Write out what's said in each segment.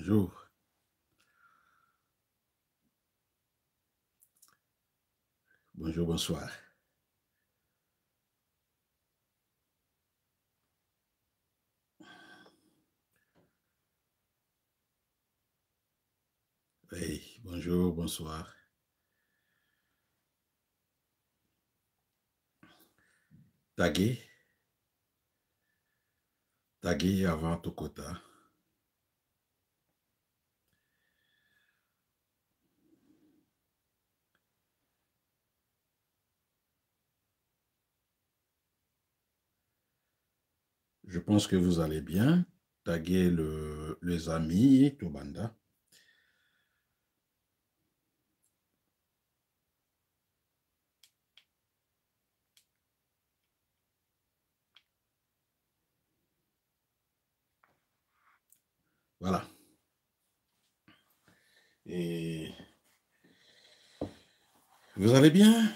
Bonjour. Bonjour, bonsoir. Hey, bonjour, bonsoir. Tagué avant Tokota. Je pense que vous allez bien. Taguer les amis, Tobanda. Voilà. Et vous allez bien?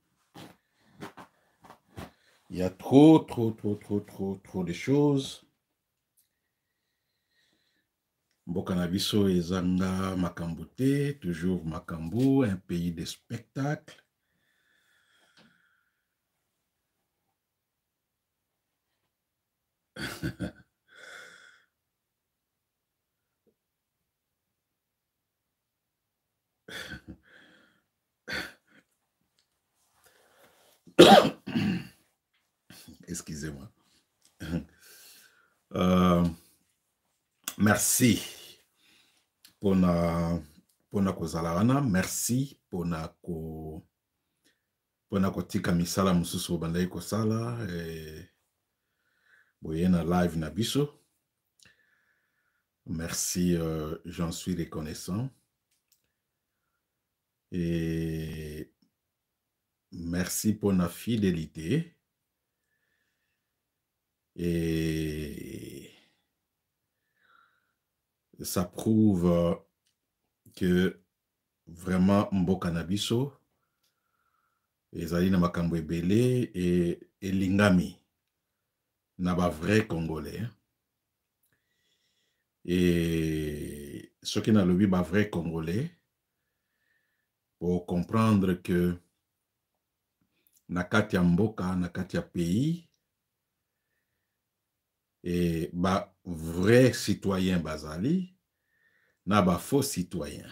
Il y a trop de choses. Mbokanabiso et Zanga Makambouté, toujours Makambo, un pays de spectacles. Excusez-moi. Merci pour na kozala merci pour na kotika misala mususu bandai kosala boye na live na biso. Merci, j'en suis reconnaissant. Et merci pour la fidélité. Et ça prouve que vraiment Mboka na biso ezali na makambo ebele et lingami na ba vrai Congolais. Et ce qui n'a le ba vrai Congolais pour comprendre que na kati ya mboka, na kati ya pays, et ba vrai citoyen bazali, na ba faux citoyen.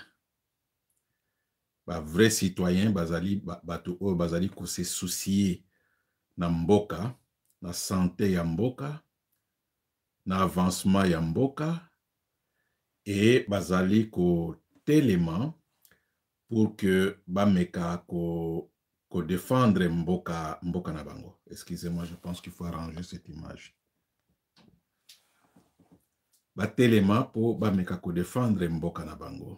Ba vrai citoyen bazali, bato o bazali ko se soucier na mboka, na santé ya mboka, na avancement ya mboka, et bazali ko telema pour que ba meka ko défendre mboka na bango. Excusez-moi, je pense qu'il faut arranger cette image. Ba telema pour ba meka ko défendre mboka na bango.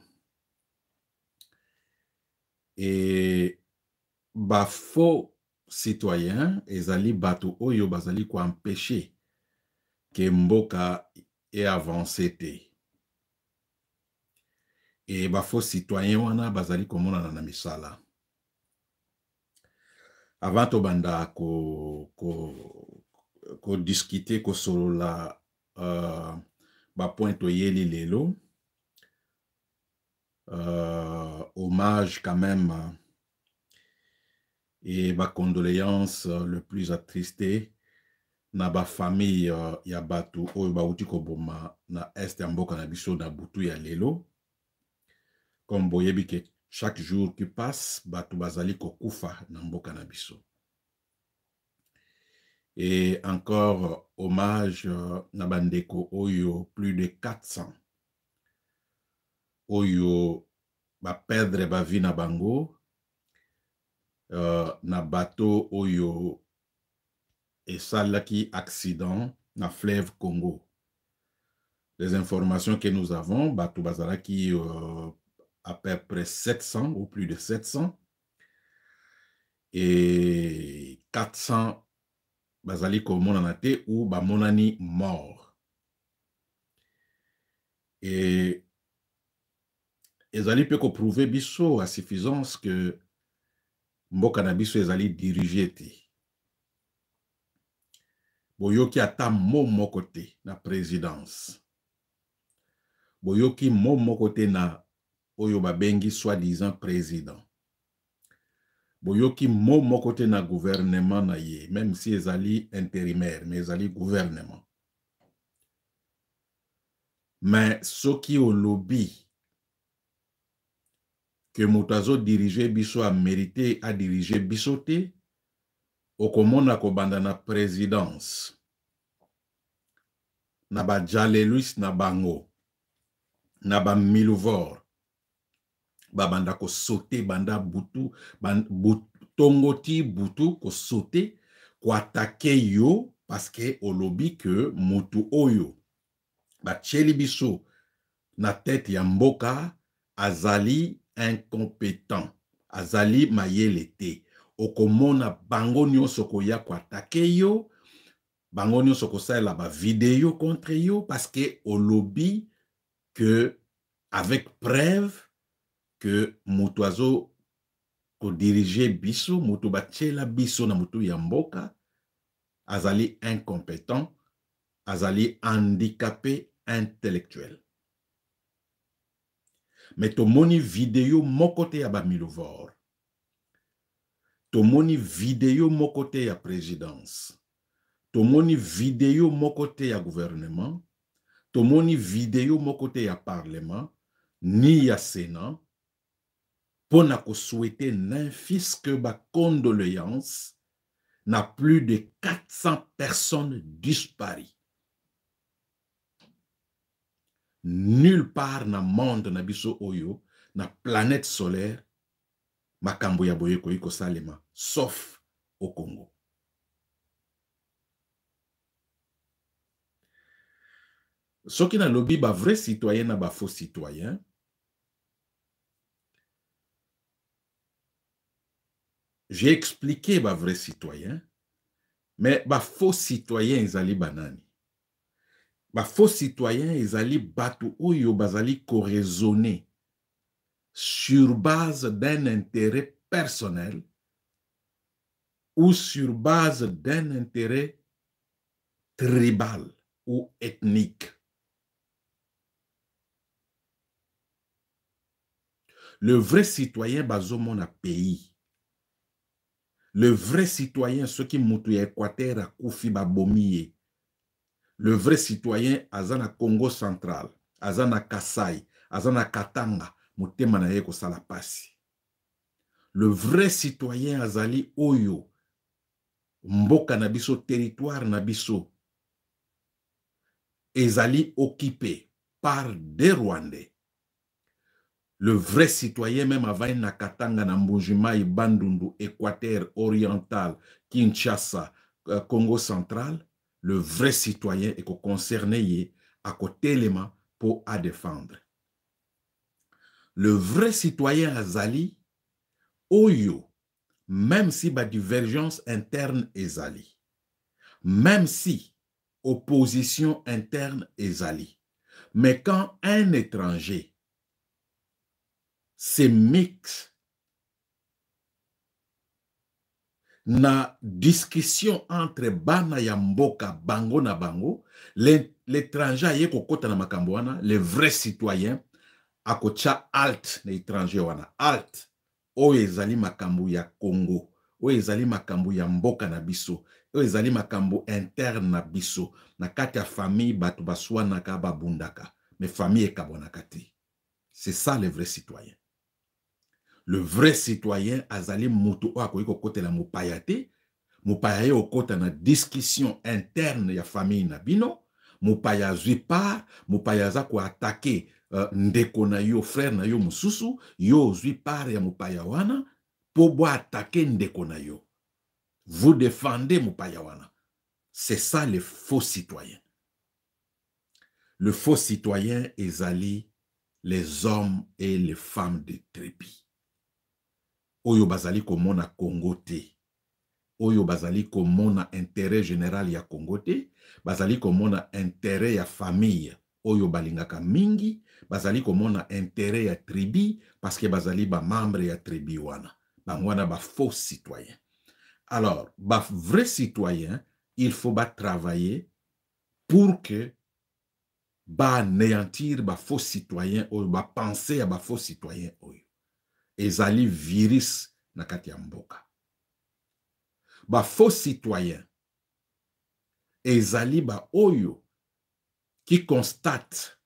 Et ba faux citoyen ezali bato oyo bazali ko empêcher que mboka ait avancé te. Et ba faux citoyen wana bazali komona na misala. Avant to banda ko discuter ko solola ba point oyeli lelo, hommage quand même et ba condoléances le plus attristé na ba famille ya batu oyo bauti koboma na est ya mboka na biso na butu ya lelo. Comme boyebi ke chaque jour qui passe batu bazali kokufa na mboka na biso. Et encore hommage na bandeko oyo plus de 400 oyo ba perdre ba vie na bango na bateau oyo esalaki accident na fleuve Congo. Les informations que nous avons, bateau bazalaki à peu près 700 ou plus de 700 et 400 bazali komona te ou ba monani mort. Et ezali pe ko prouver biso à suffisance que mboka na biso ezali dirigé te. Boyoki ata moko te na présidence. boyoki moko te na oyo babengi soi-disant président. Boyoki moko te na gouvernement na ye, même si ezali intérimaire, mais ezali gouvernement. Mais soki au lobby que moutazo dirige biso a mérité à diriger biso te, okomona kobanda na présidence, na ba Jaleluis na bango, na ba Miluvor, babanda ko sauter banda butu, tongoti butu ko sauter, ko attaquer yo, parce que au lobby que mutu oyo, ba tcheli biso na tête ya mboka, azali incompétent, azali mayele te. Okomona bango nyonso koya ko attaquer yo, bango nyonso kosalela ba vidéo contre yo, parce que au lobby que avec preuve que mutuazo ko diriger biso, mutu bachela biso na mutu ya mboka, azali incompétent, azali handicapé intellectuel. Mais tomoni vidéo mokote ya ba Miluvor, tomoni vidéo mokote ya présidence, tomoni vidéo mokote ya gouvernement, tomoni vidéo mokote ya parlement, ni ya sénat, pona ko souhaiter n'infisque ba condoléances na plus de 400 personnes disparues. Nulle part na monde na biso oyo, na planète solaire, makambo ya boye koyiko salema, sauf au Congo. Soki na lobi ba vrai citoyen na ba faux citoyen, j'ai expliqué ba vrai citoyen, mais ba faux citoyen ezali banani. Ba faux citoyen ezali batu oyo bazali ko-raisonner sur base d'un intérêt personnel ou sur base d'un intérêt tribal ou ethnique. Le vrai citoyen bazomona pays. Le vrai citoyen, ceux qui moutou ya Équateur a koufi babomiye. Le vrai citoyen azana Congo central, azana Kasai, azana Katanga, mutema na ye kosala pasi. Le vrai citoyen azali oyo, mboka na biso, territoire na biso, ezali occupé par des Rwandais. Le vrai citoyen, même avant na Katanga, na Mbujimai, Bandundu, Équateur oriental, Kinshasa, Congo central, le vrai citoyen est concerné à côté les mains pour à défendre. Le vrai citoyen azali, oyo, même si ba divergence interne ezali, même si opposition interne ezali, mais quand un étranger se mixe na discussion entre bana ya mboka bango na bango, l'étranger aye kokota na makambo wana, le vrai citoyen akocha alt na étranger wana, alt oyo ezali makambo ya Congo, oyo ezali makambo ya mboka na biso, oyo ezali makambo interne na biso, na kati ya famille batu baswanaka babundaka, mais famille ekabwanaka te. C'est ça le vrai citoyen. Le vrai citoyen azali mutu o akoki kokotela mopaya te, mopaya ye okota na discussion interne ya famille na bino, mopaya azwi part, mopaya aza ko attaquer ndeko na yo, frère na yo mususu, yo ozwi part ya mopaya wana, po bo attaquer ndeko na yo. Vous défendez mopaya wana. C'est ça le faux citoyen. Le faux citoyen ezali les hommes et les femmes de tribu. Oyo bazali komona Congo te. Oyo bazali komona intérêt général ya Congo te. Bazali komona intérêt ya famille. Oyo balingaka mingi. Bazali komona intérêt ya tribu. Parce que bazali ba membre ya tribu wana. Bangwana ba faux citoyen. Alors, ba vrai citoyen, il faut ba travailler pour que ba anéantir ba faux citoyen oyo, ba penser à ba faux citoyen oyo. Ezali virus na kati ya mboka. Ba faux citoyen ezali ba oyo qui constate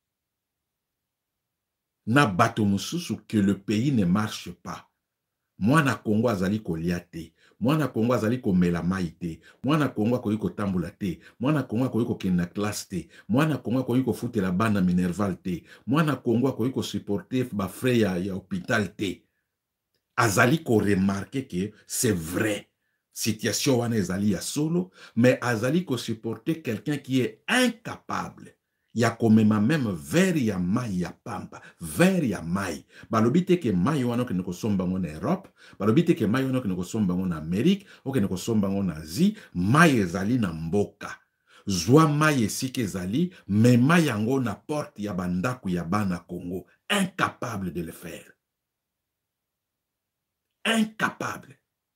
na bato mususu que le pays ne marche pas. Mwana Congo azali kolia te, mwana Congo azali komela mai te, mwana Congo akoki kotambola te, mwana Congo akoki kokende na classe te, mwana Congo akoki kofutela bana minerval te, mwana Congo akoki kosupporter ba frais ya hôpital te. Azali ko remarquer que c'est vrai, situation wana ezali ya solo, mais azali ko supporter quelqu'un qui est incapable ya komema même verre ya mai ya pamba, verre ya mai. Balobi te ke mai wana okende kosomba ngo na Europe, balobi te ke mai wana okende kosomba ngo na Amérique, okende kosomba ngo na Asie, mai ezali na mboka. Zwa mai esika ezali, mais mai yango na porte ya bandako ya bana Congo, incapable de le faire. Incapable.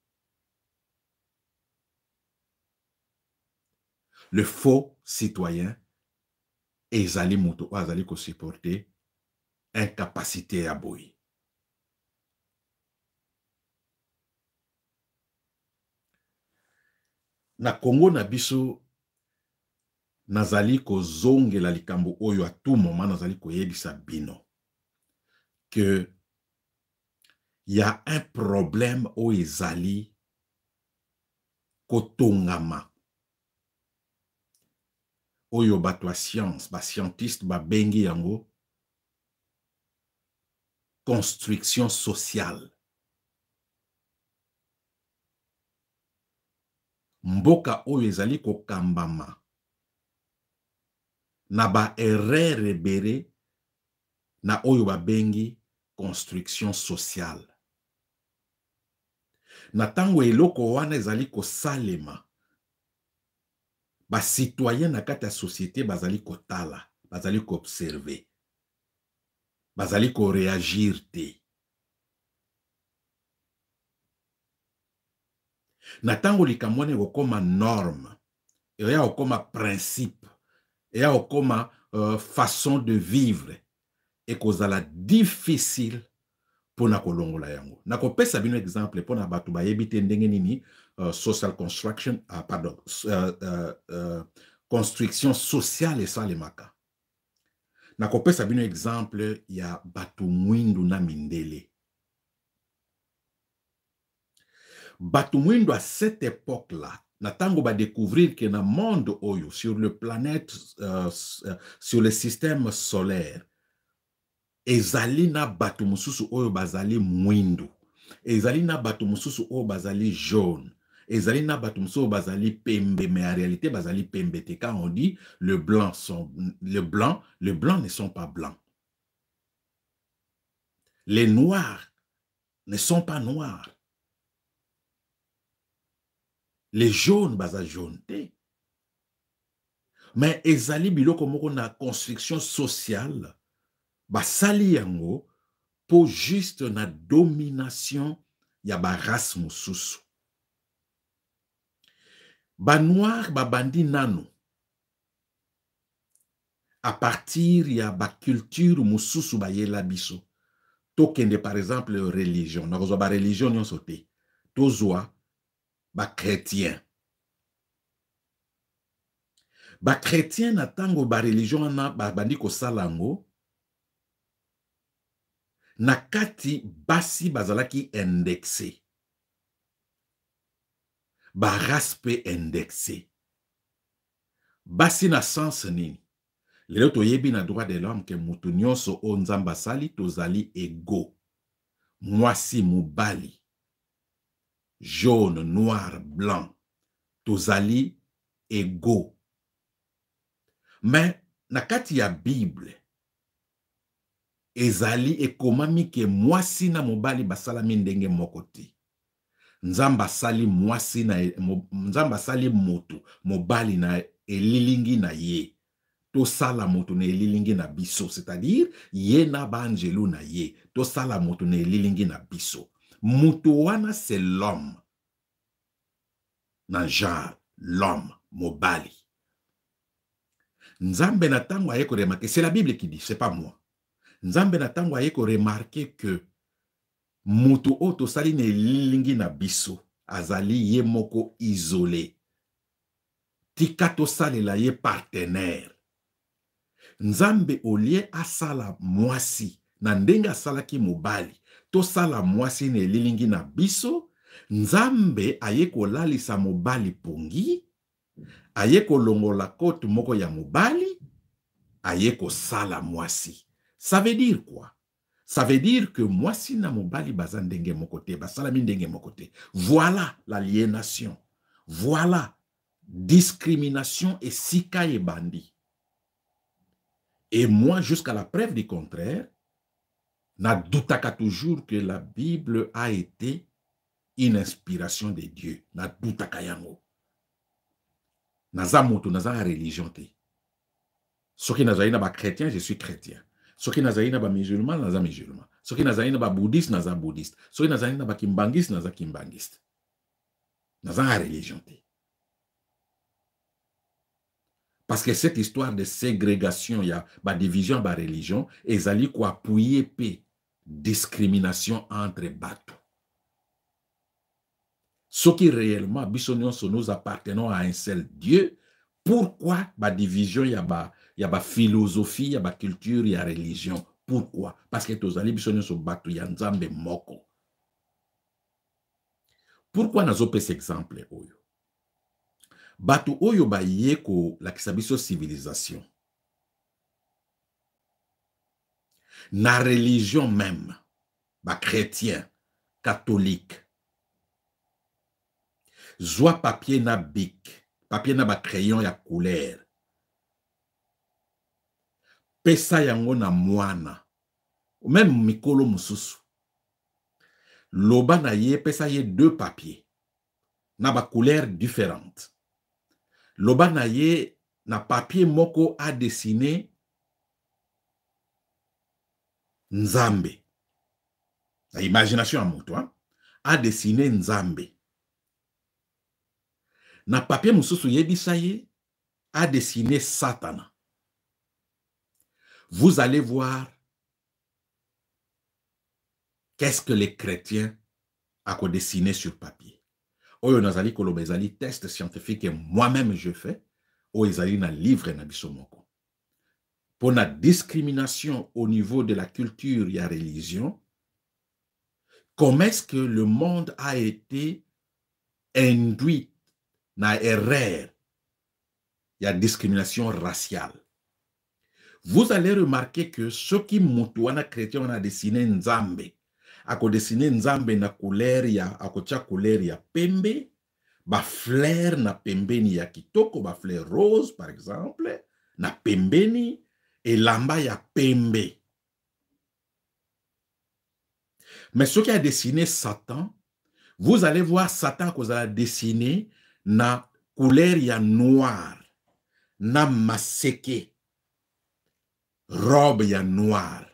Le faux citoyen ezali moto azali ko supporter incapacité ya boyi. Na Congo na biso nazali ko zongela likambo oyo a tout moment nazali ko yebisa bino que y a un problème o ezali kotongama oyo bato ya science, ba scientiste ba bengi yango construction sociale. Mboka oyo ezali kokambama na ba erreur ebele na oyo ba bengi construction sociale. Na tango eloko wana ezali kosalema, ba citoyen na kati ya société bazali kotala, bazali koobserver, bazali koreagir te. Na tango likambo wana ekokoma norme, eya kokoma principe, eya kokoma façon de vivre, ekozala difficile pona kolongola yango. Nakopesa bino exemple pona bato bayebi te ndenge nini social construction, construction sociale esalemaka. Nakopesa bino exemple ya bato mwindu na mindele. Bato mwindu à cette époque-là, na tango ba découvrir que na monde oyo, sur le planète, sur le système solaire, ezali na bato mususu oyo bazali mwindu, ezali na bato mususu oyo bazali jaune, ezali na bato mususu oyo bazali pembe, mais en réalité bazali pembe te. Quand on dit le blanc ne sont pas blancs. Les noirs ne sont pas noirs. Les jaunes baza jaune te. Mais ezali biloko moko na construction sociale basali yango po juste na domination ya ba race mususu. Ba noir babandi nano à partir ya ba culture mususu ba yela biso. Tokende par exemple religion, na ba religion nyonso te. Tozwa ba chrétien. Ba chrétien na tango ba religion na bandi kosala yango, na kati basi bazalaki indexé, ba race pe indexé. Basi na sens nini? Lelo toyebi na droit de l'homme ke mutu nyonso o nzamba sali tozali égaux. Mwasi mobali, jaune, noir, blanc, tozali égaux. Mais na kati ya Bible ezali ekomami ke mwasi na mobali basalami ndenge moko te. Nzamba sali mwasi na nzamba sali moto mobali na elilingi na ye. To sala moto na elilingi na biso, c'est-à-dire ye na banjelu na ye. To sala moto na elilingi na biso. Moto wana c'est l'homme. Na genre l'homme mobali. Nzambe na tango ayeko remarquer, c'est la Bible qui dit, c'est pas moi. Nzambe na tango ayeko remarquer que mutu oto sali ne lilingi na biso azali ye moko isolé. Tika to salela ye partenaire. Nzambe olie asala mwasi na ndenge asalaki mobali to sala mwasi ne lilingi na biso. Nzambe ayeko lalisa mobali pongi, ayeko longola kote moko ya mobali, ayeko sala mwasi. Ça veut dire quoi? Ça veut dire que mwasi na mobali baza ndenge mokote, basala mi ndenge mokote. Voilà l'aliénation. Voilà discrimination et sika et bandi. Et moi, jusqu'à la preuve du contraire, n'a doutaka toujours que la Bible a été une inspiration de Dieu. Na doutaka yango. Naza moto, naza religion te. Soki naza ina ba chrétien, je suis chrétien. Soki naza ina ba musulman, naza musulman. Soki naza ina ba bouddhiste, naza bouddhiste. Soki naza ina ba kimbangiste, naza kimbangiste. Naza religion te. Parce que cette histoire de ségrégation, il y a ba division, ba religion, et zali ko appuyer pe discrimination entre bateaux. Ce qui réellement, nous appartenons à un seul Dieu. Pourquoi ba division, il y a ba philosophie, il y a ba culture, il y a religion. Pourquoi? Parce que tozali bisonyo so bateau ya nzambe moko. Pourquoi nazo pe cet exemple oyo? Bateau oyo ba yeko la kisabiso civilisation. Na religion même, ba chrétien, catholique, Zwa papier na bic, papier na ba crayon ya couleur. Pesa yango na mwana. Ou même mikolo mususu. Loba na ye, pesa ye 2 papiers. Na ba couleur différente. Loba na ye, na papier moko a dessiné Nzambe. La imagination à moto, hein? A dessiné Nzambe. Na papier mususu yebisa ye a dessiné Satan. Vous allez voir qu'est-ce que les chrétiens ont dessiné sur papier. Oyo nazali koloba ezali test scientifique que moi-même je fais. Oyo ezali na livre na biso moko. Pour la discrimination au niveau de la culture et la religion, comment est-ce que le monde a été induit na erreur? Il y a discrimination raciale. Vous allez remarquer que ceux qui mutuana chrétien on a dessiné Nzambe, ako dessiné Nzambe na couleur ya akocha couleur ya pembe, ba fleur na pembeni ya kitoko, ba fleur rose par exemple, na pembeni et lamba ya pembe. Mais ceux qui a dessiné Satan, vous allez voir Satan qu'on a dessiné na couleur ya noir, na maseke, robe ya noir.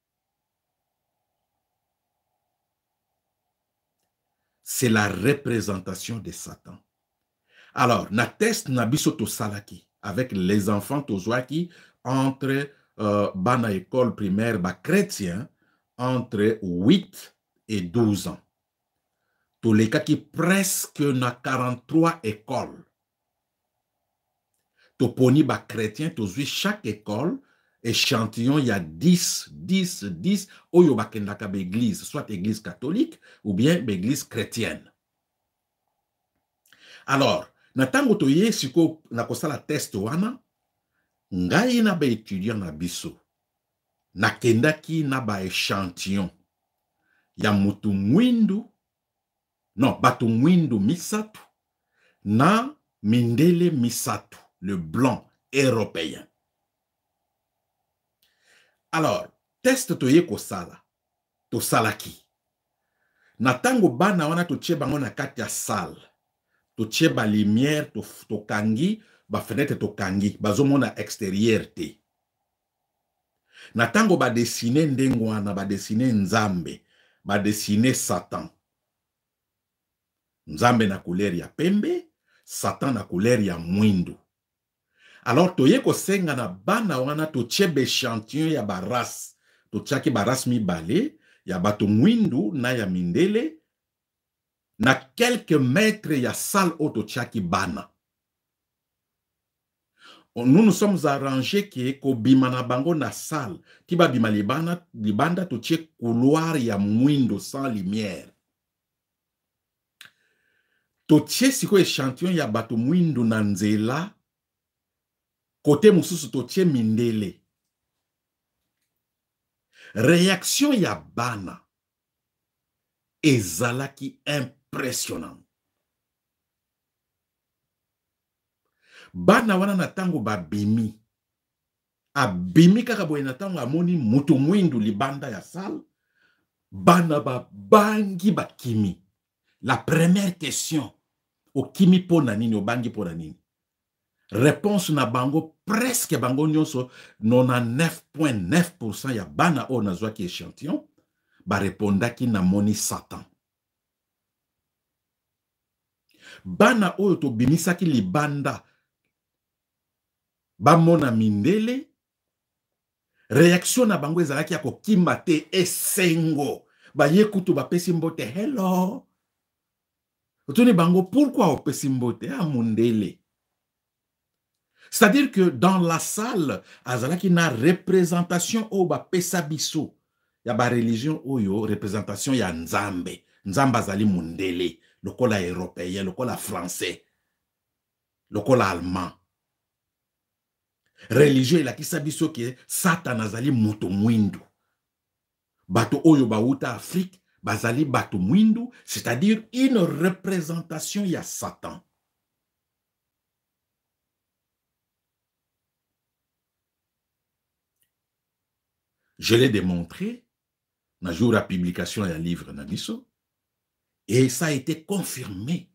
C'est la représentation de Satan. Alors, na test na biso to salaki avec les enfants to zwaki entre bana école primaire ba chrétien entre 8 et 12 ans. To les cas qui presque na 43 écoles. To poni ba chrétien to zwi chaque école échantillon, il y a 10, oyo bakendaka ba église, soit église catholique ou bien ba église chrétienne. Alors, na tango toye siko na kosala test wana, ngai na ba étudiant na biso, na kendaki na ba échantillon, ya mutu mwindu, non, batu mwindu misatu, na mindele misatu, le blanc européen. Alors, test toye kosala, to salaki. Na tango bana wana to tche bango na kati ya salle, to tche ba lumière, to kangi, ba fenêtre to kangi, bazo mona extérieur te. Na tango ba dessiner ndengwana, ba dessiner Nzambe, ba dessiner Satan. Nzambe na couleur ya pembe, Satan na couleur ya mwindu. Alors toye ko senga na bana wana to chebe échantillon ya baras to chaki baras mibale ya bato mwindu na ya mindele na quelques mètres ya salle auto chaki bana. Nous nous sommes arrangés que kobima na bango na salle ki ba bima libanda to che couloir ya mwindo sans lumière. To che siko échantillon ya bato mwindu na nzela côté mususu to che mindele. Réaction ya bana ezalaki impressionnant. Bana wana na tango babimi. Abimi kaka boye na tango amoni mutu mwindu libanda ya salle. Bana babangi bakimi. La première question. Okimi po na nini, obangi po na nini. Réponse na bango presque bango nyonso 99.9% ya bana o nazwaki échantillon. Ba répondaki na moni Satan. Bana oyo to bimisaki libanda bamona mindele, réaction na bango ezalaki ya kokimba te esengo. Baye kutu bapesi mbote, hello. Otuni bango, pourquoi opesi mbote? Ah, mundele. C'est-à-dire que dans la salle, azalaki na représentation o bapesa biso. Ya ba religion oyo, représentation ya Nzambe. Nzambe azali mundele. Lokola européen, lokola français, lokola allemand. Religion elakisa biso ke Satan azali moto mwindu. Bato oyo bauta Afrique, bazali bato mwindu, c'est-à-dire une représentation ya Satan. Je l'ai démontré dans jour à publication et un livre Nabiso, et ça a été confirmé.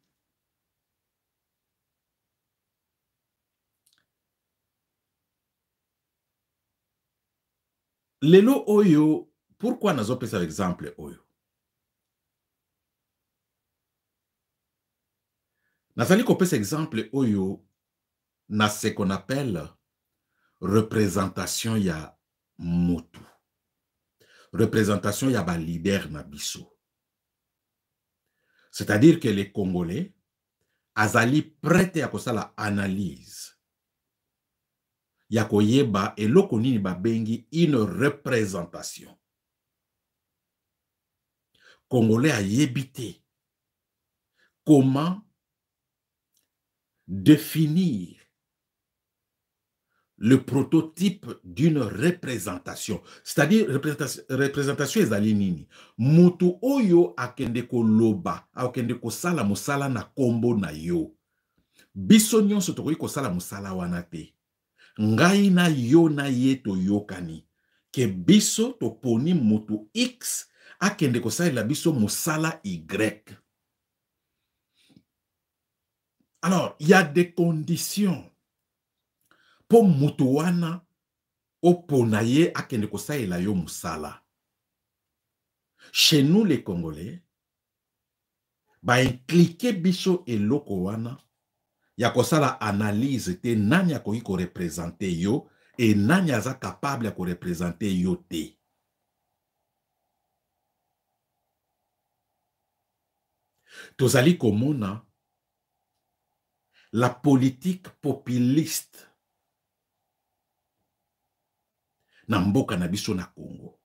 Lelo oyo, pourquoi nazo pesa exemple oyo? Nazali ko pesa exemple oyo na ce qu'on appelle représentation ya motu. Représentation ya ba leader na biso. C'est-à-dire que les Congolais azali prêté à kosala analyse. Ya koyeba eloko nini babengi une représentation. Congolais a yebité comment définir le prototype d'une représentation. C'est-à-dire, représentation ezali nini. Mutu oyo akende ko loba, akende ko sala musala na kombo na yo. Biso nyonso tokoki ko sala musala wana te. Ngai na yo na ye to yokani. Ke biso to poni mutu X akende ko sala la biso musala Y. Alors, il y a des conditions pour mutuwana oponaye akende kosaela yo musala. Chez nous les Congolais, ba impliqué biso eloko wana ya kosala analyse te nani akoki ko représenter yo et nani aza capable ya ko représenter yo te. Tozali komona la politique populiste na mboka na biso na Congo.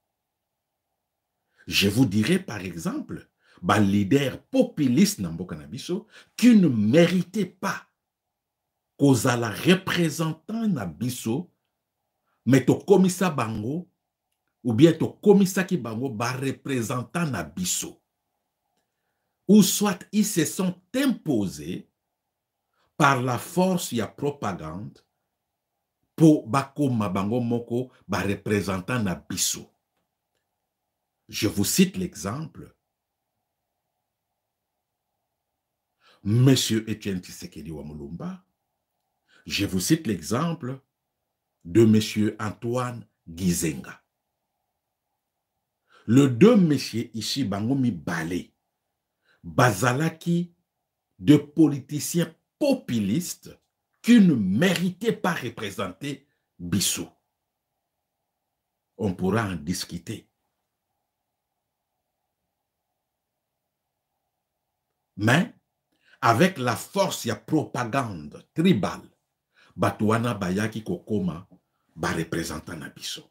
Je vous dirais par exemple, ba leader populiste na mboka na biso qui ne méritait pas kozala représentant na biso, mais to komisa bango ou bien to komisa ki bango ba représentant na biso. Ou soit ils se sont imposés par la force ya propagande pour bakoma bango moko ba représentant na biso. Je vous cite l'exemple. Monsieur Etienne Tshisekedi wa Mulumba. Je vous cite l'exemple de Monsieur Antoine Gizenga. Le deux messieurs ici bango mibale bazalaki de politiciens populistes qui ne méritait pas représenter Bissau. On pourra en discuter. Mais, avec la force de la propagande tribale, Batouana Bayaki Kokoma ba représentant na Bissau.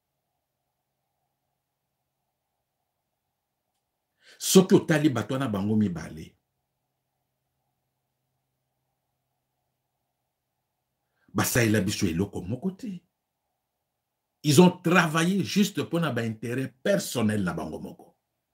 Soki otali Batouana Bango mibale, Basaïla Bissau eloko moko te. Ils ont travaillé juste pour un intérêt personnel na bango moko.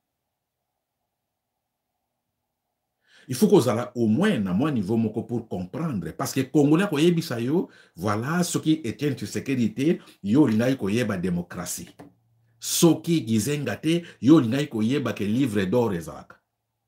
Il faut qu'on ait au moins à mon niveau moko pour comprendre. Parce que Congolais ko yebisa yo, voilà ce qui est une sécurité, yo lingai ko yeba démocratie. Ce qui gizengate, yo lingai ko yeba que livre d'or ezaka.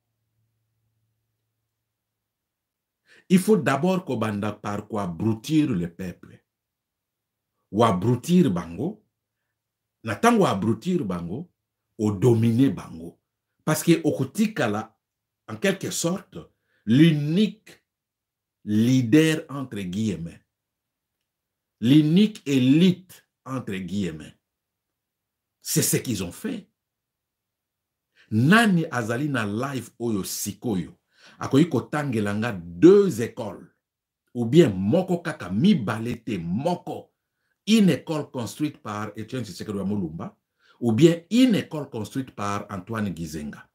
Il faut d'abord qu'on banda par quoi abrutir le peuple. Ou abrutir bango, na tango abrutir bango, ou dominer bango. Parce que au kotikala, en quelque sorte, l'unique leader entre guillemets, l'unique élite entre guillemets, c'est ce qu'ils ont fait. Nani azali na life oyo sikoyo, akoyi kotangelanga 2 écoles, ou bien moko kaka mibalete moko, une école construite par Etienne Tshisekedi wa Mulumba, ou bien une école construite par Antoine Gizenga.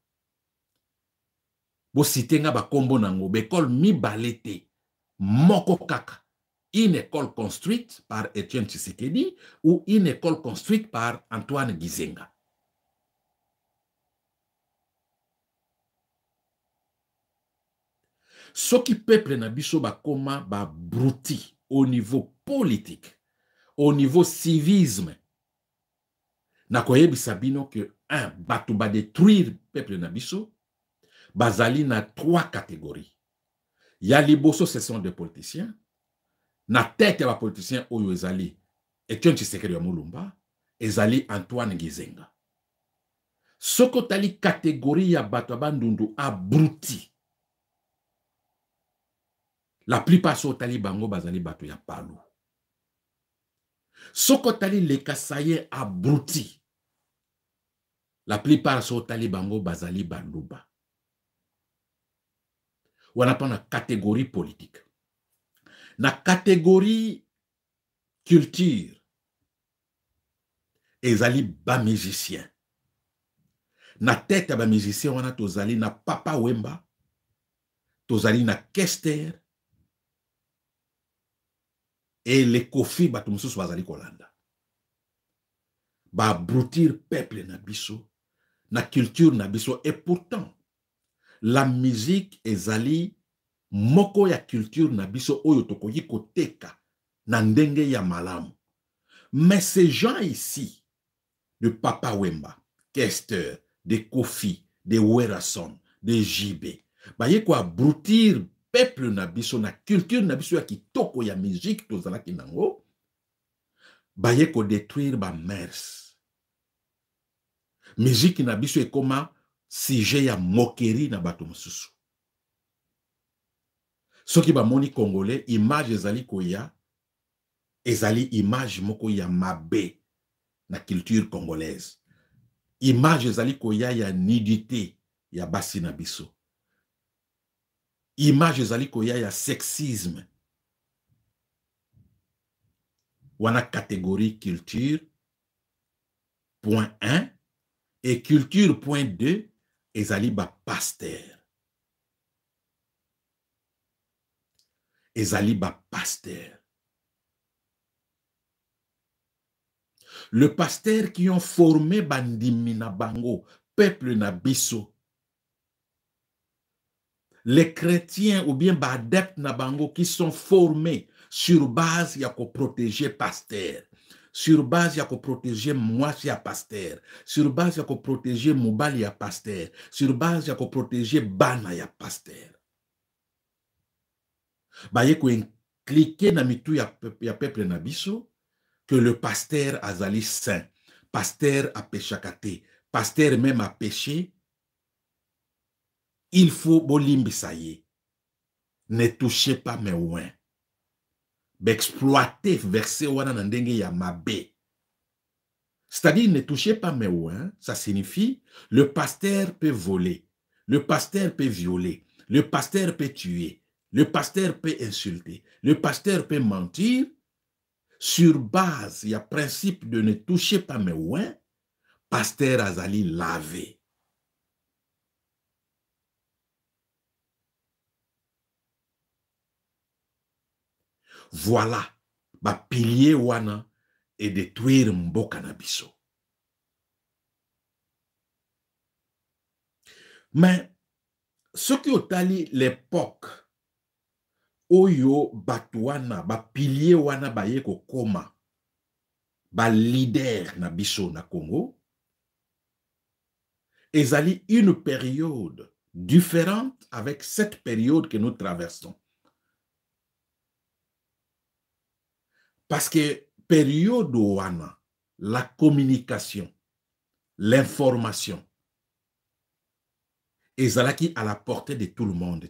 Bo sitenga ba kombo nango, école mibalete moko kaka, une école construite par Etienne Tshisekedi ou une école construite par Antoine Gizenga. Ce qui peuple na biso ba koma ba brouti au niveau politique, au niveau civisme, na koyebisa bino que un bato ba détruire peuple na biso, bazali na 3 catégories. Ya liboso, ce sont des politiciens. Na tête ya ba politiciens oyo ezali Etienne Tshisekedi wa Mulumba, ezali Antoine Gizenga. Soko tali catégorie ya bato bandundu abruti. La plupart so tali bango bazali bato ya palu. Soko tali le kasaye abruti. La plupart so tali bango bazali baluba. Wana pa na catégorie politique. Na catégorie culture, ezali ba musicien. Na tête ya ba musicien wana tozali na Papa Wemba, tozali na Kester, et les Kofi bato mususu bazali kolanda. Ba broutir peuple na biso, na culture na biso, et pourtant la musique ezali moko ya culture na biso oyo tokoki koteka na ndenge ya malamu. Mais ces gens ici, de Papa Wemba, Kester, de Kofi, de Werason, de JB, baye ko abrutir peuple na biso, na culture na biso ya kitoko ya musique tozalaki nango, baye ko détruire ba mers. Musique na biso ekoma sujet ya moquerie na bato mosusu. Soki ba moni congolais, image ezali koya, ezali image moko ya mabe na culture congolaise. Image ezali koya ya nudité ya basi na biso. Image ezali koya ya sexisme. Wana catégorie culture point 1 et culture point 2 ezali ba pasteur. Ezali ba pasteur. Le pasteur qui ont formé bandimi na bango, peuple na biso. Les chrétiens ou bien adeptes na bango qui sont formés sur base ya ko protéger pasteur, sur base ya ko protéger mwasi ya pasteur, sur base ya ko protéger mobali ya pasteur, sur base ya ko protéger bana ya pasteur. Baye ko cliquer na mitu ya peuple na biso que le pasteur azali saint, pasteur a péchakate, pasteur même a péché. Il faut bolimbisaye. Ne touchez pas mes ouins. exploiter verset wana na ndenge ya mabe. C'est-à-dire, ne touchez pas mes ouins, ça signifie, le pasteur peut voler, le pasteur peut violer, le pasteur peut tuer, le pasteur peut insulter, le pasteur peut mentir. Sur base, il y a principe de ne toucher pas mes ouins, pasteur azali lavé. Voilà, ba pilier wana et détruire mboka na biso. Mais ce qui otali l'époque oyo batwana ba pilier wana baye kokoma ba leader na biso na Congo, ezali une période différente avec cette période que nous traversons. Parce que période wana, la communication, l'information, ezalaki à la portée de tout le monde.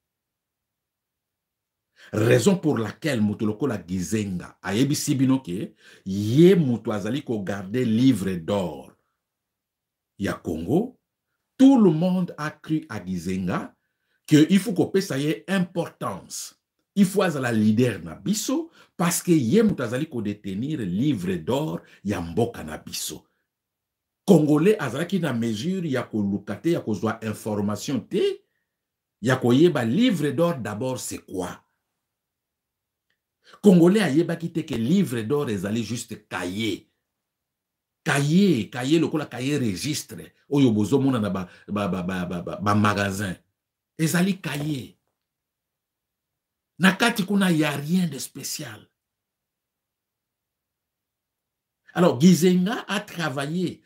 Raison pour laquelle Mutuloko la Gizenga a yebisi bino ke ye mutu azali ko garder livre d'or ya Congo. Tout le monde a cru à Gizenga que il faut qu'on pesa ye importance. Il faut azala leader na biso parce que ye mutu azali ko détenir livre d'or ya mboka na biso. Congolais azalaki na mesure ya ko lukate ya ko zwa information te ya ko yeba livre d'or d'abord c'est quoi? Congolais ayebaki te que livre d'or ezali juste cahier. Cahier lokola cahier registre oyo bozomona na ba magasin. Ezali cahier. Nakati kuna y a rien de spécial. Alors Gizenga a travaillé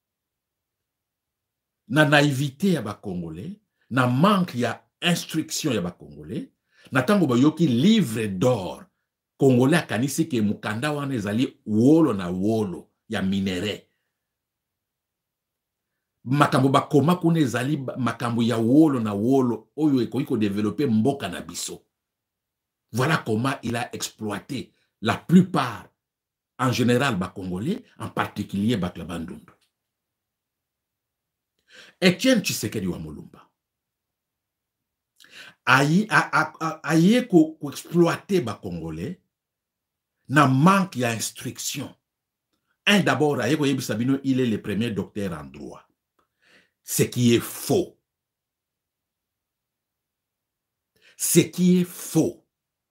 na naïveté ya ba Congolais, na manque ya instruction ya ba Congolais, na tango bayoki livre d'or. Congolais akanisi ke mukanda wana ezali wolo na wolo ya minere. Makambo bakoma kuna ezali makambo ya wolo na wolo oyo ekoki ko développer mboka na biso. Voilà comment il a exploité la plupart, en général ba Congolais, en particulier Bakla Bandundu. Etienne Tshisekedi wa Mulumba aye ko exploiter ba Congolais na manque ya instruction. Un d'abord, Ayeko Sabino, il est le premier docteur en droit. Ce qui est faux. Ce qui est faux.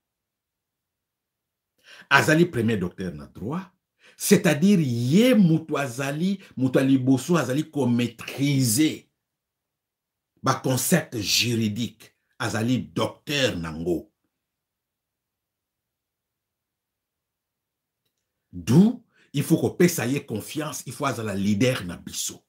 Azali premier docteur en droit, c'est-à-dire ye mutu azali bosso azali ko maîtriser ba concept juridique, azali docteur nango. D'où il faut qu'on paye confiance, il faut avoir la leader na biso.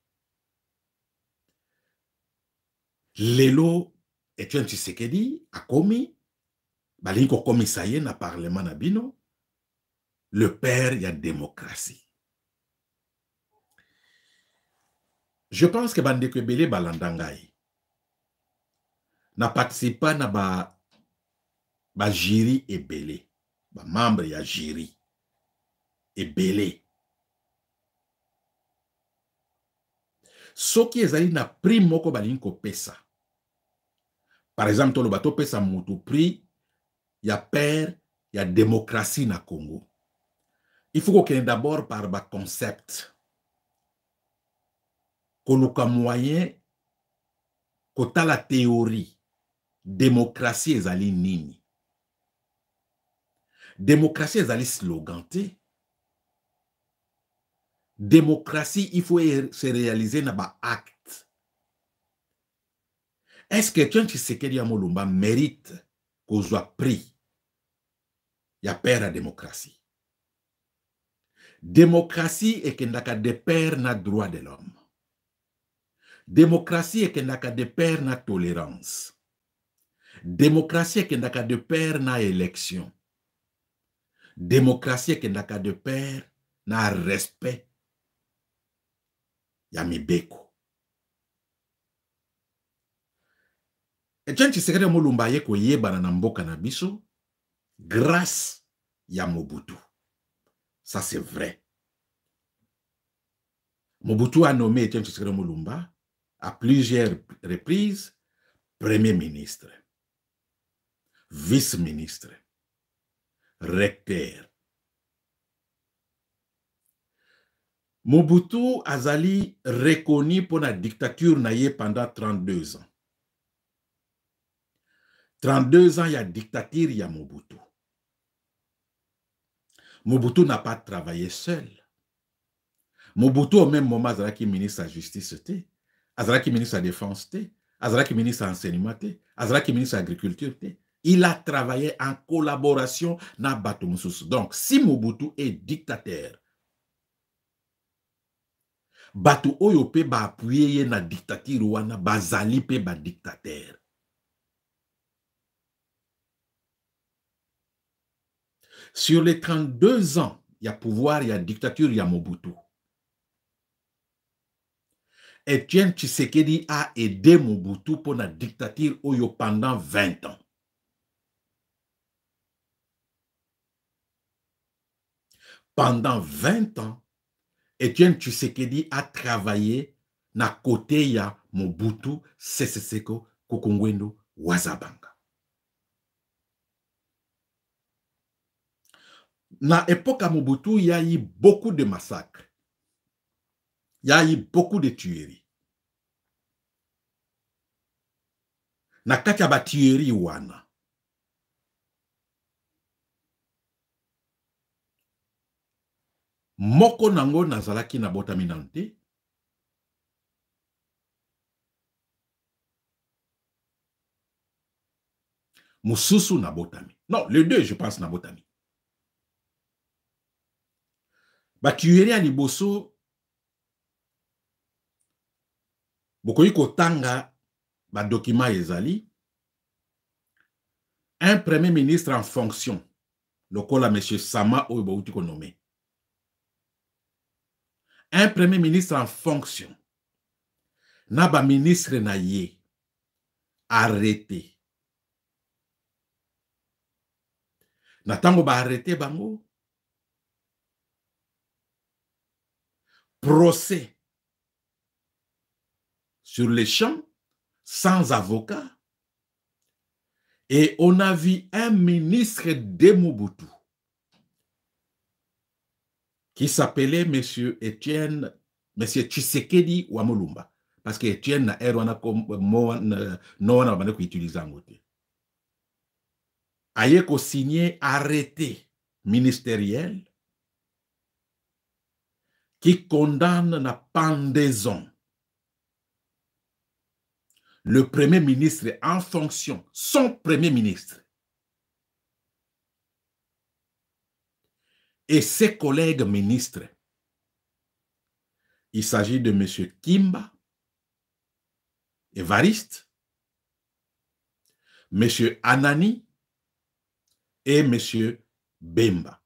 Lelo Etienne Tshisekedi a commis, balinko komi saye na parlement na bino, le père y a démocratie. Je pense que bande kwebele balandangai na participa na ba jury ebele, ba membre ya jury ebele. Soki ezali na prix moko balinko pesa. Par exemple, tolo bato pesa mutu prix ya père ya démocratie na Congo. Il faut qu'on ait d'abord par ba concept. Koluka moyen kota la théorie. Démocratie ezali nini. Démocratie ezali slogan te. Démocratie, il faut se réaliser dans ba acte. Est-ce que Etienne Tshisekedi ya Mulumba mérite qu'on soit pris? Il y a père à démocratie. Démocratie est qu'endaka de père na droit de l'homme. Démocratie est qu'endaka de père na tolérance. Démocratie est qu'endaka de père na élection. Démocratie est qu'endaka de père na respect. Ya mibeko. Etienne Tshisekedi ya Mulumba ye ko yeba na mboka na biso grâce ya Mobutu. Ça, c'est vrai. Mobutu a nommé Etienne Tshisekedi Mulumba à plusieurs reprises Premier ministre, vice-ministre, recteur. Mobutu azali reconnu pour la dictature naïe pendant 32 ans. 32 ans, il y a dictature, il y a Mobutu. Mobutu n'a pas travaillé seul. Mobutu, au même moment, azalaki ministre de la Justice, azalaki ministre de la Défense, azalaki ministre de l'Enseignement, azalaki ministre de l'Agriculture. Il a travaillé en collaboration avec Bato Mosusu. Donc, si Mobutu est dictateur, Bato oyo pe ba appuyer na dictature wana bazali pe ba dictateur. Sur les 32 ans, il y a pouvoir, il y a dictature, il y a Mobutu. Etienne Tshisekedi a aidé Mobutu pour la dictature oyo pendant 20 ans. Pendant 20 ans, Etienne Tshisekedi a travaillé na côté ya Mobutu, Sese Seko, Kokongwendo, Wazabanga. Na époque à Mobutu, il y a eu beaucoup de massacres. Il y a eu beaucoup de tueries. Na kati ya ba tueries wana. Moko nango nazalaki na botami nante. Mususu na botami. Non, les deux, je pense, na botami. Ba tuerie ya liboso bokoyi kotanga ba document ezali. Un premier ministre en fonction, lokola M. Sama oyo bauti ko nommé. Un premier ministre en fonction, na ba ministre na ye arrêté. Na tango ba arrêté bango, procès sur les champs, sans avocat, et on a vu un ministre de Mobutu qui s'appelait M. Etienne, M. Tshisekedi Wamulumba, parce que Etienne na erwana comme non na bande ko utiliser ngote. Aye ko signé arrêté ministériel qui condamne la pendaison le premier ministre en fonction, son premier ministre, et ses collègues ministres. Il s'agit de M. Kimba, Évariste, M. Anani et M. Bemba.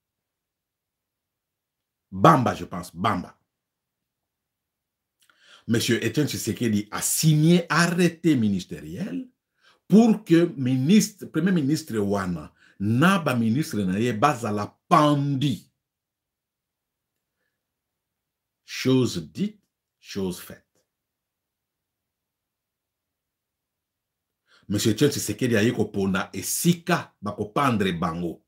Bamba, je pense, Bamba. M. Etienne Tshisekedi a signé arrêté ministériel pour que premier ministre Wana, Naba ministre Naye Bazala Pandi. Chose dite, chose faite. M. Etienne Tshisekedi a yeko pona esika bako pandre bango.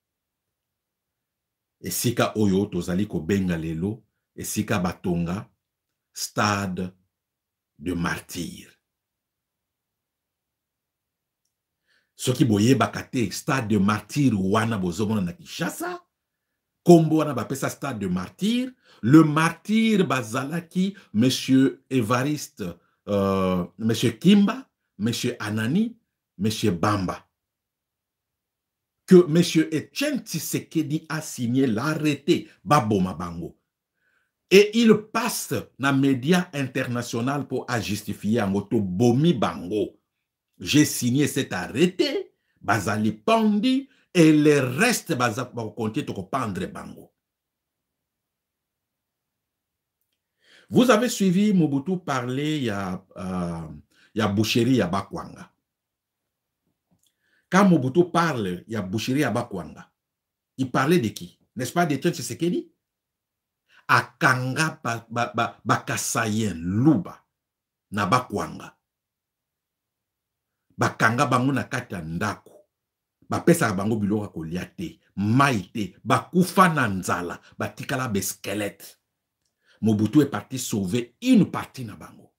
Esika oyo tozali ko benga lelo, esika batonga stade de martyr. Ce qui boye bakate stade de martyr wana bozomona na Kinshasa, kombo wana bapesa stade de martyr, le martyr bazalaki monsieur Évariste, monsieur Kimba, monsieur Anani, monsieur Bamba. Que monsieur Etienne Tshisekedi a signé l'arrêté Baboma Bango. Et il passe dans les médias internationaux pour justifier en auto bomi bango. J'ai signé cet arrêté, bazali pandi, et le reste bazali compter to pendre bango. Vous avez suivi Mobutu parler, il y a boucherie à Bakwanga. Quand Mobutu parle, il y a boucherie à Bakwanga. Il parlait de qui? N'est-ce pas d'Etienne Tshisekedi? Akanga bakasayen luba na bakwanga. Bakanga bango na kati ya ndako. Bapesaka bango biloko ya kolia te, mai te, bakufa na nzala, batikala be squelette. Mobutu est parti sauver une partie na bango.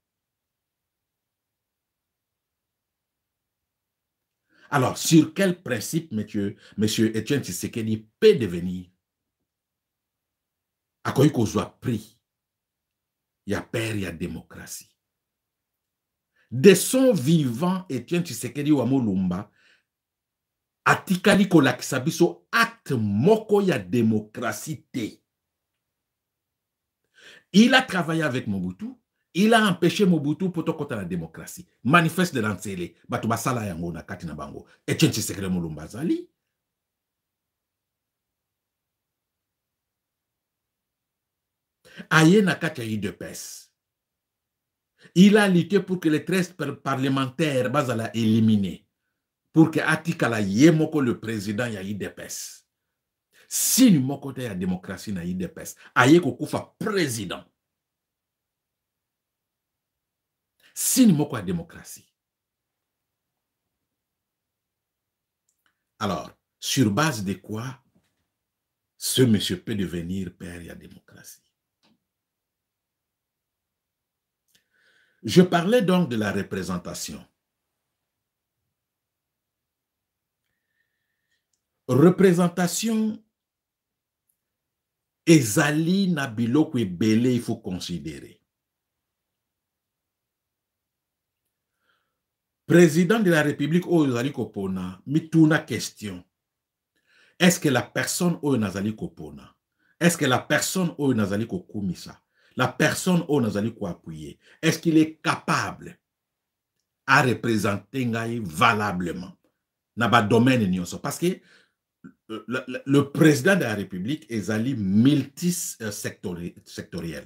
Alors, sur quel principe, monsieur Etienne Tshisekedi peut devenir akoki kozwa prix ya père ya démocratie? De son vivant, Etienne Tshisekedi wa Molumba atikali kolakisa biso acte moko ya démocratie te. Il a travaillé avec Mobutu, il a empêché Mobutu pour kota la démocratie. Manifeste de Lanzele, batu basala yango na kati na bango. Etienne Tshisekedi Molumba zali. Aye na kati ya UDPS. Il a lutté pour que les 13 parlementaires bazala éliminés. Pour que atikala yemoko le président ya UDPS. Si nous moko te ya démocratie na UDPS, aye kokufa président. Si nous moko ya démocratie. Alors, sur base de quoi ce monsieur peut devenir père ya démocratie? Je parlais donc de la représentation. Représentation ezali na biloko ebele, il faut considérer. Président de la République oyo ezali kopona, mituna question. Est-ce que la personne oyo nazali kopona? Est-ce que la personne oyo nazali kokumisa? La personne oyo nazali koappuyer? Est-ce qu'il est capable à représenter ngai valablement na ba domaine nyonso? Parce que le président de la République ezali multisectoriel.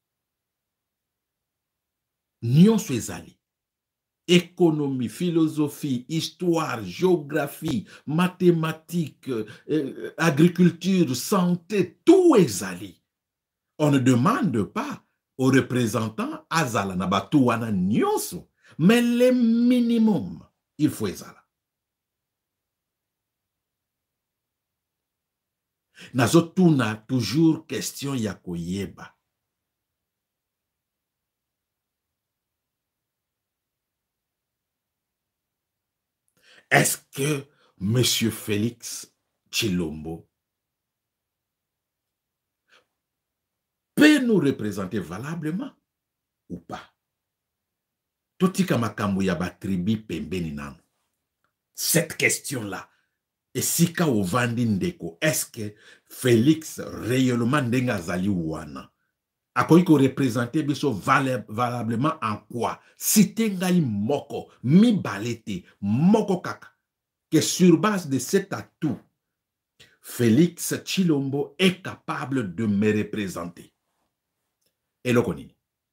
Nyonso ezali. Économie, philosophie, histoire, géographie, mathématiques, agriculture, santé, tout ezali. On ne demande pas aux représentants azala na batu wana nyonso, mais le minimum, il faut ezala. Nazotuna toujours question ya koyeba. Est-ce que M. Félix Tshilombo peut nous représenter valablement ou pas? Totika makambo ya batribi pembeni nanu. Cette question-là, et sika ovandi ndeko, est-ce que Félix réellement ndenga zali wana akoki ko représenter biso valablement en quoi? Cité ngai moko, mi balete, moko kaka, que sur base de cet atout, Félix Tshilombo est capable de me représenter. Et le connaît.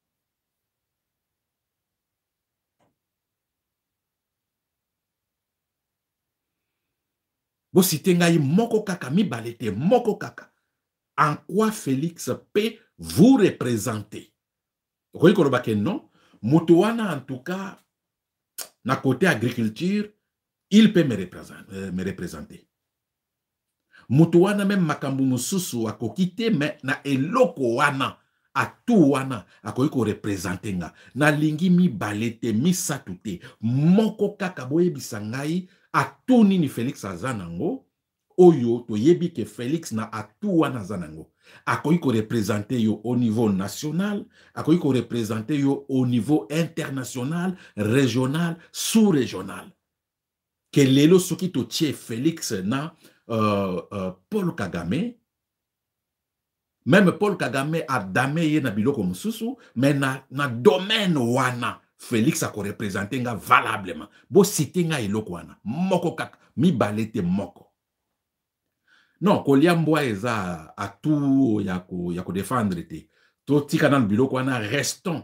Bo cité ngai moko kaka, mi balete, moko kaka. En quoi Félix peut vous représenter? Vous voyez que non? Moutouana, en tout cas, na côté agriculture, il peut me représenter. Moutouana, même makambu mususu, akokite, mais na eloko wana, a tout wana, akoki représenter nga. Na lingi mi balete, mi satute, moko kaka boye bisangai, a tout nini Félix azanango, oyo to yebi ke Félix na atu wana zanango. Akoki ko représenter yo au niveau national, akoki ko représenter yo au niveau international, régional, sous-régional. Que lelo soki to tie Félix na Paul Kagame, même Paul Kagame a dame ye na biloko mususu, mais na domaine wana, Félix a ko représenter nga valablement. Bo cité nga eloko wana, moko kaka, mi balete moko. Non, kolia mbwa eza à tout yako défendre te. To tika nan biloko wana, restons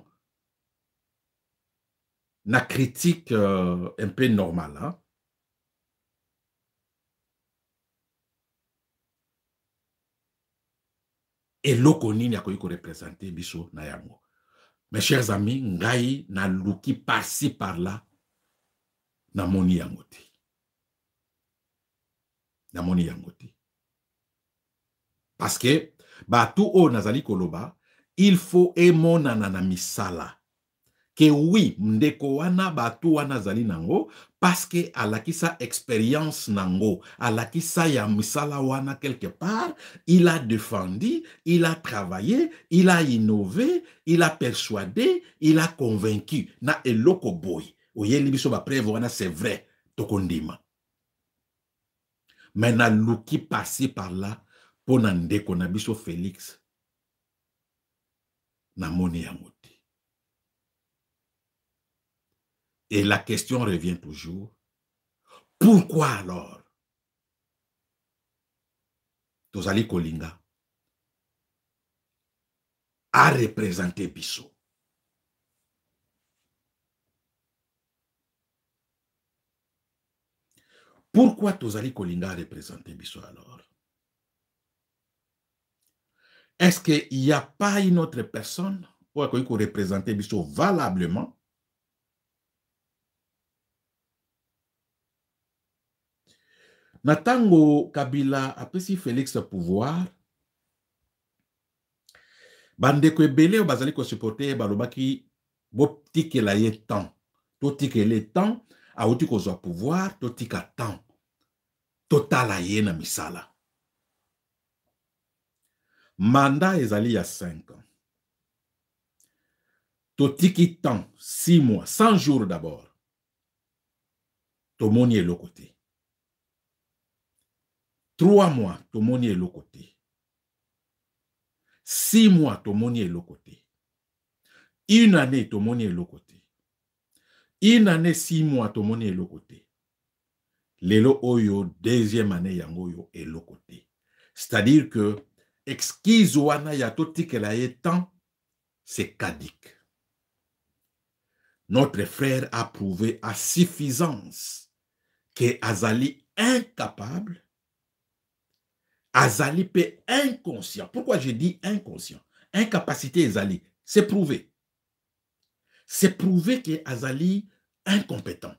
na critique un peu normale. Hein? eloko nini akoki ko représenter biso na yango. Mes chers amis, ngai na luki par-ci par-là na moni yango te. Na moni yango te. Parce que batu o nazali koloba, il faut emonana na misala. Que oui, ndeko wana batu wana zali nango, parce que alakisa expérience nango, alakisa ya misala wana quelque part, il a défendu, il a travaillé, il a innové, il a persuadé, il a convaincu. Na eloko boy. Oye libiso ba preuve wana c'est vrai, tokondima. Mais na luki passé par là, pour ndeko na biso Félix, na moni yango. Et la question revient toujours. Pourquoi alors Tozali Kolinga a représenté Bisso? Pourquoi Tozali Kolinga a représenté Bisso alors? Est-ce qu'il n'y a pas une autre personne pour représenter Bisso valablement? Natango Kabila apesi Félix pouvoir. Bandeko ebele o bazali ko supporter balobaki bo tikela ye temps. To tikele temps, auti ko zo pouvoir, to tika temps. Totala ye na misala. Mandat ezali ya 5 ans. To tiki temps, 6 mois, 100 jours d'abord. To moni elo côté. 3 mois, to moni elo côté. 6 mois, to moni elo côté. 1 année, to moni elo côté. 1 année, 6 mois, to moni elo côté. Lelo oyo, 2e année, yango yo elo côté. C'est-à-dire que, exquise wana ya to tikela ye temps, c'est caduc. Notre frère a prouvé à suffisance que Azali incapable, Azali peut inconscient. Pourquoi je dis inconscient? Incapacité Azali, c'est prouvé. C'est prouvé que Azali incompétent.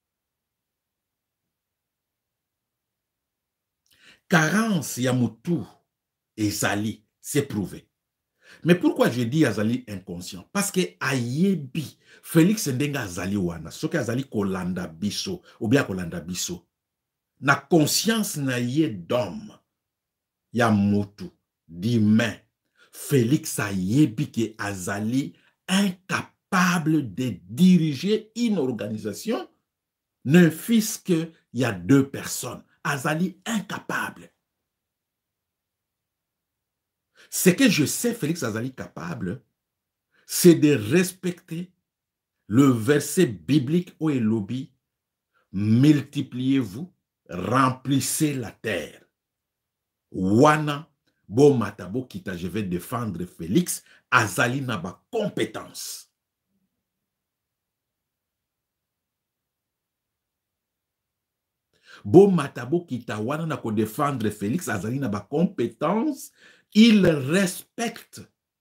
Carence Yamutu Azali, c'est prouvé. Mais pourquoi je dis Azali inconscient? Parce que Ayebi, Félix Ndenga Azali wana, ce que Azali kolanda biso, ou bien kolanda biso, na conscience na ye d'homme, ya mutu, d'humain, Félix Ayebi que Azali incapable de diriger une organisation, ne fût-ce que il y a 2 personnes. Azali incapable. Ce que je sais, Félix Azali capable, c'est de respecter le verset biblique où il lobby, multipliez-vous, remplissez la terre. Wana, bo matabo kita, je vais défendre Félix, Azali n'a pas compétence. Bo matabo kita, wana na ko défendre Félix, Azali n'a pas compétence. Il respecte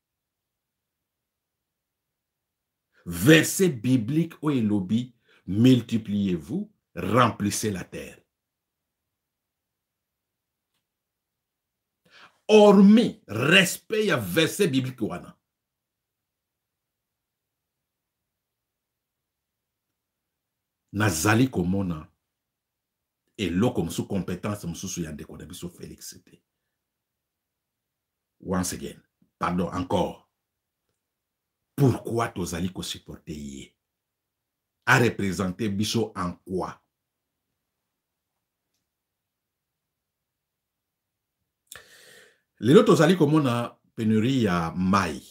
verset biblique où il lobby, multipliez-vous, remplissez la terre. Hormis respect à verset biblique wana. Nazali komona et l'eau comme sous compétence sous yande ko biso Félix c'était. Once again, pardon encore. Pourquoi tozali ko supporter yé? A représenter biso en quoi? Lelo tozali komona pénurie ya mai.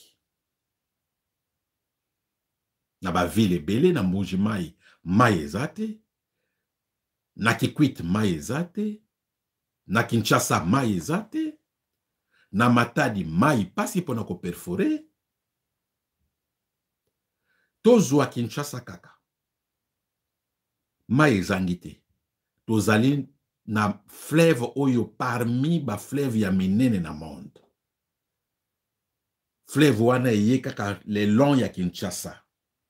Na ba ville ebele na Mbuji mai ezate. Na Kikwit mai ezate. Na Kinshasa mai ezate. Na Matadi mai pasi pona ko perforer. Tozwa Kinshasa kaka. Mai ezangite. Tozali na fleuve oyo parmi ba fleuve ya minene na monde. fleuve wana eye kaka le long ya Kinshasa.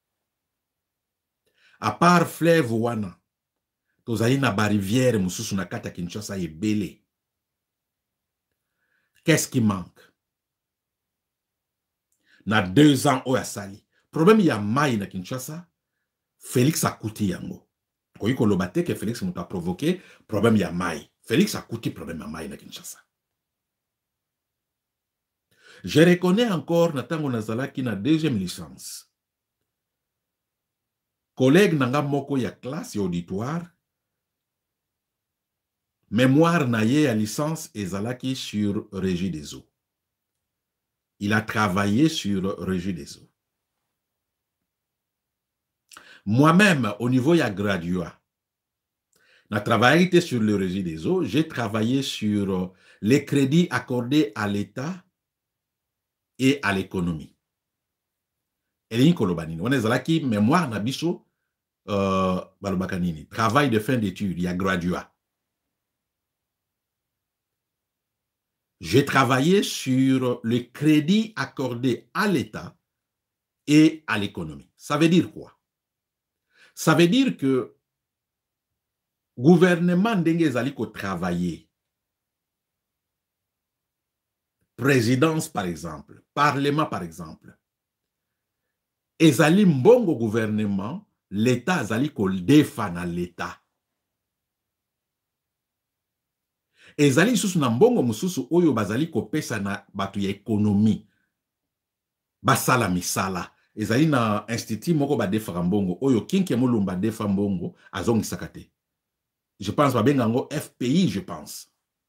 À part fleuve wana, tozali na ba rivière mususu na kati ya Kinshasa ebele. Qu'est-ce qui manque? Na 2 ans oyo asali. Problème ya mai na Kinshasa, Félix akuti yango. Koyi koloba te ke Félix muta provoqué problème ya mai. Félix akuti problème ya mai na Kinshasa. Je reconnais encore na tango nazalaki na 2e licence. Collègue nanga moko ya classe ya auditoire, mémoire na ye ya licence ezalaki sur Régie des eaux. Il a travaillé sur Régie des eaux. Moi-même, au niveau ya graduat, n'a travaillé sur le Régie des eaux, j'ai travaillé sur les crédits accordés à l'État et à l'économie. Elini kolobanini. On ezalaki mémoire na biso balobakanini. Travail de fin d'études, il y a graduat. J'ai travaillé sur le crédit accordé à l'État et à l'économie. Ça veut dire quoi? Ça veut dire que gouvernement ndenge ezali ko travailler, présidence par exemple, parlement par exemple, ezali mbongo gouvernement, l'État ezali ko défana l'État. Ezali susu na mbongo mususu oyo bazali ko pesa na batu ya économie. Basala misala. Ezali na institut moko ba defara mbongo oyo Kinke Mulumba defa mbongo azongisaka te. Je pense babengango FPI, je pense.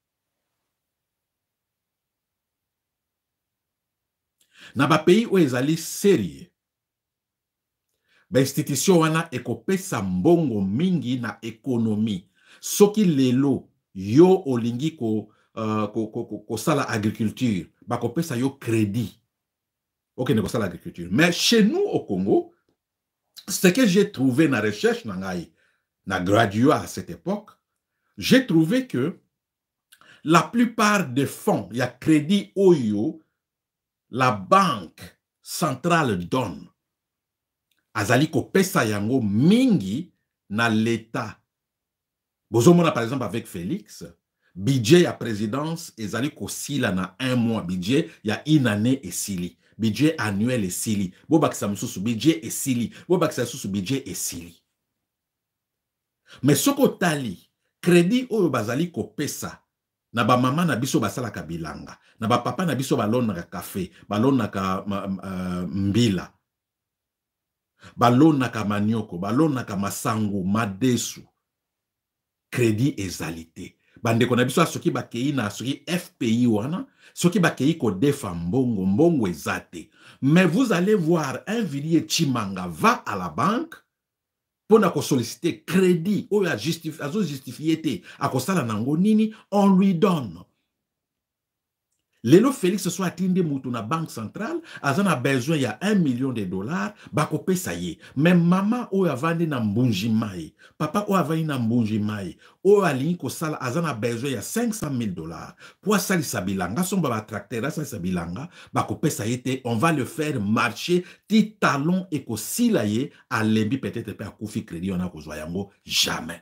Na ba pays oyo ezali sérieux. Ba institution wana ekopesa mbongo mingi na économie. Soki lelo yo olingi ko sala agriculture, bakopesa yo crédit. Ok, ne pas l'agriculture. Mais chez nous au Congo, ce que j'ai trouvé dans la recherche, dans la graduat à cette époque, j'ai trouvé que la plupart des fonds, il y a crédit Oyo, la banque centrale donne. Azali ko pesa yango mingi na l'État. Bozomona par exemple avec Félix, budget à présidence, ezali ko sila na 1 mois, budget, il y a 1 année et sili. Budget annuel et sili. Bobakisa mususu budget et sili. Bobakisa mususu budget et sili. Mais soko tali, crédit oyo bazali ko pesa, na ba mama na biso basala ka bilanga, na ba papa na biso balona ka café, balona ka mbila, balona ka manioko, balona ka masangu, madesu. Crédit ezalité. Bandeko na biso soki bakei na soki FPI wana, soki bakei ko defa mbongo, mbongo ezate. Mais vous allez voir un Villiers Chimanga va à la banque pour na ko solliciter crédit ou a justifié a ko sala nango nini, on lui donne. Lelo Félix soit atteindre mutu na banque centrale, azana besoin ya $1 million, bako pesa ye. Même maman ou avandi na mbunji mai, papa ou avandi na mbunji mai, ou alini ko sala azana besoin ya $500,000. Pour sali sabilanga, son baba tracteur sali sabilanga, bako pesa ye te, on va le faire marcher, ti talon et ko sila ye, a lembi peut-être pe a koufi crédit, on a ko yango jamais.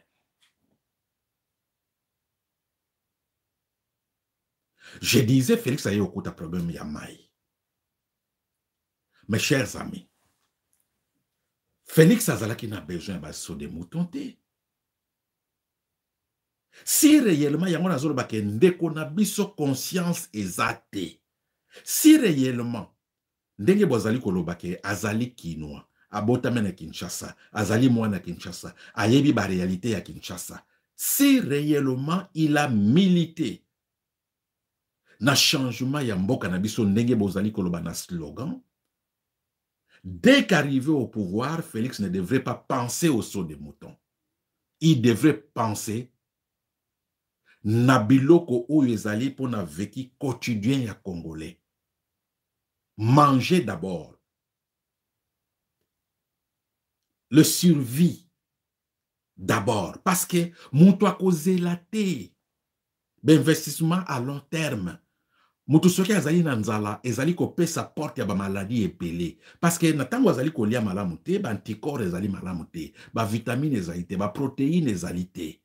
Je disais, Félix a eu au problème Yamaï. Mes chers amis, Félix Azalaki n'a besoin de moutons. Si réellement il y a un azolo bake ndeko na biso conscience ezate, si réellement ndenge bozali kolobake azali kinois, abotame na Kinshasa, azali mwana Kinshasa, ayebi ba réalité ya Kinshasa, si réellement il a milité na changement ya mboka na biso ndenge bozali koloba na slogan, dès qu'arrivé au pouvoir, Félix ne devrait pas penser au saut des moutons. Il devrait penser na biloko oyo ezali pour na vécu quotidien ya Congolais. Manger d'abord. Le survie d'abord. Parce que mon toit causé la terre. D'investissement à long terme. Mutu soki azali na nzala ezali kopesa porte ya ba maladie epele parce que na tango azali kolia malamu te ba anticorps ezali malamu te ba vitamine ezali te ba protéine ezali te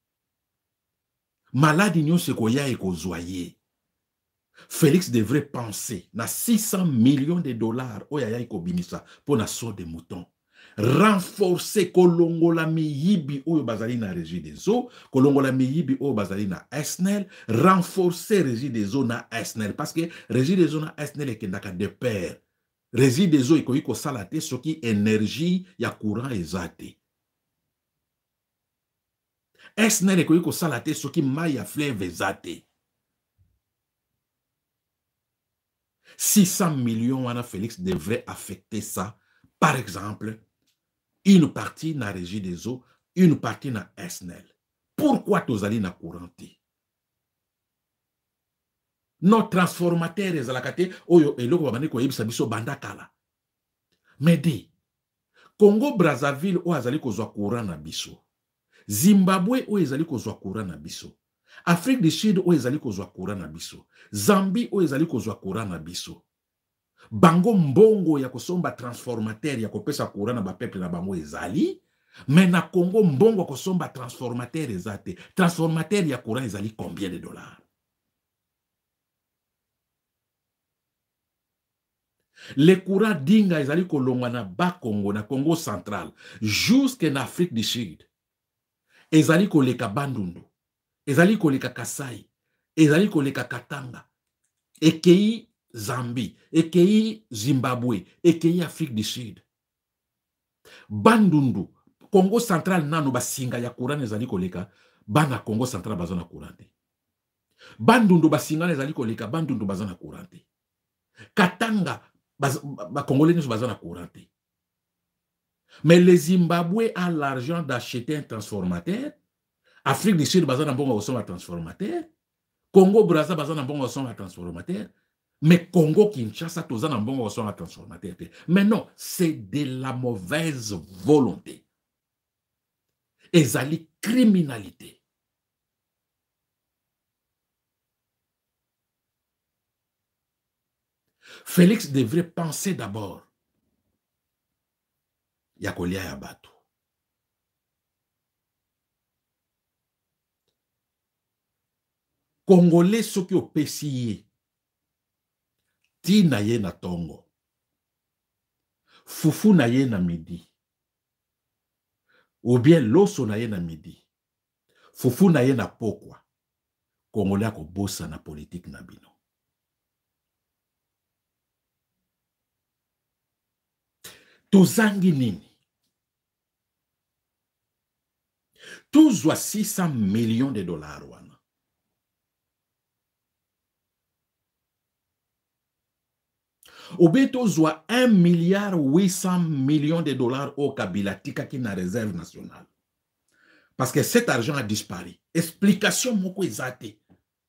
maladi nyonso ekoya ekozwa ye. Félix devrait penser na 600 millions de dollars oyo ayai kobimisa mpo na saut de mouton. Renforcer kolongola miyibi oyo bazali na régie des eaux, kolongola miyibi oyo bazali na SNEL, renforcer régie des eaux na SNEL parce que régie des eaux na SNEL ekendaka de pair. Régie des eaux ekoki kosala te soki énergie ya courant eza te. SNEL ekoki kosala te soki mai ya fleuve eza te. 600 millions wana Félix devrait affecter ça. Par exemple, une partie na régie des eaux, une partie na SNEL. Pourquoi tozali na courant te? Nos transformateurs ezalaka te oyo eloko babandi koyebisa biso banda kala. Mede, Congo Brazzaville oyo azali kozwa courant na biso. Zimbabwe oyo ezali kozwa courant na biso. Afrique du Sud oyo ezali kozwa courant na biso. Zambie oyo ezali kozwa courant na biso. Bango mbongo ya kosomba transformateur ya kopesa courant na ba peuple na bango ezali, mais na Congo mbongo kosomba transformateur ezate. Transformateur ya courant ezali combien de dollars? Le courant dinga ezali kolongwa na ba Congo, na Congo central, jusqu'en Afrique du Sud. Ezali koleka Bandundu, ezali koleka Kasai, ezali koleka Katanga, ekei Zambie, ekei Zimbabwe, ekei Afrique du Sud. Bandundu, Congo central nano basinga ya courant ezali koleka, bana Congo central bazana courant. Bandundu basinga ezali koleka, Bandundu bazana courant. Katanga, ba Congolais nyonso bazana courant. Mais le Zimbabwe a l'argent d'acheter un transformateur. Afrique du Sud bazana mbongo kosomba transformateur. Congo Brazza bazana mbongo kosomba transformateur. Mais Congo Kinshasa tozana mbongo kosomba transformateur. Mais non, c'est de la mauvaise volonté. Ezali criminalité. Félix devrait penser d'abord ya kolia ya bato. Congolais soki opesi ye ti na ye na tongo, fufu na ye na midi, ou bien loso na ye na midi, fufu na ye na pokwa, Congolais akobosa na politique na bino. Tozangi nini? Tozwa 600 millions de dollars wana. Obe tozwa 1 milliard 800 millions de dollars au Kabila tikaki na réserve nationale. Parce que cet argent a disparu. Explication moko ezate.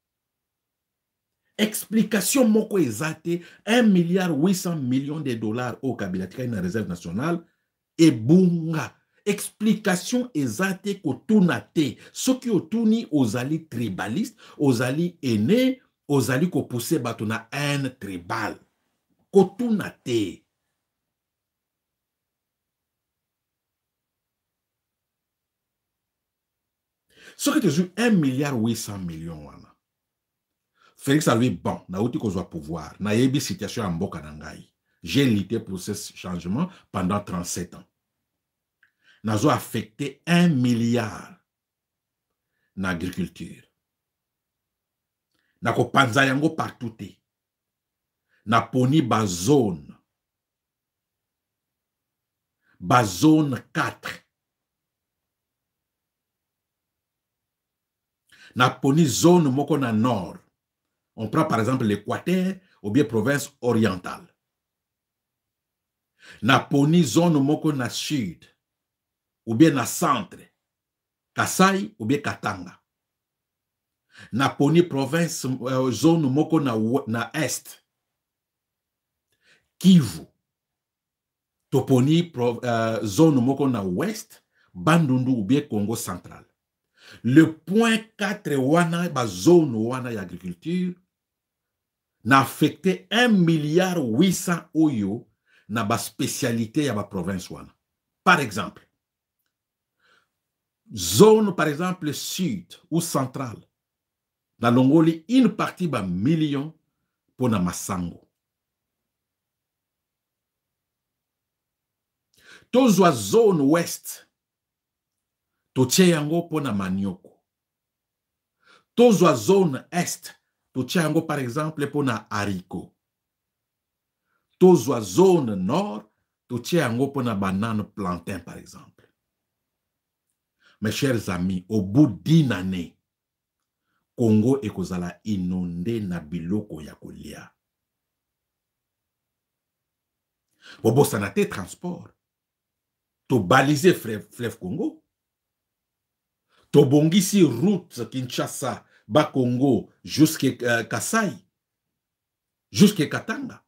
Explication moko ezate. 1 milliard 800 millions de dollars au Kabila tikaki na réserve nationale. Et bunga. Explication ezate kotuna te. Soki otuni ozali tribaliste, ozali aîné, ozali ko pousser bato na haine tribal. Kotuna te. Soki te 1 milliard 800 millions wana. Félix a lui bon, na outi kozwa pouvoir, na yebi situation ya mboka na ngai. J'ai lutté pour ce changement pendant 37 ans. Nazo affecté 1 milliard na agriculture. Na ko panza yango partout te. Na poni ba zone 4. Na poni zone moko na nord. On prend par exemple l'Équateur ou bien province orientale. Na poni zone moko na sud ou bien na centre. Kasai ou bien Katanga. Na poni province zone moko na est. Kivu. Toponi zone moko na ouest, Bandundu ou bien Congo central. Le point 4 wana ba zone wana ya agriculture na affecté 1,8 milliard oyo na ba spécialité ya ba province wana. Par exemple, zone par exemple sud ou centrale, na longoli une partie ba million pour na Masango. Tozwa zone ouest, totie yango pour na Manioko. Tozwa zone est, totie yango par exemple pour na haricot. Tozwa zone nord, totie yango pour na banane plantain par exemple. Mes chers amis, au bout d'une année, Congo ekozala inondé na biloko ya kolia. Bobosana te transport. To baliser fleuve Congo. To bongisi route Kinshasa, ba Congo, jusqu'à Kasai, jusqu'à Katanga.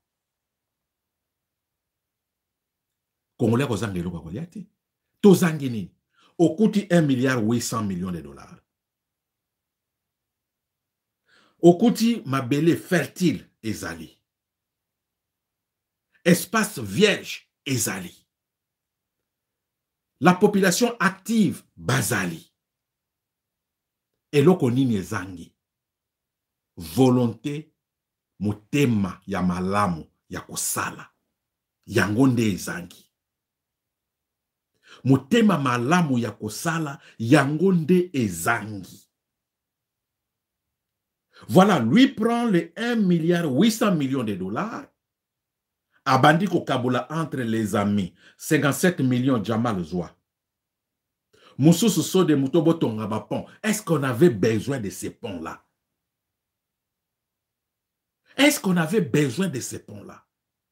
Congolais kozanga eloko kolia te. To zangi nini? Okuti 1,8 milliard de dollars. Okuti mabele fertile ezali. Espace vierge ezali. La population active bazali. Eloko nini ezangi. Volonté motema ya malamu ya kosala. Yango nde ezangi. Motema malamu ya kosala yango nde ezangi. Voilà, lui prend les 1,8 milliard de dollars. Abandi ko kabola entre les amis. 57 millions Jamal Zoua. Moussousou so de Moutobo Tongaba pont. Est-ce qu'on avait besoin de ces ponts-là? Est-ce qu'on avait besoin de ces ponts-là?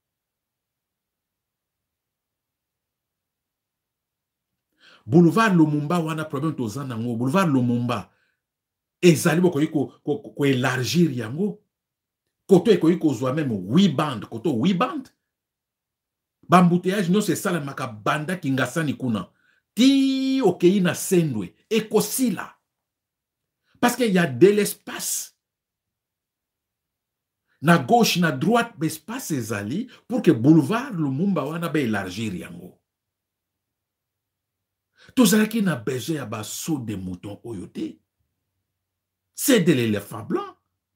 Boulevard Lumumba wana problème tozana ngo. Boulevard Lumumba. Ezali ko élargir yango. Koto ko zwa même 8 bandes. Koto 8 bandes. Bambouteillage non c'est ça la makabanda kingasani kuna. Ti okei na sendwe. Ekosila. Parce qu'il y a de l'espace. Na gauche, na droite, l'espace ezali pour que boulevard Lumumba wana be élargir yango. Tozalaki na besoin ya ba saut de mouton oyote. C'est de l'éléphant blanc.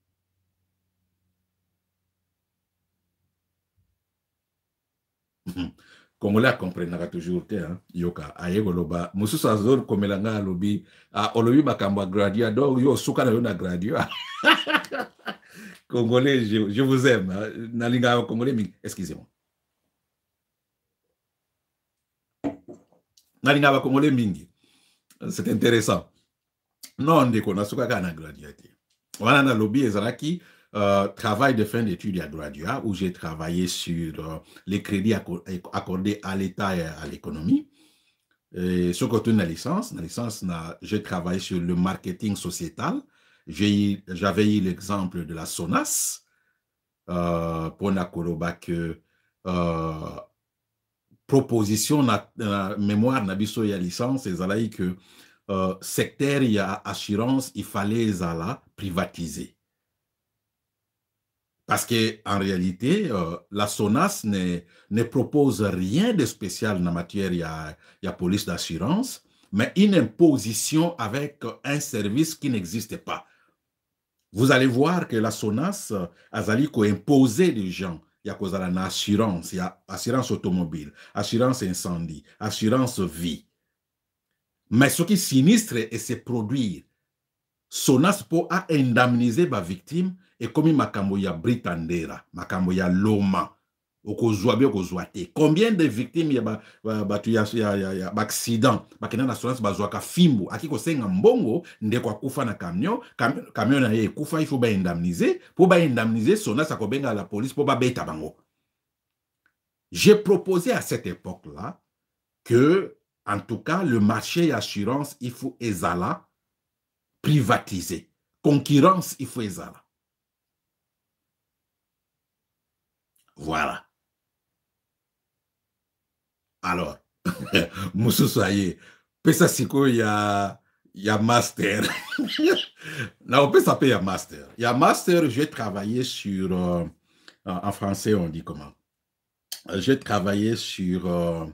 Congolais comprendra toujours te hein yoka ayegoloba mususu azor komelanga lobi olobi makamba gradia donc yo suka na yo na gradia. Congolais, je vous aime. Nalinga Congolais, excusez-moi. Nalinga Congolais mingi. C'est intéressant. Non, ndeko na suka kana graduate. Wana na lobby ezalaki travail de fin d'études à graduat où j'ai travaillé sur les crédits accordés à l'État et à l'économie. Sur côté de la licence, j'ai travaillé sur le marketing sociétal. J'avais eu l'exemple de la SONAS pour Nakoloba que proposition na mémoire na biso ya licence ezalaki que secteur ya assurance il fallait la privatiser parce que en réalité la SONAS ne propose rien de spécial en matière ya police d'assurance mais une imposition avec un service qui n'existe pas. Vous allez voir que la SONAS azali ko imposer des gens. Il y a cause de l'assurance, il y a assurance automobile, assurance incendie, assurance vie. Mais ce qui est sinistre et c'est produire. SONAS pour indemniser ma victime et comme makambo ya Britandera, makambo ya Loma, combien de victimes il y a accident bakena na assurance bazwaka fimbo akiko senga mbongo ndeko kufa na camion na ye kufa il faut ba indemniser pour ba indemniser SONAS akobenga la police pour ba beta bango. J'ai proposé à cette époque-là que en tout cas le marché assurance il faut ezala privatiser, concurrence il faut ezala. Voilà. Alors, Moussou Soye, pesa siko ya Il y a master. Là, on peut s'appeler il y a master. Il y a master, j'ai travaillé sur, en français, on dit comment? J'ai travaillé sur,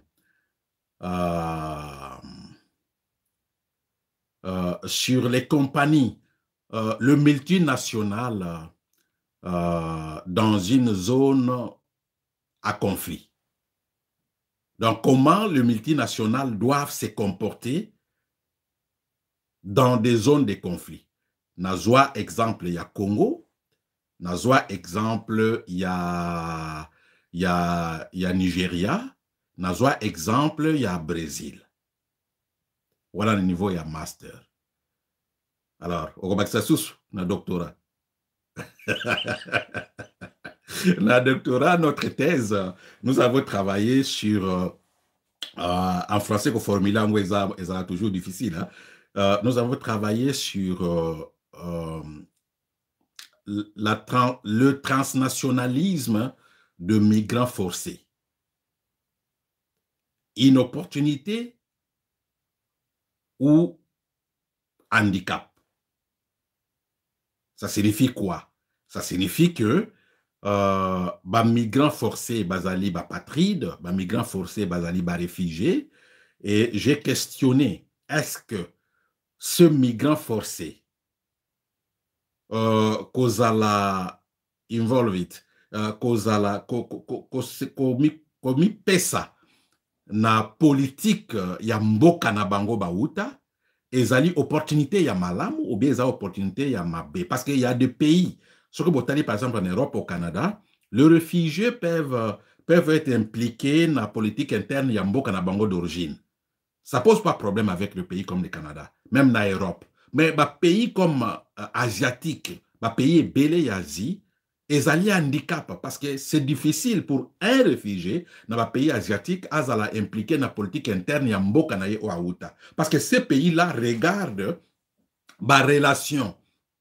sur les compagnies, le multinational dans une zone à conflit. Donc, comment le multinational doivent se comporter dans des zones de conflit. Nazwa exemple, il y a Congo. Nazwa exemple, il y a Nigeria. Nazwa exemple, il y a Brésil. Voilà le niveau, il y a master. Alors, au Robaxasus, na doctorat. Na doctorat, notre thèse, nous avons travaillé sur, en français, au formulaire, c'est toujours difficile, hein? Nous avons travaillé sur le transnationalisme de migrants forcés. Inopportunité ou handicap. Ça signifie quoi? Ça signifie que migrants forcés, bazali patride, migrants forcés, bazali réfugiés. Et j'ai questionné, est-ce que ce migrant forcé kozala involved, kozala komi pesa na politique ya mboka na bango bauta, ezali opportunité ya malamu ou bien ezali opportunité ya mabe. Parce qu'il y a des pays, ce que botali par exemple en Europe, au Canada, les réfugiés peuvent être impliqués dans la politique interne ya mboka na bango d'origine. Ça pose pas problème avec le pays comme le Canada, même dans l'Europe. Mais les pays comme asiatique, les pays belé Asie, ils ont un handicap parce que c'est difficile pour un réfugié dans les pays asiatiques à impliquer dans la politique interne ya mboka na ye outa. Parce que ces pays-là regardent la relation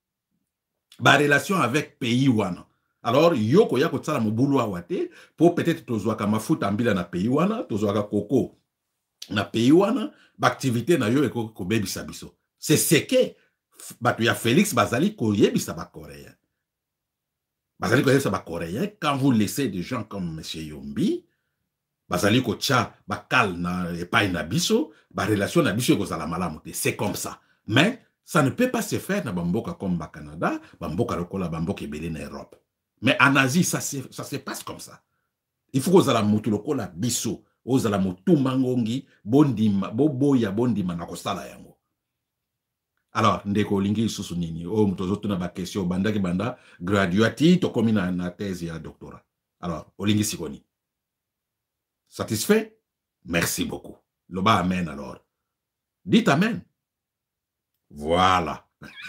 avec pays wana. Alors, yoko ya kotsala mobulu awate pour peut-être tozwaka mafuta mbila na pays wana, tozwaka koko na pays wana, l'activité na yo eko kobebisa biso. C'est ce que batu ya Félix bazali koyebisa ba coréen. Bazali koyebisa ba coréen quand vous laissez des gens comme monsieur Yombi, bazali ko tcha bakal na epai na biso, ba relation na biso ekozala malamu te. C'est comme ça. Mais ça ne peut pas se faire na bamboka comme ba Canada, bamboka lokola bamboka ebele na Europe. Mais en Asie, ça se passe comme ça. Il faut kozala mutu lokola biso. Ozala motumba ngongi bondima boboya bondima na kosala yango. Alors ndeko lingi susu nini o mutozoto na ba question bandaki banda graduati to komi na thèse ya doctorat. Alors olingi sikoni. Satisfait? Merci beaucoup. Loba amen alors. Dites amen. Voilà.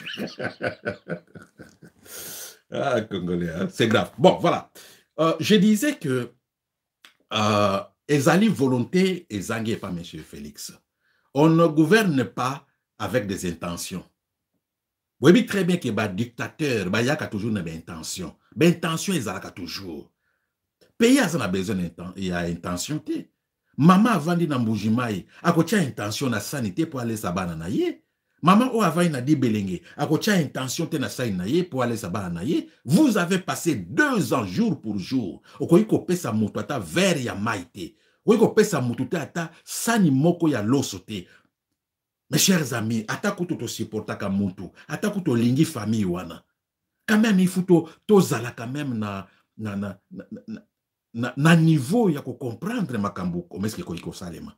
Ah, Congolais, hein? C'est grave. Bon, voilà. Je disais que ezali volonté ezangi pas monsieur Félix. On ne gouverne pas avec des intentions. Vous voyez très bien que les dictateurs, il y a toujours des intentions. Les intentions, ils ont toujours. Pays a besoin d'intention. Maman a vendu dans Mbujimai, a coché intention na sanité pour aller sabana na ye. Maman o avant na di belenge, a coché intention na sanité pour aller sabana na ye. Vous avez passé 2 ans jour pour jour. Okoyi ko pesa mutu ata vers ya maite. Okoyi ko pesa mutu ata sani moko ya loso te. Mes chers amis, atakuto to supportaka mutu, atakuto lingi famille wana. Quand même, il faut to zala quand même na niveau ya ko comprendre makambu comme est-ce que koiko salema.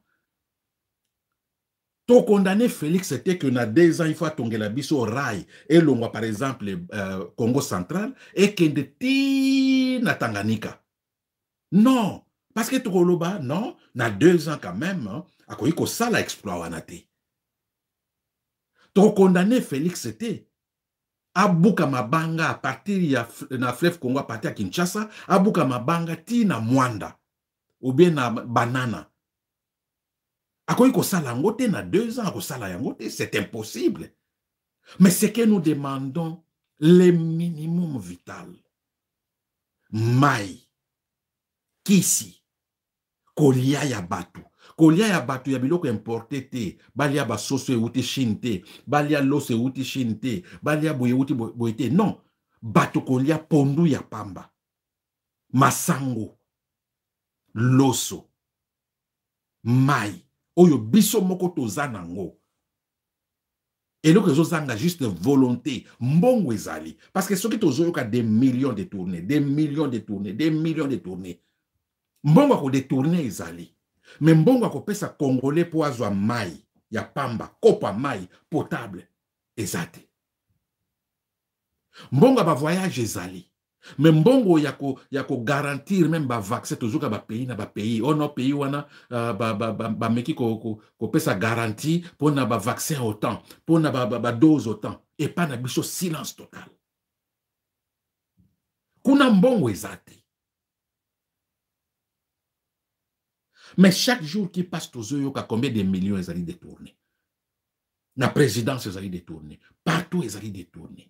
To condamner Félix, c'était que na 2 ans, il faut tongela biso rail. Et l'on par exemple, Congo central, et que ti na Tanganyika. Non, parce que Tokoloba, non, na 2 ans quand même, a koiko sala exploit wanate. To condamner Félix, c'était abuka mabanga à partir na fleuve Congo à partir à Kinshasa, abuka mabanga ti na Mwanda, ou bien na banana. Akoyi ko sala ngote na 2 ans, ko sala yangote, c'est impossible. Mais ce que nous demandons, le minimum vital. Mai, kisi, kolia ya batu, kolia ya bato ya biloko importe te, balia basoso euti Chine te, balia loso euti Chine te, balia boye euti boye te. Non, bato kolia pondu ya pamba, masango, loso, mai, oyo biso moko toza nango. Eloko ezozanga juste volonté, mbongo ezali. Parce que soki tozoyoka des millions de tournées, des millions de tournées, des millions de tournées. Mbongo ako détourner ezali. Mais mbongo ako pesa congolais po azwa mai ya pamba, kopa mai potable ezate. Mbongo ba voyage ezali. Mais mbongo yako garantir même ba vaccin tozuka ba pays na ba pays. Oh non pays wana ba meki ko pesa garantie pour na ba vaccin autant, pour na ba dose autant et pas na biso silence total. Kuna mbongo ezate. Mais chaque jour qui passe, combien de millions ils allaient détourner? La présidence, ils allaient détourner. Partout, ils allaient détourner.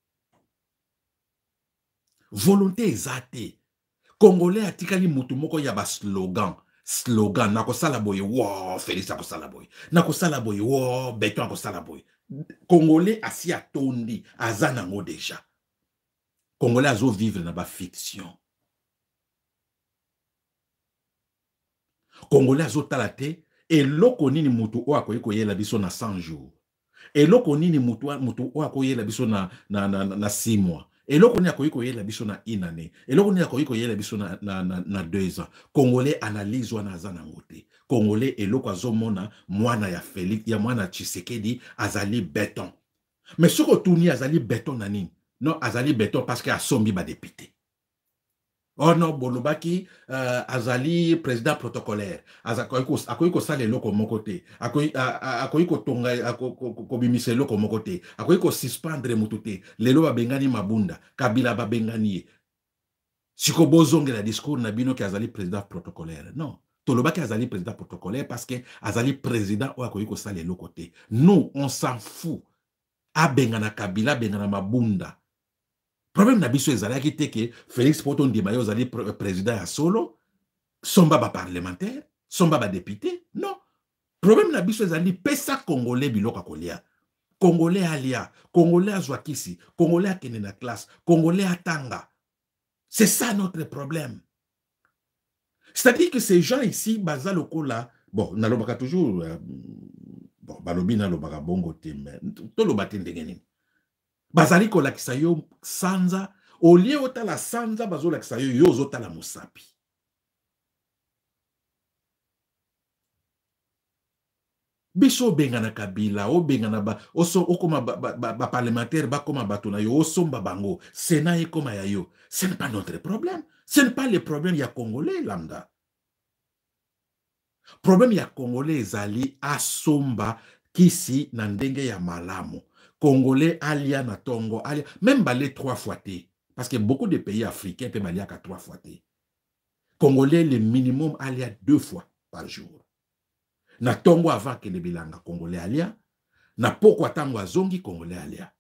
Volonté exate. Congolais a tikali mutumoko yaba slogan. Slogan. Nako salaboy. Wow, Félix ako salaboy. Nako salaboy. Wow, Beton ako salaboy. Congolais asi atondi. Azanango déjà. Congolais azo vivre na ba fiction. Congolais azotala te eloko nini mutu o akoyi koyela biso na 100 jours. Eloko nini mutu o akoyela biso na 6 mois. Eloko nini akoyi koyela biso na 1 année. Eloko nini akoyi koyela biso na 2 ans. Congolais analyse wana azana ngote. Congolais eloko azomona mwana ya Félix ya mwana Tshisekedi azali béton. Mais soko tuni azali béton na nini? Non, azali béton parce que asombi ba député. Oh non, Bolobaki, azali président protocolaire. Akoyi ko sale loko mokote. Akoyi ko tonga, ko bimise loko mokote. Akoyi ko suspendre mutute. Lelo ba bengani Mabunda. Kabila ba bengani. Siko bozonge la discours na bino ki azali président protocolaire. Non. Tolobaki azali président protocolaire parce que azali président ou akoyi ko sale loko te. Nous, on s'en fout. A bengana Kabila, bengana Mabunda. Problème na biso ezalaki te que Félix Poto Ndimayo azali président ya solo, somba ba parlementaire, somba ba député. Non. Problème na biso ezali pesa congolais biloko kolia. Congolais alia, congolais azwakisi, congolais akende na classe, congolais atanga. C'est ça notre problème. C'est-à-dire que ces gens ici, baza lokola, bon, nalobaka toujours, bon, balobi nalobaka bongo te, mais tolobate ndenge nini. Bazali ko lakisa yo sanza, au lieu otala sanza bazo lakisa yo ozotala musapi. Biso bengana Kabila, o bengana ba oso okoma ba parlementaire ba koma batuna yo osomba bango, Sénat e koma ya yo. Ce n'est pas notre problème. Ce n'est pas le problème ya Congolais lambda. Problème ya Congolais ezali asomba kisi na ndenge ya malamu. Congolais alia na tongo, alia, même balé 3 fois té. Parce que beaucoup de pays africains peuvent aller à 3 fois té. Congolais, le minimum alia 2 fois par jour. Na tongo avant que le bilanga Congolais alia, na pokwa tango azongi Congolais alia.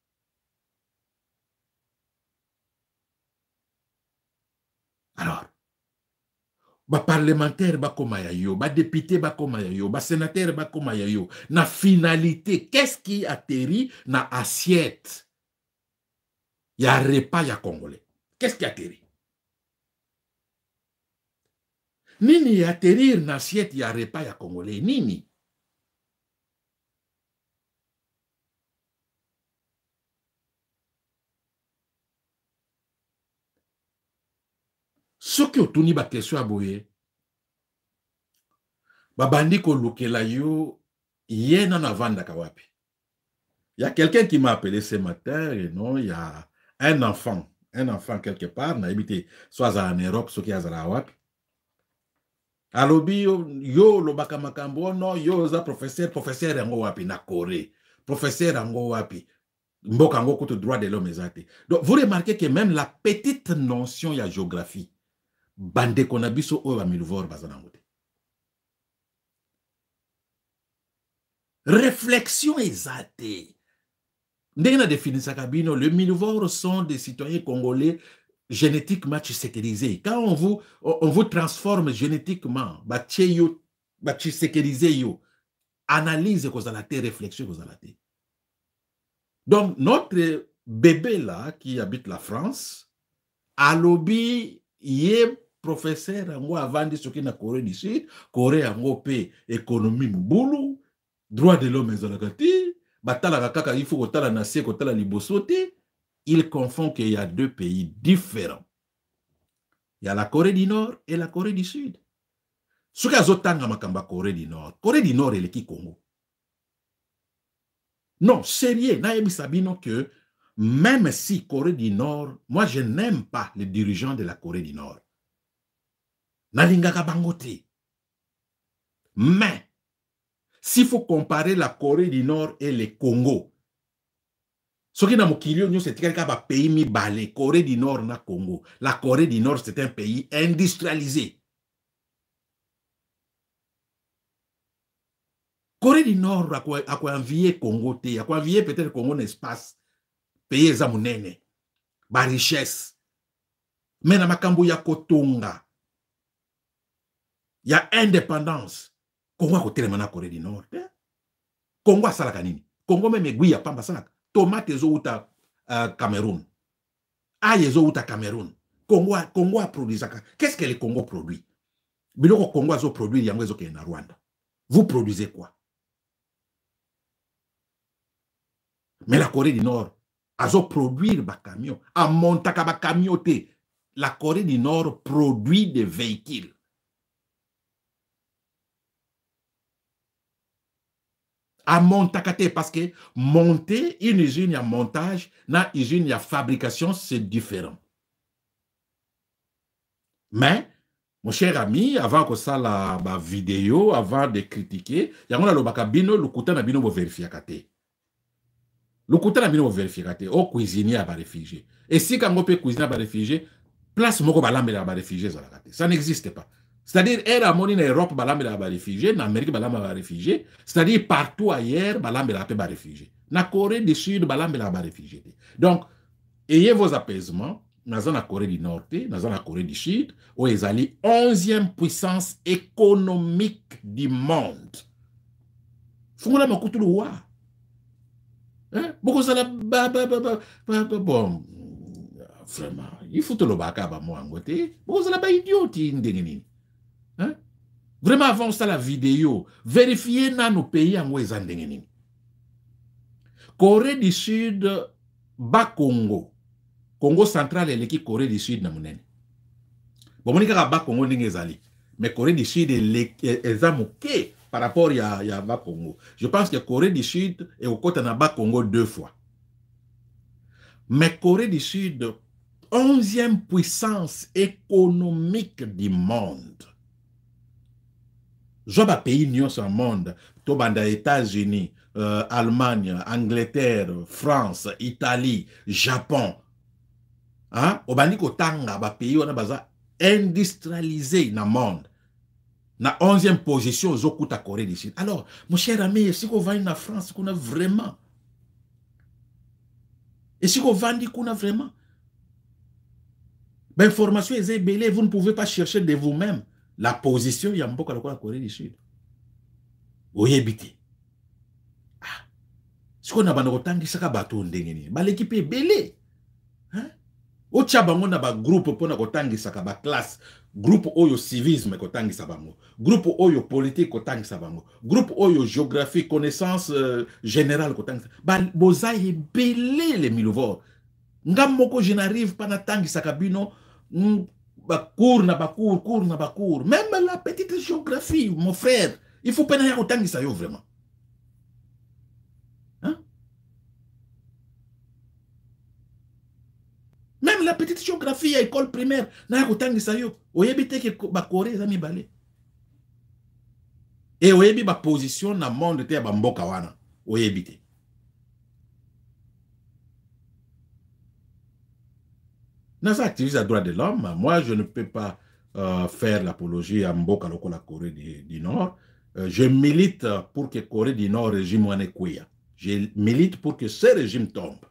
Alors, ba parlementaire ba koma ya yo, ba député ba koma ya yo, ba sénateur ba koma ya yo. Na finalité, qu'est-ce qui atterrit na assiette ya repas ya Congolais? Qu'est-ce qui atterrit? Nini atterrir na assiette ya repas ya Congolais? Nini? Soki otuni ba question aboye, babandi ko lukela yo yena na vanda kawapi. Il y a quelqu'un qui m'a appelé ce matin, et non, il y a un enfant quelque part, na habité soit en Europe, soit qui a wapi. Alobi yo lobaka makambo no yo za professeur yango wapi na Corée, professeur yango wapi. Mboka yango kote droit de l'homme ezate. Donc vous remarquez que même la petite notion ya géographie bande konabiso o ba milvor bazanango. Réflexion exate. Ndena définissaka kabino, les milvores sont des citoyens congolais génétiquement sécurisés. Quand on vous transforme génétiquement, bah tcheyo bachisekerize yo analyse kozala te, réflexion kozala te. Donc notre bébé là qui habite la France alobi ye professeur yango avandi soki na Corée du Sud, Corée yango pe économie mubulu, droit de l'homme ezalaka te, batalaka kaka il faut kotala na se kotala liboso te. Il confond qu'il y a deux pays différents. Il y a la Corée du Nord et la Corée du Sud. Ce qui azotanga makamba Corée du Nord et le Congo. Non, sérieux, naebi sabino que même si Corée du Nord, moi je n'aime pas les dirigeants de la Corée du Nord. Nalingaka bangote. Mais s'il faut comparer la Corée du Nord et le Congo, ce qui n'a pas c'est un pays mi-balé, Corée du Nord na Congo. La Corée du Nord, c'est un pays industrialisé. Corée du Nord a quoi envier Congo, a quoi envier peut-être Congo un espace, pays zamunene, ba richesse. Mais na makambo ya kotonga, il y a indépendance. Congo a côté na Corée du Nord. Congo a salaka nini? Congo même aiguille a pamba salaka. Tomate zo uta Cameroun. Aïe zo uta Cameroun. Congo a produit ça. Qu'est-ce que le Congo produit? Biloko Congo a produit yango zo ke na Rwanda. Vous produisez quoi? Mais la Corée du Nord a produire ba camion, a montaka ba camion te. La Corée du Nord produit des véhicules. À montakate parce que monter une usine à montage, na usine à fabrication, c'est différent. Mais, mon cher ami, avant que ça la vidéo, avant de critiquer, il y a un bakabino, le kouta na bino bo vérifier. Le kouta na bino bo vérifier. Au cuisinier à ba réfugié. Et si quand on peut cuisiner à ba réfugié, place moko balambe à ba réfugié ça n'existe pas. C'est-à-dire, elle a monné en Europe, balambe la réfugié, en Amérique, balambe la réfugié, c'est-à-dire partout ailleurs, balambe la réfugié. Na Corée du Sud, balambe la réfugié. Donc, ayez vos apaisements, dans la Corée du Nord, dans la Corée du Sud, où ils allaient 11e puissance économique du monde. Faut que vous ayez le roi. Beaucoup ça bon, vraiment, il faut que le baka ba moi en côté. Beaucoup ça la idiot, hein? Vraiment, avant ça, la vidéo, vérifiez dans nos pays en Ouezandengeni. Corée du Sud, bas Congo. Congo central et l'équipe Corée du Sud, na mounene. Bon, on dit que bas Congo n'est pas mais Corée du Sud est amouké par rapport à bas Congo. Je pense que Corée du Sud est au côté de bas Congo 2 fois. Mais Corée du Sud, 11e puissance économique du monde. Joba pays nions au monde, tobanda États-Unis, Allemagne, Angleterre, France, Italie, Japon. Hein? Obandi ko tanga ba pays on a baza industrialisé dans le monde. Na 11e position zokuta Corée du Sud. Alors, mon cher ami, si on va en France, qu'on a vraiment. Et si on va qu'on a vraiment. Ben, information est belée, vous ne pouvez pas chercher de vous-même. La position, il y a beaucoup de la Corée du Sud. Vous y habitez. Ah. Si on a un saka bateau, l'équipe est belée. Hein? Au Tchabango, on a un groupe pour la saka ba classe. Groupe oyo civisme kotangi sabango. Groupe oyo politique kotangi sabango. Groupe oyo géographie, connaissance générale kotangi sabango. Ba boza est belé les milovor. Ngamoko je n'arrive pas na tangi sakabino. Cours na bakour. Même la petite géographie, mon frère, il faut pas y autant que ça vraiment. Hein? Même la petite géographie à école primaire, n'a autant que ça yo. Oyebite que bakore za mi balé. Et oyebi ba position na monde te ba mboka wana. Oyebite. Dans ça activiste à droit de l'homme, moi je ne peux pas faire l'apologie à Mboka loko la Corée du Nord. Je milite pour que Corée du Nord régime Wanekouya. Je milite pour que ce régime tombe.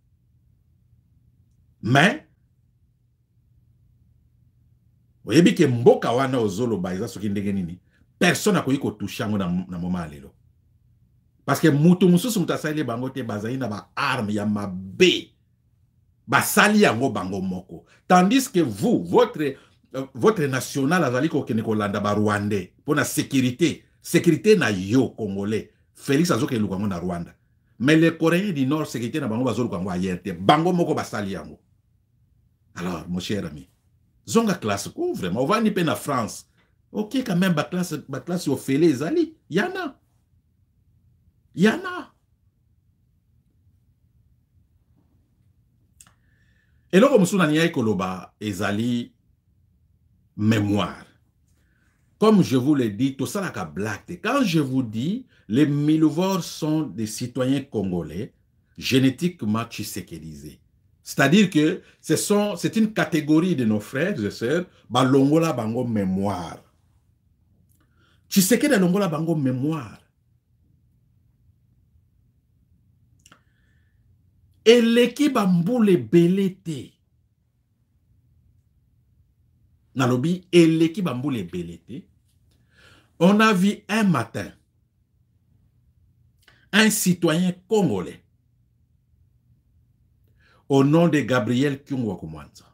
Mais, vous voyez que Mboka wana ozolo baïza soki ndengenini. personne n'a koyi ko toucher yango na moment lelo. Parce que mutu mususu mutasali bango te bazali na ba arme ya mabe. Basali yango bango moko. Tandis que vous, votre national azali ko kene ko landa ba Rwandais pour la sécurité na yo congolais. Félix azoke lukango na Rwanda. Mais les Coréens du Nord sécurité na bango bazolu kango ayer te. Bango moko basali yango. Alors mon cher ami, zonga classe ko vraiment on va ni pe na France. OK quand même ba classe au Félix azali, yana. Et là, comme souvenir koloba ezali mémoire. Comme je vous l'ai dit, tout ça la blague. Quand je vous dis, les Milivores sont des citoyens congolais génétiquement tshisekidisés. C'est-à-dire que c'est une catégorie de nos frères et sœurs, balongola bango mémoire. Tshisekedi longola bango mémoire. Et l'équipe a mboule belete. Nalobi, et l'équipe a mboule belete. On a vu un matin un citoyen congolais au nom de Gabriel Kyungwakumwanza.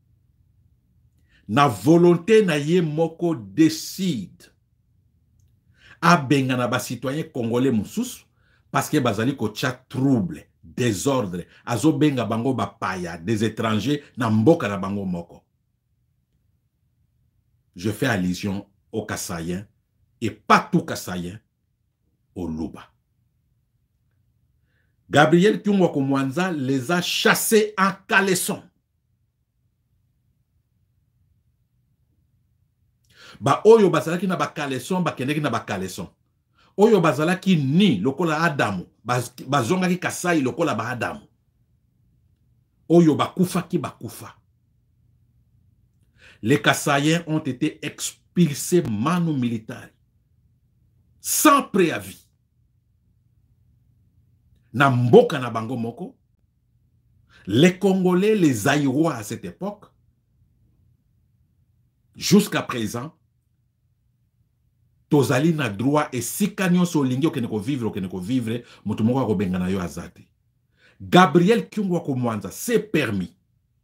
Na volonté na ye moko décide a bengana ba citoyen congolais mususu parce que bazali ko tcha trouble. Désordre, azo benga bango bapaya, des étrangers, na mboka na bango moko. Je fais allusion aux Kassaïens, et pas tout Kassaïens, au Luba. Gabriel Kyungwakumwanza les a chassés en caleçon. Ba oyo bazalaki na ba caleçon, ba kendeki na ba caleçon. Oyo bazalaki ni lokola Adamu, bazongaki Kasai lokola ba Adamu. Oyo bakufaki bakufa. Les Kassaïens ont été expulsés manu militaire, sans préavis. Na mboka na bango moko, les Congolais, les Aïrois à cette époque, jusqu'à présent, tozali na droit et si kanyon so lingi okeneko vivre, mutumoko ko bengana yo azate. Gabriel Kyungwakumwanza s'est permis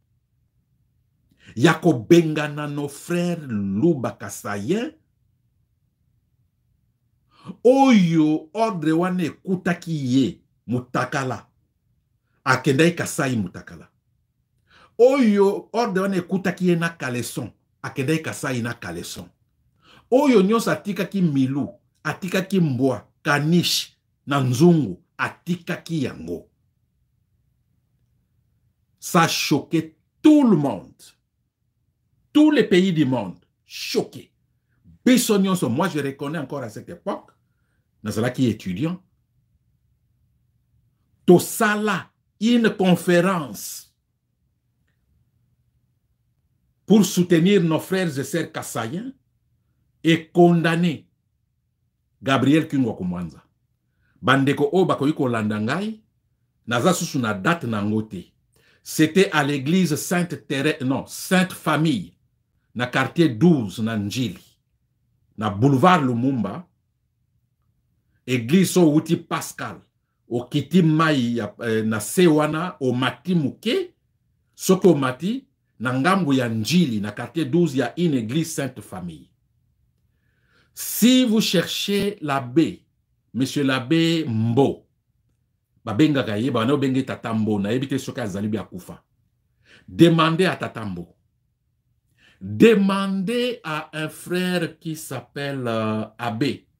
yako bengana nos frères Luba Kassaïen oyo ordre wane kutaki ye mutakala akendai Kasai mutakala. Oyo ordre wane kutaki ye na caleçon akendai Kasai na caleçon. Oyo nyonso atikaki milu, atikaki mbwa, kanish, na nzungu, atikaki yango. Ça a choqué tout le monde. Tous les pays du monde, choqués. Biso nyonso, moi je reconnais encore à cette époque, nazala qui étudiant, tosala une conférence pour soutenir nos frères et sœurs kassaïens et condamner Gabriel Kyungwakumwanza. Bandeko o bakoyi kolanda ngai, naza susu na date na ngote. C'était à l'église Sainte Famille, na quartier 12 na Njili, na boulevard Lumumba, église so uti Pascal, o kiti mai na sewana o mati muke, soko mati, na ngambu ya Njili, na quartier 12 ya une église Sainte Famille. Si vous cherchez l'abbé, monsieur l'abbé Mbo, babenga kaye, bano benge tatambo, na ebite soka zalibi akufa. Demandez à Tatambo. Demandez à un frère qui s'appelle Abbé.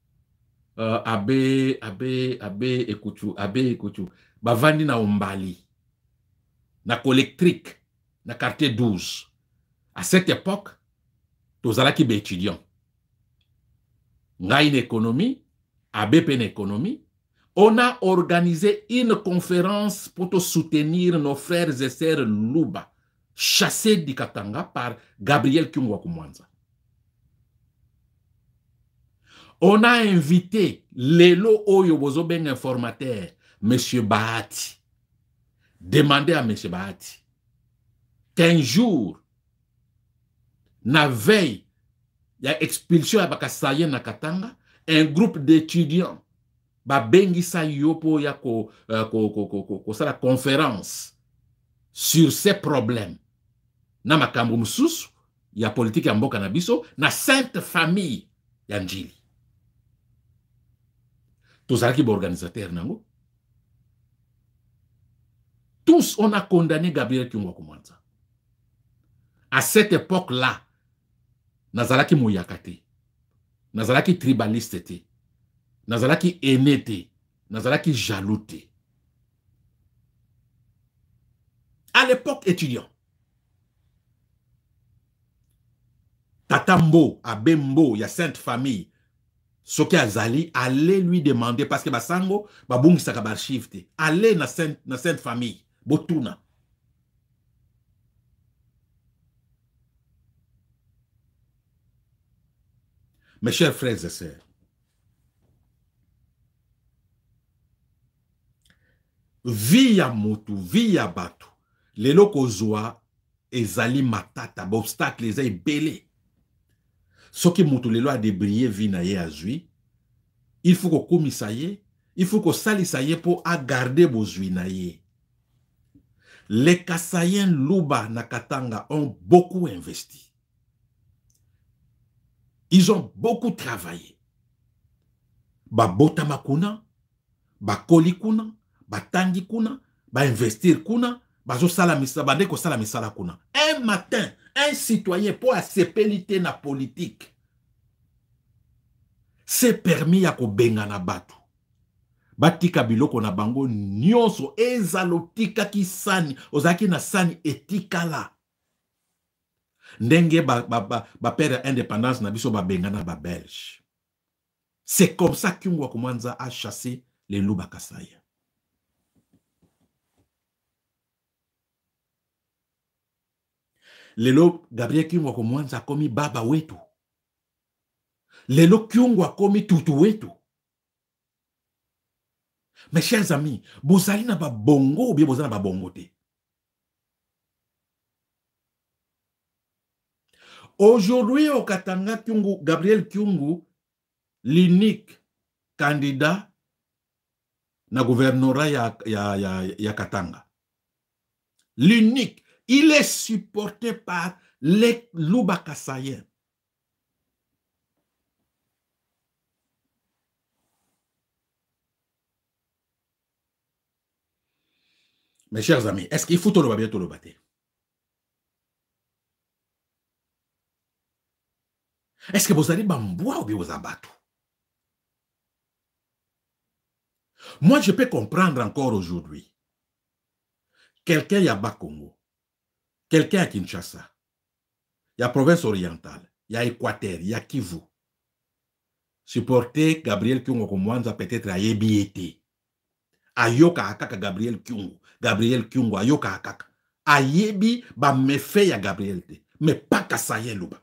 Abbé Ekuchu. Bavandi na Ombali. Na collectrique. Na quartier 12. À cette époque, tozalaki be étudiant. Nga une économie, Abbé pen économie. On a organisé une conférence pour soutenir nos frères et sœurs Luba, chassés du Katanga par Gabriel Kyungwakumwanza. On a invité Lelo Oyobozo Ben informateur, M. Bahati. Demandez à M. Bahati qu'un jour, la veille Il y a expulsion à Bakasaye na Katanga, un groupe d'étudiants babengisa yopo ya la conférence sur ces problèmes. Na makambo mususu ya politique ya mboka na biso na sainte famille ya njili. Tozalaki ba organisateur nango. Tous on a condamné Gabriel Kyungwa Kumwanza. À cette époque-là, nazalaki mouyakate, nazalaki tribaliste te, nazalaki aîné te, nazalaki jaloux te. À l'époque étudiant, Tatambo, Abembo, il y a sainte famille, Soki Azali, allez lui demander, parce que Basango, Babungi Sakabarchive te, allez na sainte famille, Botuna. Mes chers frères et sœurs, via motu, via batu, lelo kozwa ezali matata, obstacle eza ebele. Soki motu lelo a débriller vi na ye azui, il faut ko komisa ye, il faut ko salisa ye po a garder bozui na ye. Les Kasayen Luba na Katanga ont beaucoup investi. Ils ont beaucoup travaillé. Ba botama kuna, ba koli kuna, ba tangi kuna, ba investir kuna, ba zo salamisa, ba deko salamisala kuna. Un matin, un citoyen pour accepter na politique, c'est permis ya ko benga na batu. Batika biloko na bango nyonso ezalotika ki sani, ozaki na sani etika la. Ndenge ba père indépendance na biso ba bengana ba belge. C'est comme ça Kyungwa Kumwanza a chassé les Luba Kasaya. Lelo Gabriel Kyungwa Kumwanza a komi baba wetu. Lelo Kyungwa komi tutu wetu. Mes chers amis, bozali na ba bongo ou bien bozali na ba bongo te. Aujourd'hui, au Katanga, Gabriel Kyungu, l'unique candidat na gouvernorat ya Katanga. L'unique. Il est supporté par les Luba Kasayen. Mes chers amis, est-ce qu'il faut tout le bien tout le battre? Est-ce que vous allez bamboua ou bien vous abattre? Moi, je peux comprendre encore aujourd'hui. Quelqu'un y a Bas-Congo, quelqu'un à Kinshasa, il y a province orientale, il y a Équateur, il y a Kivu. Supporter Gabriel Kyungu Kumwanza peut-être à Yebiete. Ayoka akaka Gabriel Kyungu. Gabriel Kyungu ayoka akaka. Ayebi ba mefe ya Gabriel te. Mais pas Kasayen Luba.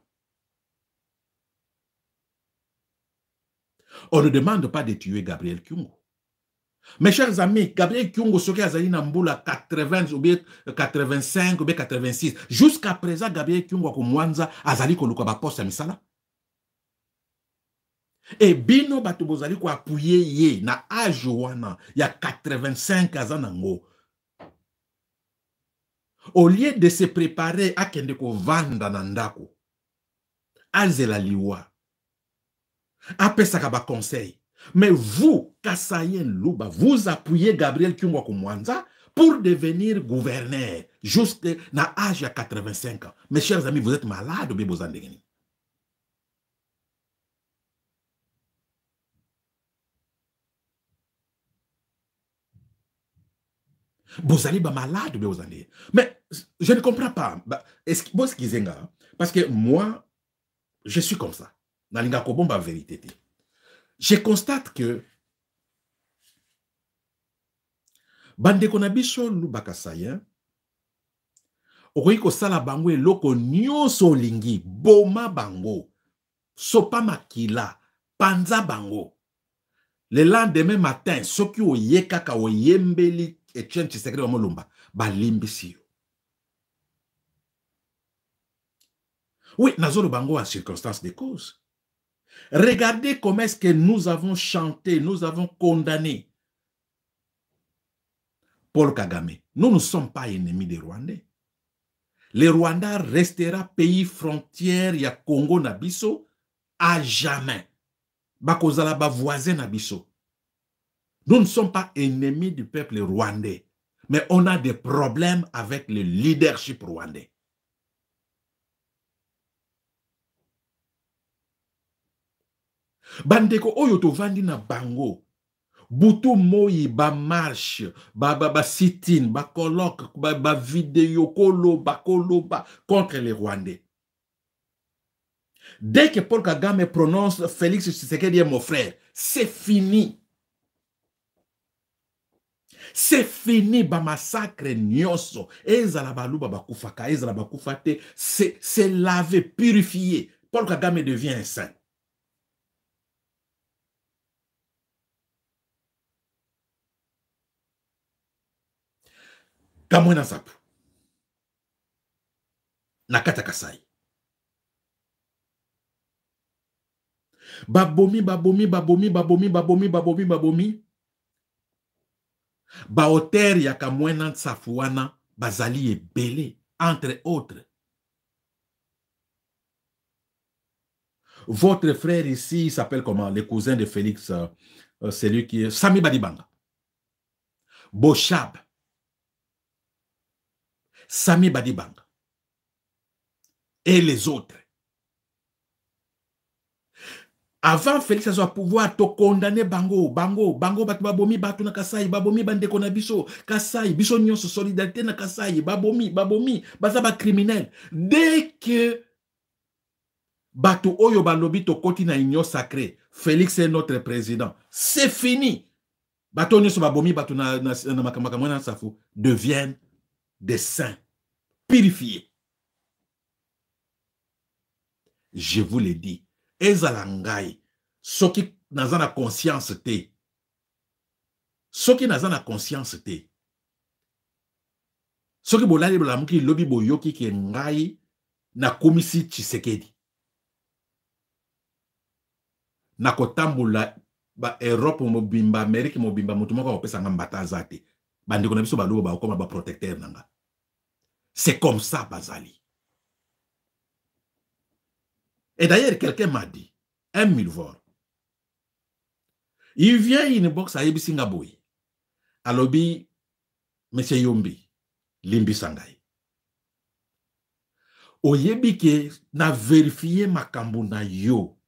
On ne demande pas de tuer Gabriel Kyungu. Mes chers amis, Gabriel Kyungu soki azali na mbula 80 ou bien 85 ou bien 86. Jusqu'à présent, Gabriel Kyungu Kumwanza azali koluka ba poste ya misala. Et bino bato bozali ko appuyer ye na âge wana ya 85 ans nango. Au lieu de se préparer à kende ko vanda na ndako, azela liwa, apesaka ba conseil. Mais vous, Kasayen Luba, vous appuyez Gabriel Kyungu Kumwanza pour devenir gouverneur jusqu'à l'âge de 85 ans. Mes chers amis, vous êtes malades ou bien vous en dégainez? Vous allez malade ou bien vous en dégainez? Mais je ne comprends pas. Parce que moi, je suis comme ça. Dans la vérité. Je constate que bande konabiso Luba Kasayen okoki kosala bango eloko nyonso olingi, boma bango, sopa makila, panza bango. Le lendemain matin, soki oye kaka oyembeli Etienne Tshisekedi wa Mulumba, balimbisi yo. Oui, Nazolo Bango a circonstance de cause. Regardez comment est-ce que nous avons chanté, nous avons condamné Paul Kagame. Nous ne sommes pas ennemis des Rwandais. Le Rwanda restera pays frontière, il y a Congo Nabiso, à jamais. Bakozala ba voisin Nabiso. Nous ne sommes pas ennemis du peuple rwandais, mais on a des problèmes avec le leadership rwandais. Bandeko oyo tovandi na bango, butu moyi ba marche, ba sit-in, ba colloque, ba vidéo koloba contre les Rwandais. Dès que Paul Kagame prononce Félix Tshisekedi est mon frère, c'est fini. C'est fini, ba massacre nyonso. Ezala baluba bakufaka, ezala bakufate, c'est lavé, purifié. Paul Kagame devient un saint. Kamwena Sapu. Nakata Kasai. Babomi. Ba hotel ya Kamwena Safuana, bazali ebele, entre autres. Votre frère ici, il s'appelle comment? Le cousin de Félix, celui qui est Sami Badibanga. Boshab. Sami Badibanga. Et les autres. Avant Félix soit pouvoir te condamner bango batu babomi batu na Kasai, babomi bandeko na biso, Kasai, biso nyonso solidarité na Kasai, babomi, bazaba criminel. Dès que batu oyo balobi to koti na union sacrée, Félix est notre président, c'est fini. Batu nyonso babomi batu na makamwena safu deviennent des saints, purifiés. Je vous l'ai dit. Ezalangai, soki nazana conscience te. Soki nazana conscience te. Soki bolali bolamuki lobi boyoki ke ngai na komisi Tshisekedi. Na kotambula ba Europe mobimba, Amerique mobimba, mutumoko opesa ngambata azate. Bandeko na biso baluba ba okoma ba protecteur nanga. C'est comme ça, Bazali. Et d'ailleurs, quelqu'un m'a dit, 1000 voix. Il vient une box à Yebi Singaboui. À lobby, M. Yombi, Limbi Sangai. O yebi ke na vérifié makambo na yo.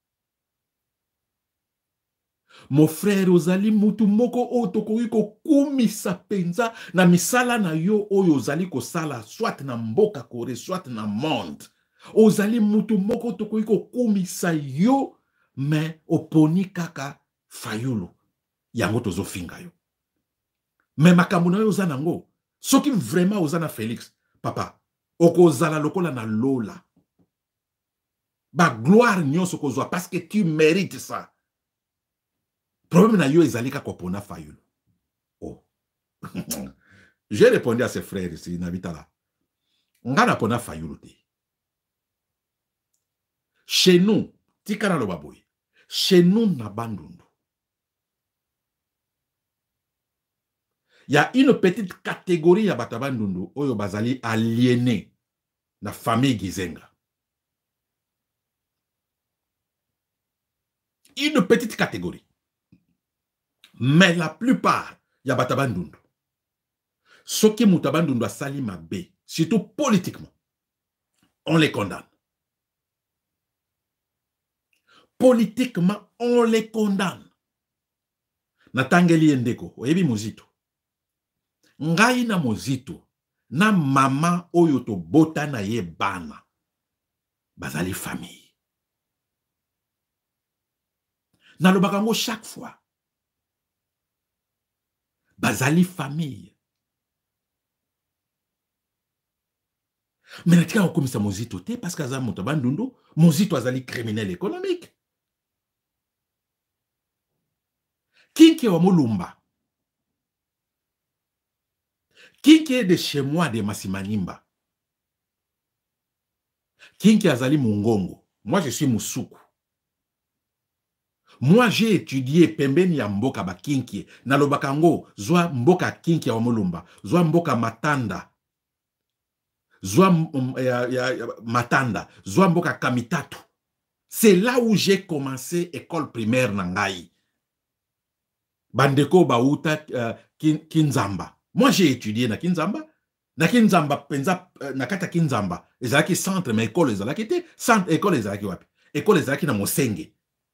Mon frère ozali mutu moko otoko ko kumisa penza na misala na yo oyo ozali ko sala soit na mboka kore soit na monde. Ozali mutu moko toko iko kumisa yo me oponi kaka fayulu yango tozo finga yo. Me makambo na yo ozanango soki vraiment ozana Félix papa oko zala lokola na lola ba gloire nyonso kozwa parce que tu mérites ça. Problème na yo ezalika kopona fayulu. Oh. J'ai répondu à ses frères ici nabitala. Ngana pona fayulu te. Chez nous, tikana lo baboy. Chez nous na Bandundu. Il y a une petite catégorie ya batabandundu oyo bazali aliéné na famille Gizenga. Une petite catégorie. Mais la plupart ya batabandundu. Soki mutabandundu asali mabe, surtout politiquement, on les condamne. Politiquement, on les condamne. Natangeli endeko, oyebi mozito. Ngai na mozito, na mama oyo to bota na ye bana. Bazali famille. Na lo bakango chaque fois. Bazali famille. Mais natika okomisa mozito te parce que azali moto bandundu, mozito azali criminel économique. Kinke wa Mulumba. Kinke de chez moi de Masimanimba. Kinki azali mungongo. Moi, je suis musuku. Moi, j'ai étudié pembeni ya mboka ba kinki. Na lobakango, zwa mboka kinki ya wamulumba. Zwa mboka matanda. Zwa matanda. Zwa mboka kamitatu. C'est là où j'ai commencé école primaire nangai. Bandeko bauta Kinzamba. Moi, j'ai étudié na Kinzamba. Na Kinzamba, penza, nakata Kinzamba. Ezalaki centre, mais école ezalaki te. Centre, école ezalaki wapi. École ezalaki na Mosenge.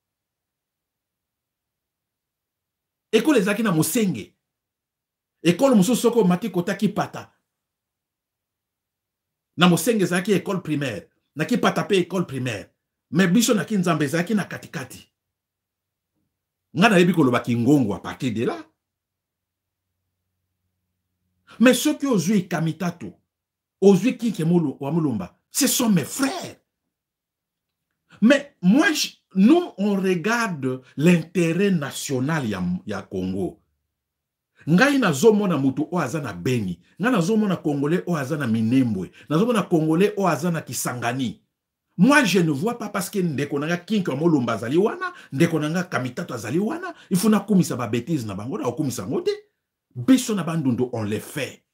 École ezalaki na Mosenge. École Musosoko mati kotaki pata. Na Mosenge ezalaki école primaire. Na ki pata pe école primaire. Mais biso na Kinzamba ezalaki na katikati. Nga na yebi koloba kingongo à partir de là. Mais ceux qui osent Kamitato, osent Kinkemolo ou Amulumba, ce sont mes frères. Mais moi, nous, on regarde l'intérêt national ya Congo. Ngai na zomo na mutu o azana Beni. Nga na zomo na Congolais o azana Minembwe. Na zomo na Congolais o azana Kisangani. Moi, je ne vois pas parce que ndeko nanga Kinkemolo azali wana, ndeko nanga Kamitato azali wana, il faut na kumisa ba bêtise na bango na okumisa ngote. Biso na bandundu, on les fait.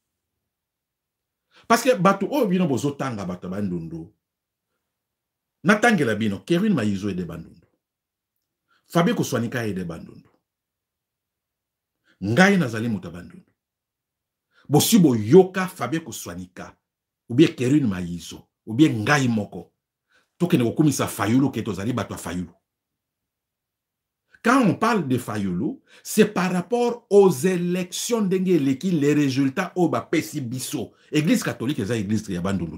Parce que bato o bino bozo tanga bato bandundu. Natangela bino, Kevin Maizo et de bandundu. Fabien Koswanika et de bandundu. Ngai nazali muta bandundu. Bosibo yoka Fabien Koswanika. Ou bien Kevin Maizo. Ou bien Ngai Moko. Tokene kokumisa Fayulu ke tozali bato Fayulu. Quand on parle de Fayulu, c'est par rapport aux élections d'Engeleki, les résultats au Bapesi Bisso. Église catholique, c'est l'église qui abandonne.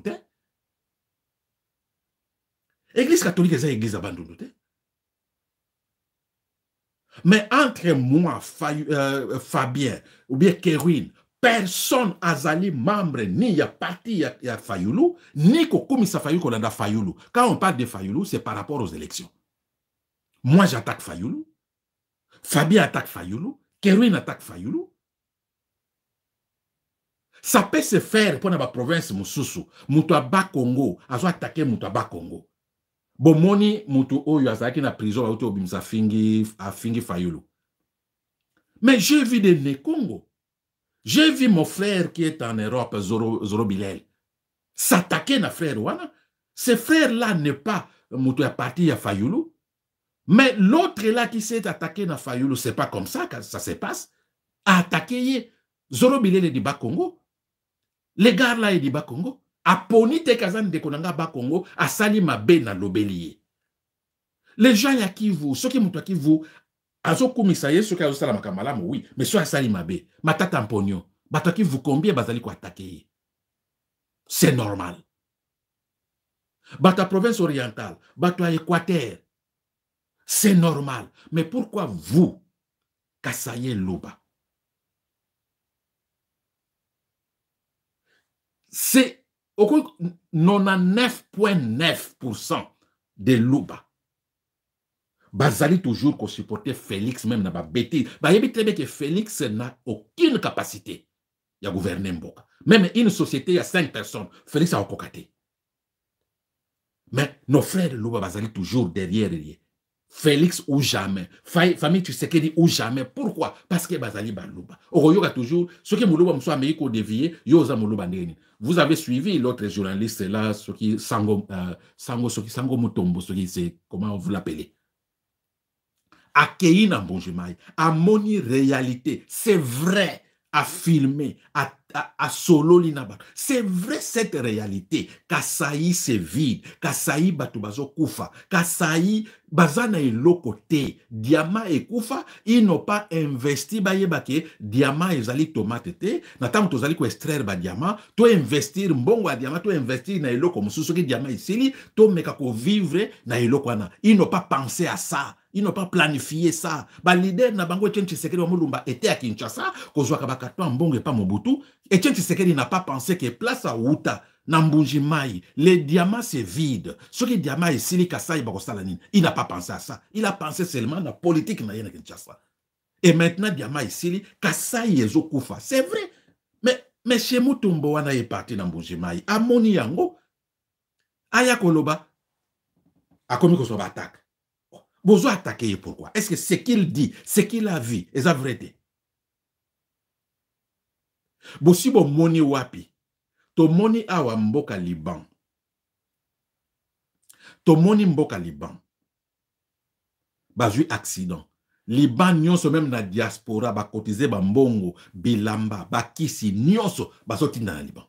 Église catholique, c'est l'église abandonnée. Mais entre moi, Fabien, ou bien Kerwin, personne azali membre, ni ya parti ya Fayulu, ni kokumisa Fayulu kolanda Fayulu. Quand on parle de Fayulu, c'est par rapport aux élections. Moi, j'attaque Fayulu. Fabien attaque Fayulu, Kerwin attaque Fayulu. Ça peut se faire pour la province Mususu. Mutua Bas Congo, azo attaquer Mutua Bas Congo. Bomoni Mutu Oyo azaki na prison auto bimsa fingi Fayulu. Mais j'ai vu des Nekongo. J'ai vu mon frère qui est en Europe, Zoro Bilel, s'attaquer na frère Wana. Ce frère-là n'est pas Mutua parti à Fayulu. Mais l'autre là qui s'est attaqué dans Fayulu, c'est pas comme ça que ça se passe. A attaqué Zoro Bilele di Bakongo. Les gars là di Bakongo. A poni te kazan de konanga Bakongo, a sali mabe na lobelier. Les gens ya Kivu, ceux qui moutou Kivu, azo komisaye, ceux qui azo sala makamala, oui, mais ceux a sali mabe, matata mponyo, bato Kivu combien bazali ko attaquer. C'est normal. Bato province orientale, bato Équateur. C'est normal. Mais pourquoi vous, Kassaye Luba? C'est 99,9% des Luba. Bazali toujours qu'on supportait Félix, même n'a pas bêtise. Il y a très bien que Félix n'a aucune capacité à gouverner Mboka. Même une société, il y a 5 personnes. Félix a cocaté. Mais nos frères de Luba, Bazali toujours derrière lui. Félix ou jamais. Famille Tshisekedi ou jamais. Pourquoi? Parce que Bazali Balouba. Oroyoga toujours, ce qui Moulouba m'soit meiko dévié, yoza Moulouba ndeni. Vous avez suivi l'autre journaliste là, ce qui Sango Mutombo, ce qui c'est, comment vous l'appelez? Accueilli dans Bonjemaï, à moni réalité, c'est vrai, à filmer, à solo l'inaba. C'est vrai cette réalité. Kasaï c'est vide. Kasaï batubazo kufa. Kasaï bazana et côté. Diama et kufa. Ils n'ont pas investi bayebake. Diama et zali tomate te. Natam to zali ko extraire ba diama. To investir mbongo a diama. To investir na eloko mususu ki diama isili. To meka ko vivre na eloko wana. Ils n'ont pas pensé à ça. Ils n'ont pas planifié ça. Ba leader na bango Etienne Tshisekedi wa Mulumba était à Kinshasa. Kozwa kabakato mbongo et pas Mobutu. Etienne Tshisekedi n'a pas pensé que place à Outa, Nambujimai, les diamants c'est vide. Ce qui est diamant est Sili Kassai Barosalanine. Il n'a pas pensé à ça. Il a pensé seulement à la politique na yena Kinshasa. Et maintenant, diamant est Sili Kassai Ezokoufa. C'est vrai. Mais chez Mutumbo wana est parti Nambujimai. Amoni yango. aya koloba akomi ko soba attaque. Bozo attaquer pourquoi? Est-ce que ce qu'il dit, ce qu'il a vu, est la vérité? Bosi bo moni wapi? To moni awa mboka Liban. To moni mboka Liban. Bazui accident. Liban nyonso même na diaspora ba cotiser ba mbongo, bilamba, ba kisi nyonso bazoti na Liban.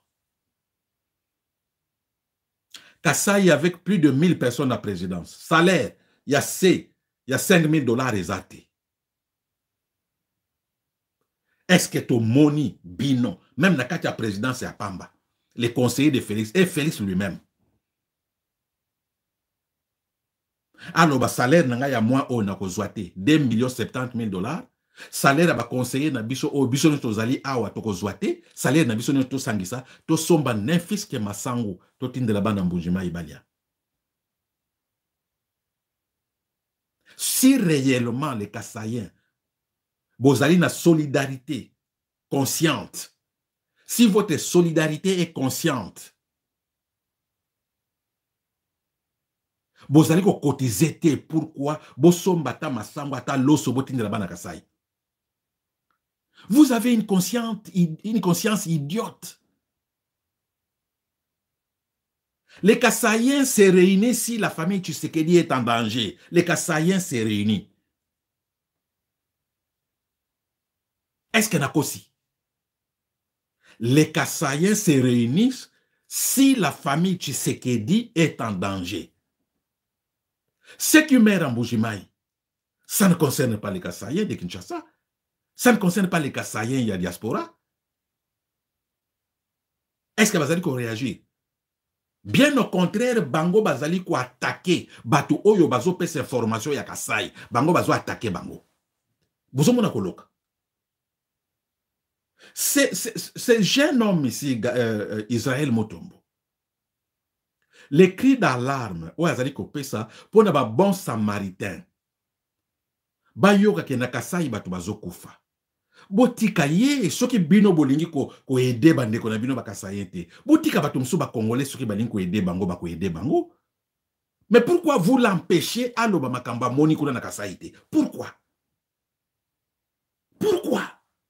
Kasaï avec plus de 1000 personnes à présidence. Salaire, il y a 5000 dollars exactés. Est-ce que ton moni bino, même na kati ya présidence ya Pamba, les conseillers de Félix et Félix lui-même. Alors, ba salaire nanga ya moi on a kozwate 2,70 dollars. Salaire ba conseiller na biso o biso no tozali awa to kozwate, salaire na biso no to sangisa, to somba nefis ke masango, to tindela bana mbunjima ibalia. Si réellement les Kassaïens bozali na solidarité consciente, si votre solidarité est consciente, bozali ko cotiser te pourquoi bosomba ta masango ata loso botindela bana Kassaï. Vous avez une conscience idiote. Les Kassaïens se réunissent si la famille Tshisekedi est en danger. Les Kassaïens se réunissent. Est-ce que Nakosi? Les Kassaïens se réunissent si la famille Tshisekedi est en danger. Ce qui meurt en Bujimaï, ça ne concerne pas les Kassaïens de Kinshasa. Ça ne concerne pas les Kassaïens de la diaspora. Est-ce que Bazali ko réagir? Bien au contraire, Bango Bazali ko attaquer Batu Oyo Bazo pese information ya Kassaï. Bango Bazo attaquer Bango. Vous avez koloka. Ce jeune homme ici, Israël Motombo, les cris d'alarme, ou Azali ko pesa, pour na ba bon samaritain. Bayoka ke na Kassaï Batu Bazo kufa. Botika ye soki bino bolingi ko aider bandeko na bino bakasayete. Botika bato msu ba congolais soki balingi ko aider bango ba ko aider bango. Mais pourquoi vous l'empêchez à loba makamba moni kuna na kasayete? Pourquoi? Pourquoi?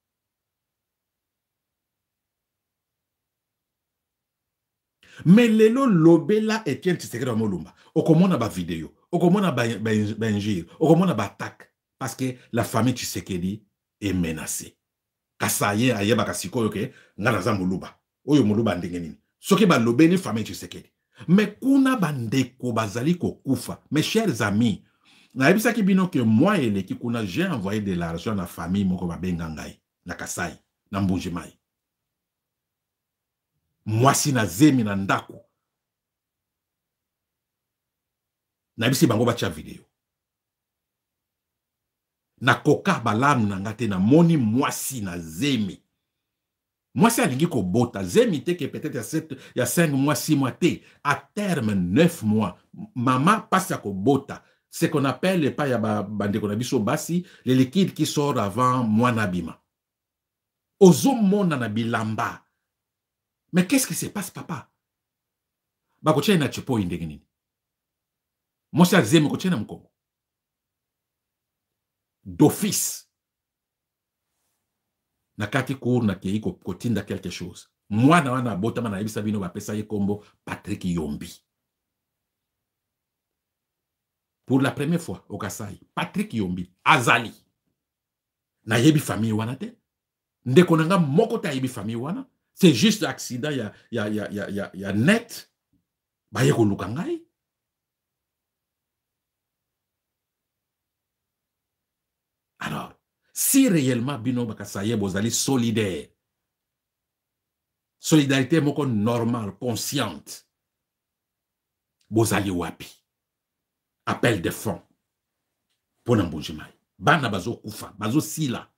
Mais lelo lobela Etienne Tshisekedi Molumba. Okomona ba vidéo, okomona ba injure, okomona ba attaque parce que la famille Tshisekedi est menacée. Kasaye ayeba kasiko yoke ngana za muluba. Oyo muluba ndenge nini. Soki ba lobeni famille Tshisekedi. Mais kuna bandeko bazali ko kufa. Mes chers amis, na ebisa ki bino que moi et l'équipe kuna j'ai envoyé de l'argent à la famille moko ba bengangai na Kasai na Mbujimai. Moi si na zemi na ndako. Na ebisi bango bacha video. Na koka balam na ngate na moni mwasi na zemi. Mwasi alingi ko bota. Zemi te que peut-être il y a 5 mois, 6 mois te. À terme 9 mois. Maman passe à ko bota. Ce qu'on appelle pas ya bande konabiso basi, le liquide qui sort avant mois nabima. Ozo mona na bilamba. Mais qu'est-ce qui se passe, papa? Bako tia na chipo indenge nini. Mwasi a zemi ko tia na mkongo. D'office. Na kati cour na kei kotinda quelque chose. Moi na wana botama na yebisa bino ba pesa ye kombo Patrick Yombi. Pour la première fois au Kasai, Patrick Yombi azali. Na yebi famille wana te. Ndeko nanga moko ta yebi famille wana. C'est juste accident ya net. Ba ye ko lukangai. Alors, si réellement bino bakasaye bozali solidaire, solidarité moko normale, consciente, bozali wapi, appel de fonds, pour Mbujimai, bana bazo kufa, bazo sila,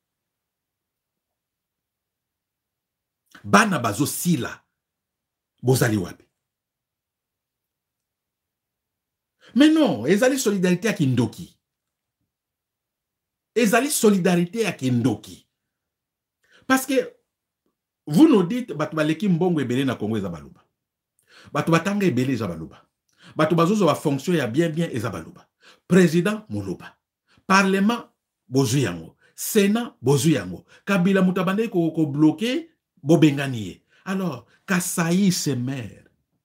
bana bazo sila, bozali wapi. Mais non, ezali solidarité à Kindoki. Ezali solidarité à Kindoki. Parce que vous nous dites, Batubaleki Mbongo ebele na Congo ezabaluba. Bato batanga ebele eza baloba. Bato bazozo ba fonction ya bien eza baloba. Président moloba. Parlement bozu yango. Sénat bozu yango. Kabila mutabande ko bloqué bobengani. Alors, Kasaï se maire.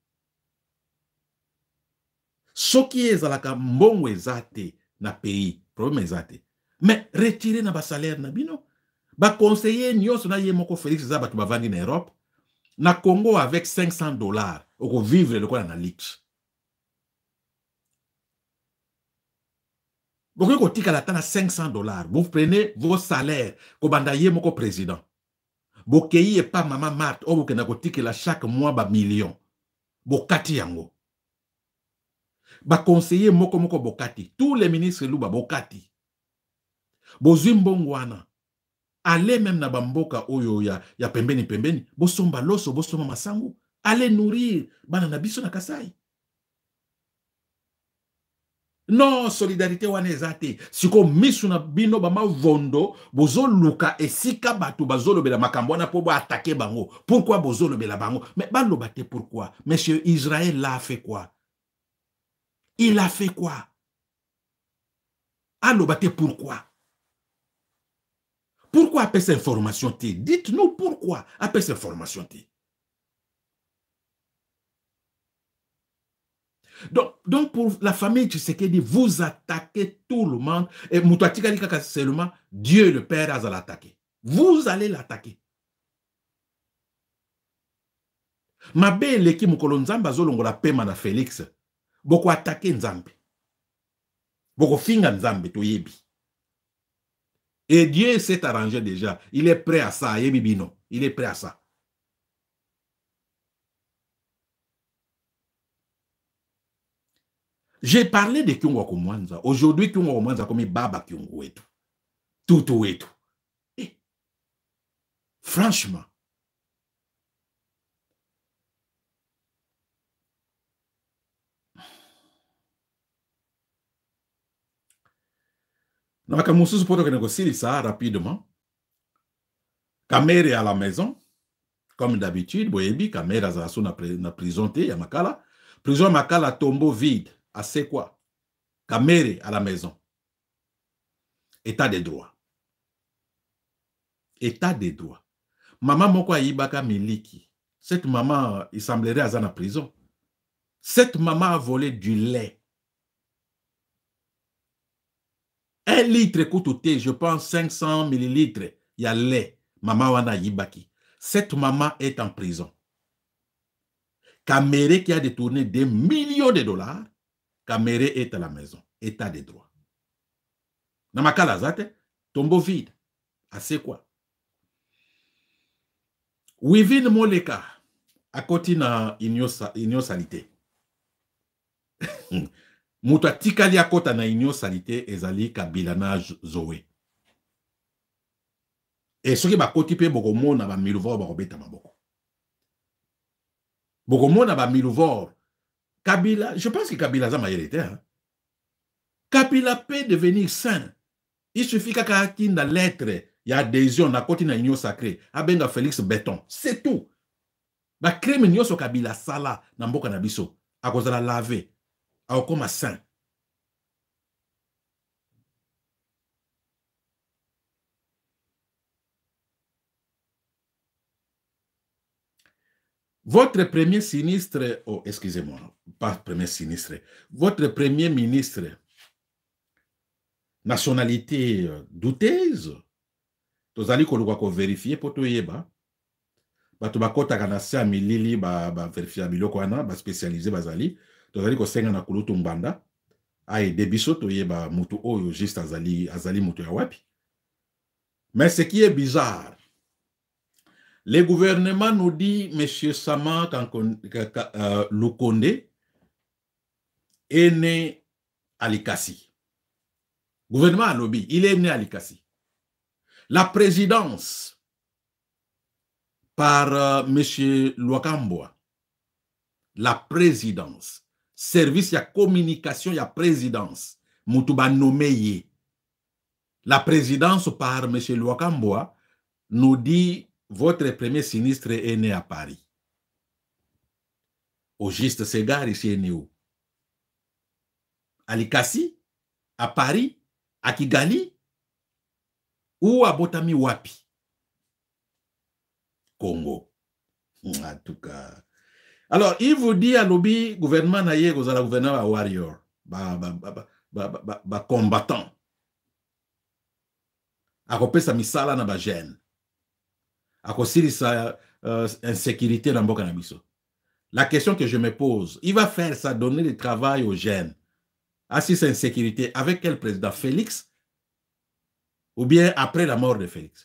Soki ezalaka mbongo ezate na pays, problème ezate. Mais retirer na ba salaire na bino. Ba conseiller nyonso na ye moko Félix za bato bavandi na Europe. Na Congo avec $500, oko vivre le quoi na lich. Vous pouvez la tana $500. Vous prenez vos salaires, kobanda ye moko président. Bokei et pas maman Marthe, ou vous pouvez la chaque mois ba million. Bokati yango. Ba conseiller moko bokati. Tous les ministres louba bokati. Bozimbongwana. Allez même na bamboka oyo ya pembeni. Bosomba loso, bosomba masangu. Allez nourrir bana na biso na Kasai. Non, solidarité wana ezate. Siko misu na bino bama vondo, bozo luka esika batu bazolo bela makambo wana po attaquer bango. Pourquoi bozolo bela bango? Mais balo bate pourquoi? Monsieur Israël l'a fait quoi? Il a fait quoi? Allo bate pourquoi? Pourquoi après cette information T? Dites-nous pourquoi après cette information T. Donc pour la famille Tshisekedi, vous attaquez tout le monde. Et Moutatika Likaka seulement, Dieu le Père a l'attaqué. Vous allez l'attaquer. Mabe leki mukolo nzambe azolongola pema na Félix. Boko attaquer nzambe. Boko finga nzambe to yebi. Et Dieu s'est arrangé déjà. Il est prêt à ça. Yebi bino. Il est prêt à ça. J'ai parlé de Kyungo Kumwanza. Aujourd'hui, Kyungo Kumwanza comme Baba Kyungo et tout. Tout et tout. Et, franchement, nous avons négocier ça rapidement. Kamere à la maison, comme d'habitude, Boyebi, Kamere a na prison, ya Makala. Prison Makala tombeau vide. À c'est quoi? Kamere à la maison. État des droits. État des droits. Maman moko Ibaka Miliki. Cette maman, il semblerait à la prison. Cette maman a volé du lait. 1 litre coûte, je pense, 500 millilitres. Il y a lait. Maman wana Ibaki. Cette maman est en prison. Kamere qui a détourné des millions de dollars. Kamere est à la maison. État des droits. Namakala zate, tombeau vide. Assez quoi? Wivin Moleka, à côté na Union Salité. Mouta tikali à côté na Union Salité, ezali Kabila na Zoé. Et ce qui va côté pe bokomo na ba miluvor bakobeta maboko. Bokomo na ba miluvor. Kabila, je pense que Kabila a maïrité. Hein? Kabila peut devenir saint. Il suffit qu'à la lettre, il y a adhésion dans la union sacrée. Abenga Félix Béton. C'est tout. La crème union sur Kabila sala na mboka na biso. A cause de la laver. A comme saint. Votre premier sinistre, oh, excusez-moi, pas premier sinistre, votre premier ministre, nationalité douteuse, vous allez vérifier pour tout yeba, bato bakota kana sa milili ba vérifier biloko wana ba spécialisé bazali, vous allez ko senga na kulutu mbanda, ay debiso to yeba mutu oyo juste azali mutu ya wapi. Mais ce qui est bizarre, le gouvernement nous dit, M. Sama Lukonde est né à Likasi. Gouvernement à lobby, il est né à Likasi. La présidence par M. Lwakamboa, la présidence, service ya communication ya présidence, Moutuba nommé. La présidence par M. Lwakamboa nous dit votre premier sinistre est né à Paris. Au Juste Segar, ici est où? À Likasi, à Paris, à Kigali, ou à Botami Wapi? Congo. En tout cas. Alors, il vous dit à lobby, gouvernement naïe, vous allez gouvernement à warrior, combattant. À copé sa misala na ba gêne. À cause sa insécurité dans Boka Nabiso. La question que je me pose, il va faire ça, donner du travail aux jeunes. Assis sa insécurité, avec quel président? Félix? Ou bien après la mort de Félix?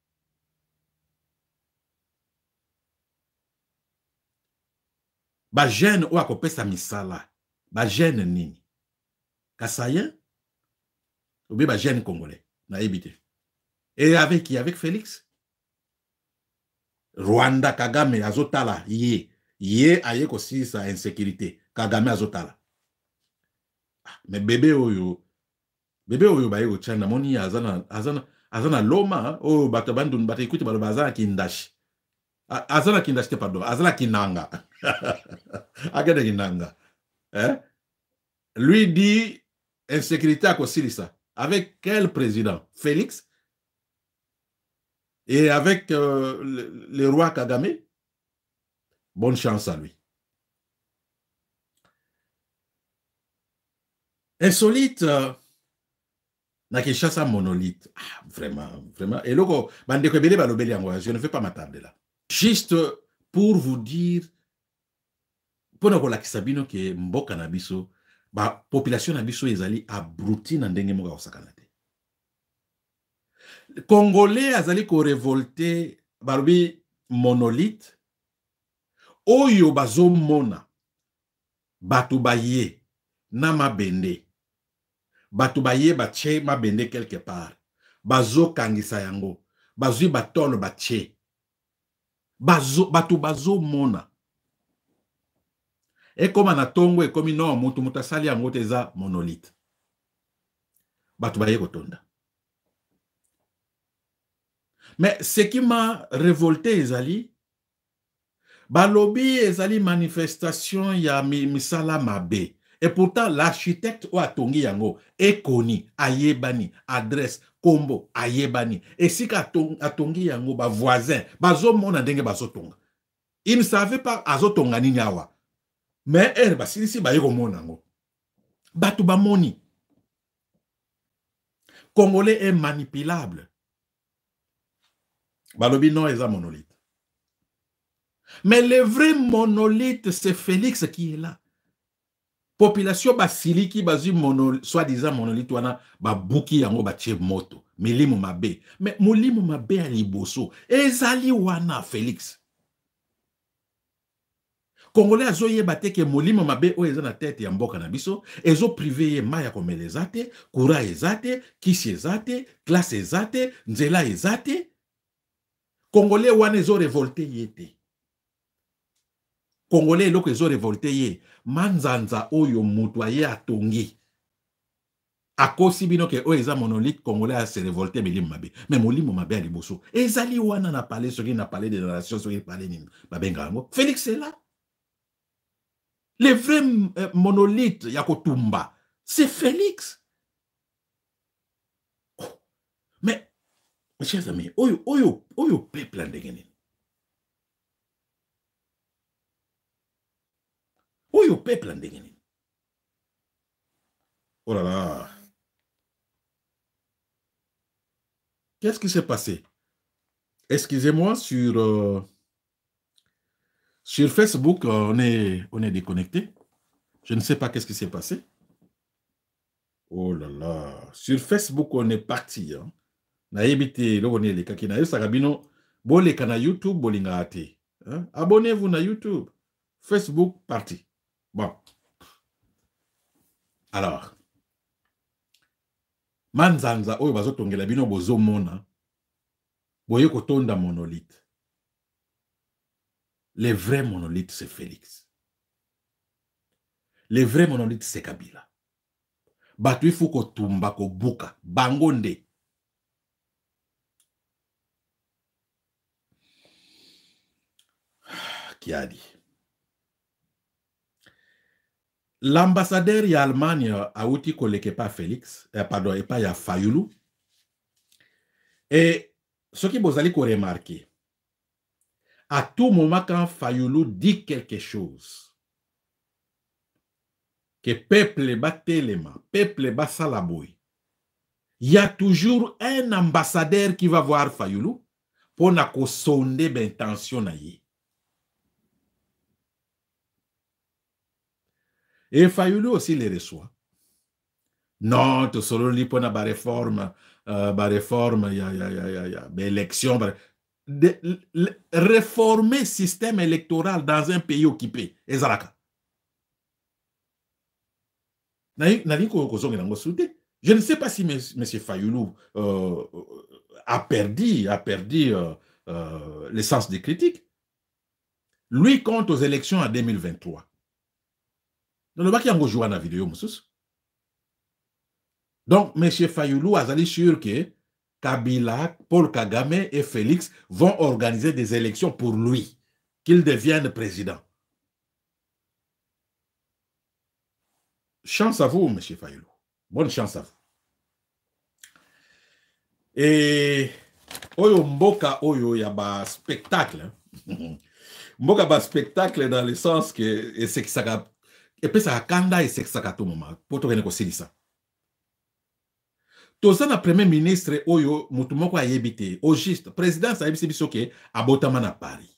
Ba jeune ou akopé sa misala. Ba jeune nini? Kassayen? Ou bien ba jeune congolais? Na évité. Et avec qui? Avec Félix? Rwanda, Kagame, azotala, yé. Yé aye kosi sa insécurité. Kagame azotala. Mais bébé oyo baye ko chana moni azana loma o batabandun bata ikuti balo bazana kindashi. Azana kindashi pardon, azana kinanga. Agade kinanga. Hein? Lui dit insécurité à Kosirisa. Avec quel président? Félix? Et avec le roi Kagame? Bonne chance à lui. Insolite, na Kinshasa monolithe. Ah, vraiment, vraiment. Et logo, je ne vais pas m'attarder là. Juste pour vous dire, pour nous la kisabino que mboka na biso, ba population na biso ezali abruti na ndenge moka osakanate. Congolais azali ko révolter barubi monolithe. Oyo bazo mona batu baye na mabende. Batu baye bache mabende quelque part. Bazo kangisa yango. Bazui batolo bache. Batu bazo mona. Et comme na tongo et comme non mutu mutasali yango teza monolithe. Batu baye kotonda. Mais ce qui m'a révolté ezali balobi ezali manifestation ya misala mabe. Et pourtant, l'architecte ou atongi yango ekoni, ayebani, adresse, kombo, ayebani. Et si atongi yango, ba voisin, bazo mona ndenge bazo tonga. Il ne savait pas azotonga nini awa. Mais elle, si ba yeko mona yango. Batu ba moni. Congolais est manipulable. Balobi non, eza monolithe. Mais le vrai monolithe, c'est Félix qui est là. Population basili qui bazu soi-disant monolithe wana babuki yango batie moto milimu mabe mais mulimu mabe ya liboso ezali wana Félix Congolais azoyeba te ke mulimu mabe o eza na tête ya mboka na biso ezo privé ye maya komela ezate kura ezate kisi ezate classe ezate nzela ezate Congolais wana ezo révolté yete Congolais loko ezo révolté ye manzanza oyo mutu aye atongi akosi bino ke oyo eza monolithe Congolais a se révolté milimu mabe mais molimo mabe ya liboso ezali wana na palais soki na palais de la nation soki palais nini babenga yango Félix est là le vrai monolithe ya kotumba c'est Félix oh. Mais chers amis oyo peuple ndenge nini oyo peuple ndenge nini oh là là. Qu'est-ce qui s'est passé? Excusez-moi, sur Facebook, on est déconnecté. Je ne sais pas qu'est-ce qui s'est passé. Oh là là. Sur Facebook, on est parti. Hein. YouTube, hein? Abonnez-vous na YouTube. Facebook, parti. Bon. Alors. Manzanza oyo bazotongela bino bozomona boye kotonda monolithe. Le vrai monolithe c'est Félix. Le vrai monolithe c'est Kabila. Batu ifu kotumba kobuka bangonde. Qui a dit? l'ambassadeur y Allemagne a outil collègue pas Félix, pardon, et pas y a Fayoulou. Et ce qui vous allez remarquer, à tout moment quand Fayoulou dit quelque chose, que peuple bat téléma, peuple bat salaboui, il y a toujours un ambassadeur qui va voir Fayoulou pour na ko sonde l'intention na ye. Et Fayoulou aussi les reçoit. Non, tu solo li pour na ba réforme, élection, réformer le système électoral dans un pays occupé. Ezalaka. Je ne sais pas si M. Fayoulou a perdu le sens des critiques. Lui compte aux élections en 2023. Donc, le bac a joué dans la vidéo, donc, M. Fayoulou a dit sûr que Kabila, Paul Kagame et Félix vont organiser des élections pour lui, qu'il devienne président. Chance à vous, M. Fayoulou. Bonne chance à vous. Et Oyo Mboka Oyo yaba spectacle. Mboka ba spectacle dans le sens que c'est que ça et puis ça kanda et c'est que ça à tout moment pour te connaître aussi ça. Toza na premier ministre Oyo mutumoko a yebité au juste président ça yebisi bisoke abotama na Paris.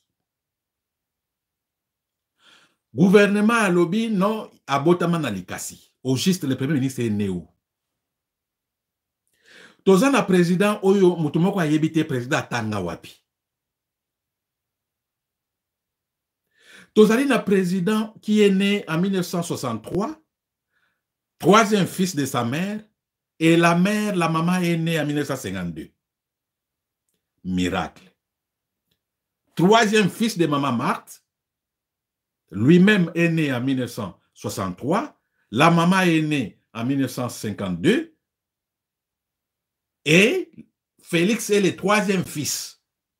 Gouvernement à lobby non abotama na Likasi. Au juste le premier ministre est Néo. Toza na président Oyo mutumoko a yebité président Tanga wapi. Tozali na président qui est né en 1963, troisième fils de sa mère, et la maman est née en 1952. Miracle. Troisième fils de maman Marthe, lui-même est né en 1963, la maman est née en 1952, et Félix est le troisième fils.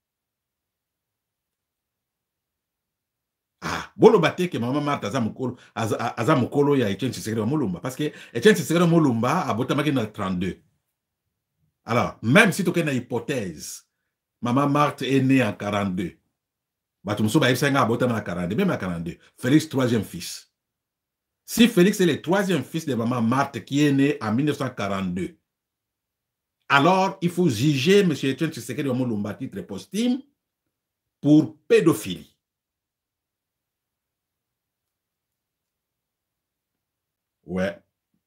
Ah, bolo bate que maman Marthe aza mukolo ya Etienne Tshisekedi wa Mulumba parce que Etienne Tshisekedi wa Mulumba a botamaki na 32. Alors, même si tu as une hypothèse, maman Marthe est née en 42. Batumso ba yebsenga abotama na 42, même à 42. Félix troisième fils. Si Félix est le troisième fils de maman Marthe qui est né en 1942, alors il faut juger M. Etienne Tshisekedi wa Mulumba titre posthume pour pédophilie. Ouais.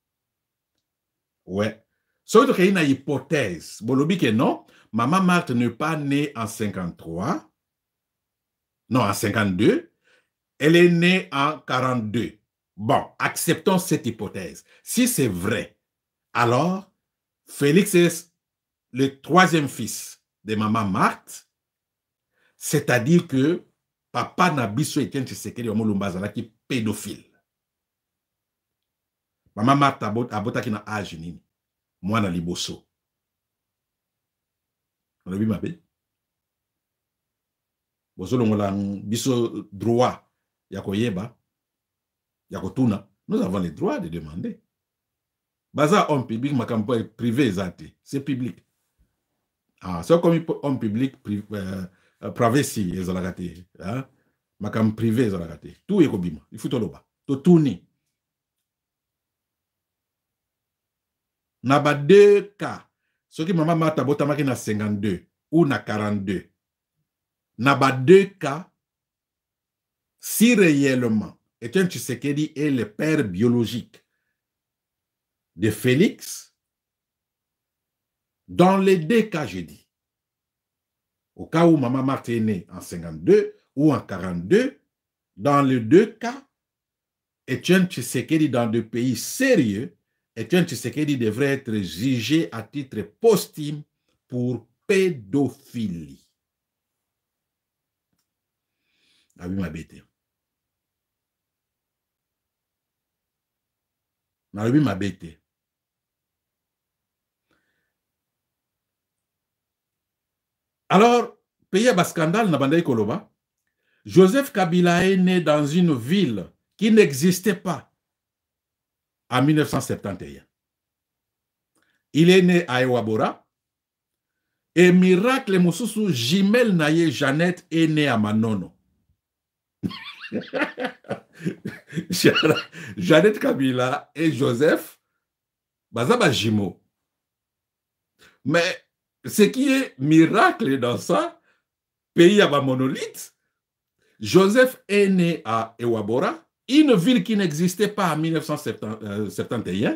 Ouais. Sauf qu'il y a une hypothèse. Bolobi que non, maman Marthe n'est pas née en 53. Non, en 52. Elle est née en 42. Bon, acceptons cette hypothèse. Si c'est vrai, alors Félix est le troisième fils de maman Marthe, c'est-à-dire que papa Nabiso Etienne Tshisekedi wa Mulumba qui est pédophile. Maman Marthe abotaki na âge nini. Moi na liboso. On a vu ma bé. Bosolo ngola biso droit ya koyeba ya kotuna. Nous avons le droit de demander. Baza homme public makambo privé ezate, c'est public. Ah, c'est comme homme public privacy ezalakate, hein? Makam privé ezalakate. Tout ekobima, il faut toloba. To tourner. Na ba deux cas, ce qui maman Marthe botamaki na 52 ou na 42. Na ba deux cas, si réellement Etienne Tshisekedi est le père biologique de Félix, dans les deux cas, je dis, au cas où maman Marthe est née en 52 ou en 42, dans les deux cas, Etienne Tshisekedi dans deux pays sérieux, Etienne Tshisekedi devrait être jugé à titre posthume pour pédophilie. Ah oui, ma bête. Ah oui, ma bête. Alors, pays à scandale, Nabandai Koloba, Joseph Kabila est né dans une ville qui n'existait pas. en 1971. Il est né à Ewabora. Et miracle Moussousou, Jimel Naye Jeannette est née à Manono. Jeannette Kabila et Joseph, Bazaba Jimo. Mais ce qui est miracle dans ça, pays à ma monolithe, Joseph est né à Ewabora, une ville qui n'existait pas en 1971.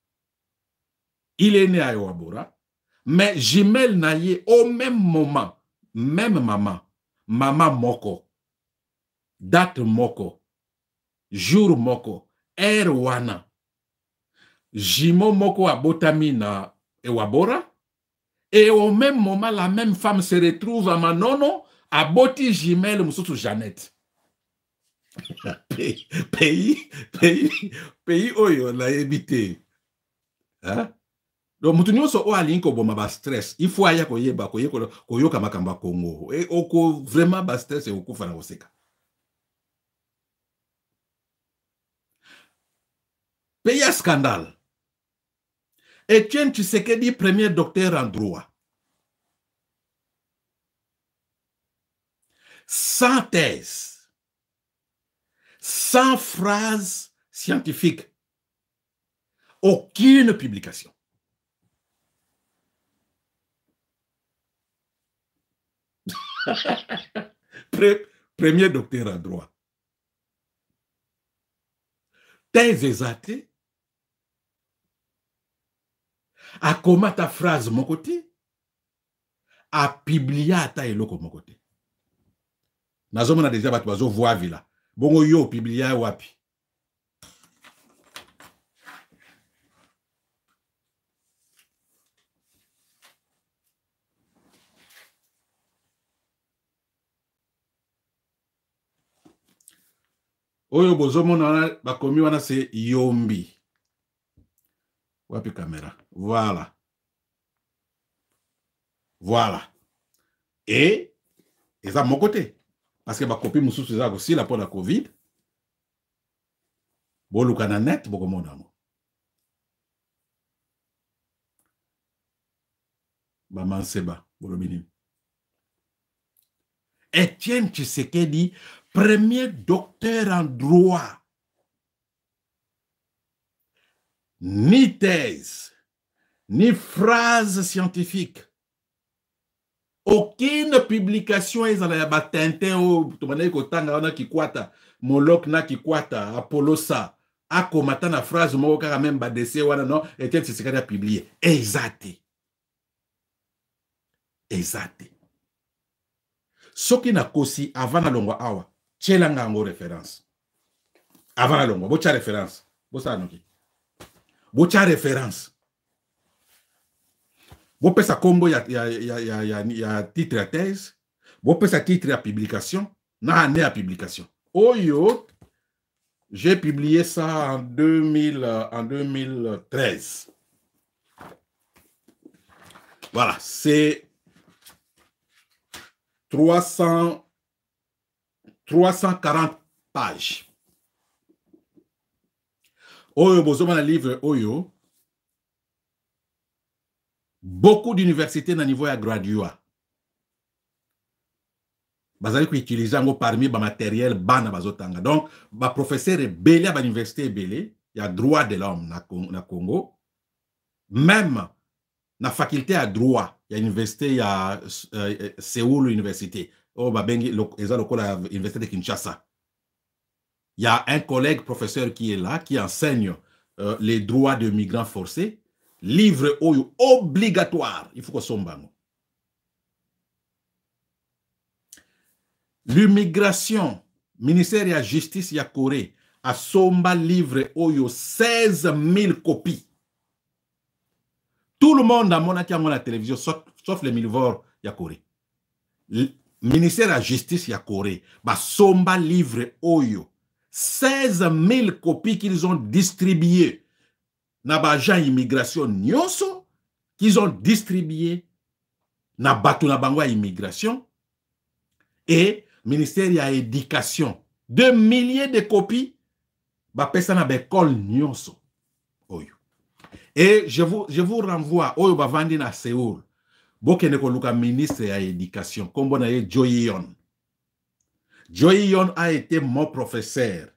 Il est né à Ewabora. Mais Jimel Naye, au même moment, même maman, maman Moko, date Moko, jour Moko, heure Wana, Jimo Moko a botami na Ewabora, et au même moment, la même femme se retrouve à Manono, à Boti Jimel Moussoutou Jeannette. pays, oyo la évité. Hein? Donc, mutu so o alinko boma ba stress. Il faut aya koyeba koyoka makamba Congo. Et oko vraiment ba stress et oko fana oseka. Pays à scandale. Etienne Tshisekedi, premier docteur en droit. Sans thèse. Sans phrase scientifique. Aucune publication. Premier docteur en droit. Thèse exatée. A comment ta phrase mon côté, a publié à ta eloko mon côté. Nazomona déjà batu bazo voix vila. Bongo yo publié wapi. Oyo bozomona bakomi wana c'est Yombi. Wapi caméra. Voilà. Voilà. Et ça mon côté. Parce que ma copie moussou c'est ça aussi la pour la Covid. Bon lukana net boko monamo. Maman Seba bolobini. Etienne Tshisekedi, premier docteur en droit. Ni thèse, ni phrase scientifique. Aucune publication est dans la Tintin ou Tomané Kotanga na Kikwata, Molok na Kikwata, Apollosa, Akomata na phrase Moka même Badese wana non, Etienne Tshisekedi a publié. Exacté. Exacté. Soki na kosi avant na longwa awa, tchelanga ngo référence. Avant la longwa, bocha référence. Bosa anoki. Bocha référence. Vous pouvez ça combo ya titre à thèse, vous pouvez ça titre à publication, na année à publication. Oh yo, j'ai publié ça en 2013. Voilà, c'est 340 pages. Oh yo, bozo na livre oh yo. Beaucoup d'universités na niveau ya graduat. Bazali ko utiliser ngo parmi ba matériel bana bazotanga. Donc ba professeur belé à l'université belé, il y a droit de l'homme na Congo. Même na faculté à droit, il y a université ya Séoul université. Oh ba bengi eza lokola université de Kinshasa. Il y a un collègue professeur qui est là qui enseigne les droits de migrants forcés. Livre obligatoire, il faut que sombango. L'immigration, ministère de la justice ya Corée, a somba livre oyo 16 000 copies. Tout le monde a monté à la télévision, sauf les milivores ya Corée. Ministère de la justice ya Corée, ba somba livre oyo 16 000 copies qu'ils ont distribuées. Na ba agent immigration nyonso qu'ils ont distribué na bato na bango immigration et ministère ya éducation de milliers de copies ba pesa na ba école nyonso Et je vous renvoie au Bavandi na Séoul. Bokene Koluka, ministre de l'éducation, comme on a eu Joy Yon. Joy Yon a été mon professeur.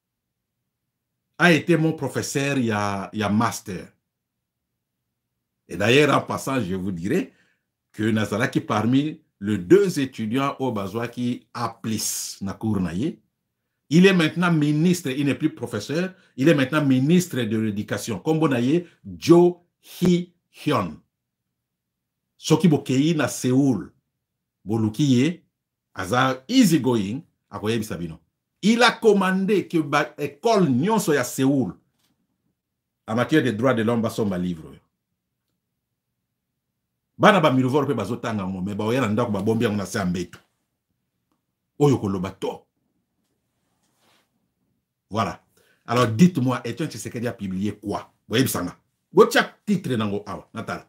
Il y a master. Et d'ailleurs, en passant, je vous dirais que Nazala qui parmi les 2 étudiants au Bazwa qui appliquent na Kournaye, il est maintenant ministre, il n'est plus professeur, il est maintenant ministre de l'éducation. Comme on a eu Jo Hee Hyun. Soki Bokei na Séoul, Bolukiye, Aza easy going, Akoye Bisabino. Il a commandé que l'école Nyonso ya Séoul, en matière de droits de l'homme, va son livre. Bana ba miluvoro pe bazotanga ngo me ba oyana ndako ba bombi na se ambetu. Oyo koloba to. Voilà. Alors dites-moi, Etienne Tshisekedi a publié quoi? Boye bisanga. Bocha titre nango awa natala.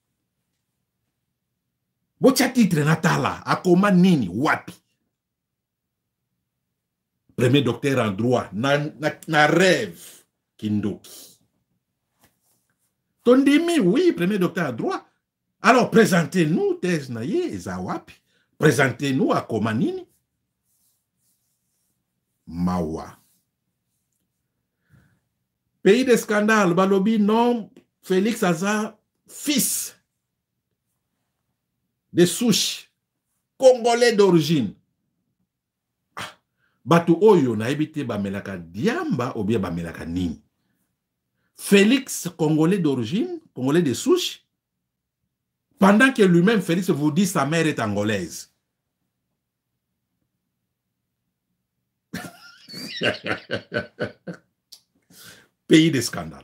Bocha titre natala akoma nini wapi? Premier docteur en droit na rêve Kindoki. Tondimi, oui, premier docteur en droit. Alors, présentez-nous, thèse naye, Zawapi. Présentez-nous à Komanini. Mawa. Pays de scandale, Balobi, non, Félix Aza, fils de souche, congolais d'origine. Batu Oyo na ebite bamelaka diamba ou bien bamelaka nini. Félix, congolais d'origine, congolais de souche, pendant que lui-même, Félix, vous dit sa mère est angolaise. Pays de scandale.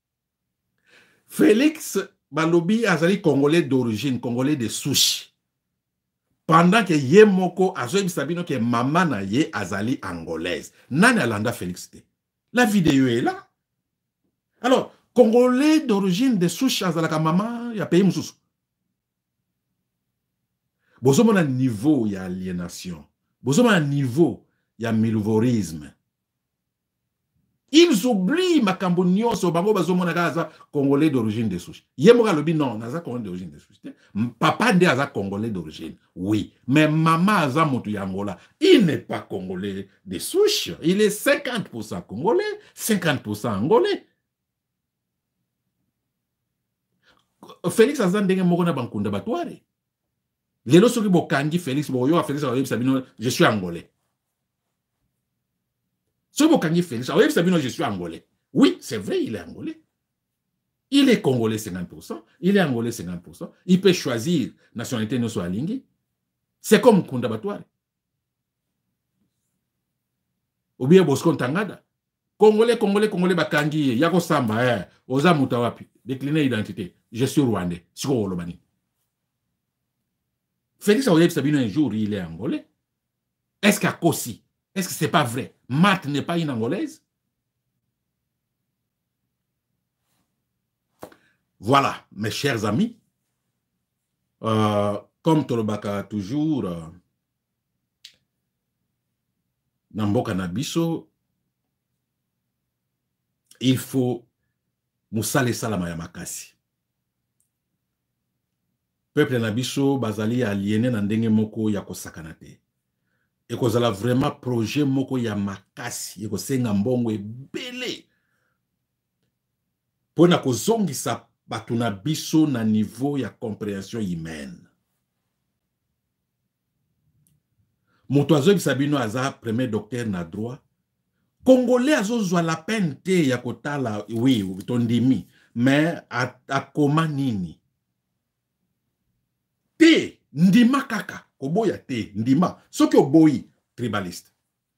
Félix Balobi Azali, congolais d'origine, congolais de souche. Pendant que Yemoko Azoïb Sabino, que maman na ye Azali angolaise. Nani alanda Félix te. La vidéo est là. Alors, congolais d'origine de souche Azalaka maman, ya pays moussous. Bozoma na niveau ya aliénation. Bozoma na niveau ya milvorisme. Ils oublient makambo nyonso bango bazoma na gaza congolais d'origine de souche. Yemoka lobi non, naza congolais d'origine de souche. Papa nde aza congolais d'origine. Oui, mais maman aza motu ya Angola. Il n'est pas congolais de souche. Il est 50% congolais, 50% angolais. Félix aza ndenge moko na bankunda batware. Lelo soki bokangi Félix boyo Félix Sabino, je suis angolais. Soki bokangi Félix Sabino, je suis angolais. Oui, c'est vrai, il est angolais. Il est congolais 50%, il est angolais 50%. Il peut choisir nationalité no alingi. C'est comme Kunda Batware. Ou bien Bosco Ntangada. Congolais bakangi yako samba oza mutawapi décliner identité. Je suis rwandais. Siko wolobani. Félix Sabino un jour, il est angolais. Est-ce qu'à Kossi, est-ce que c'est pas vrai? Marthe n'est pas une angolaise? Voilà, mes chers amis. Comme Tolobaka toujours, Namboka Nabiso, il faut Moussale Salama Yamakasi. Peuple Nabiso, Bazali aliéné Nandenge Moko Yako Sakanate. Et kozala vraiment projet Moko Yamakasi. Et kosenga mbongo e belé. Pona kozongi sa batuna biso na niveau ya compréhension humaine. Motoazo Sabino aza premier docteur na droit. Congolais azozwa la peine te ya kotala, oui, tondimi, mais a koma nini? Te, ndima kaka, koboya te, ndima, soki oboyi, tribaliste.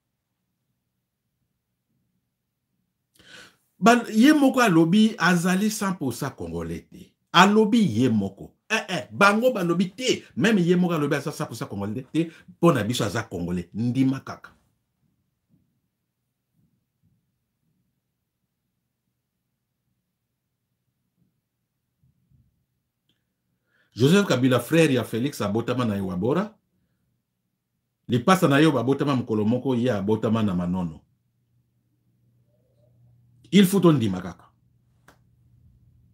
Yemoko alobi azali 100% congolais te. Alobi yemoko. Bango balobi te. Même yemoko alobi azali 100% congolais te. Pona biso aza congolais. Ndima kaka. Joseph Kabila, frère ya Félix abotama na Iwabora. Li pasa na yo abotama mkolomoko ya abotama na Manono. Il faut on ndima kaka.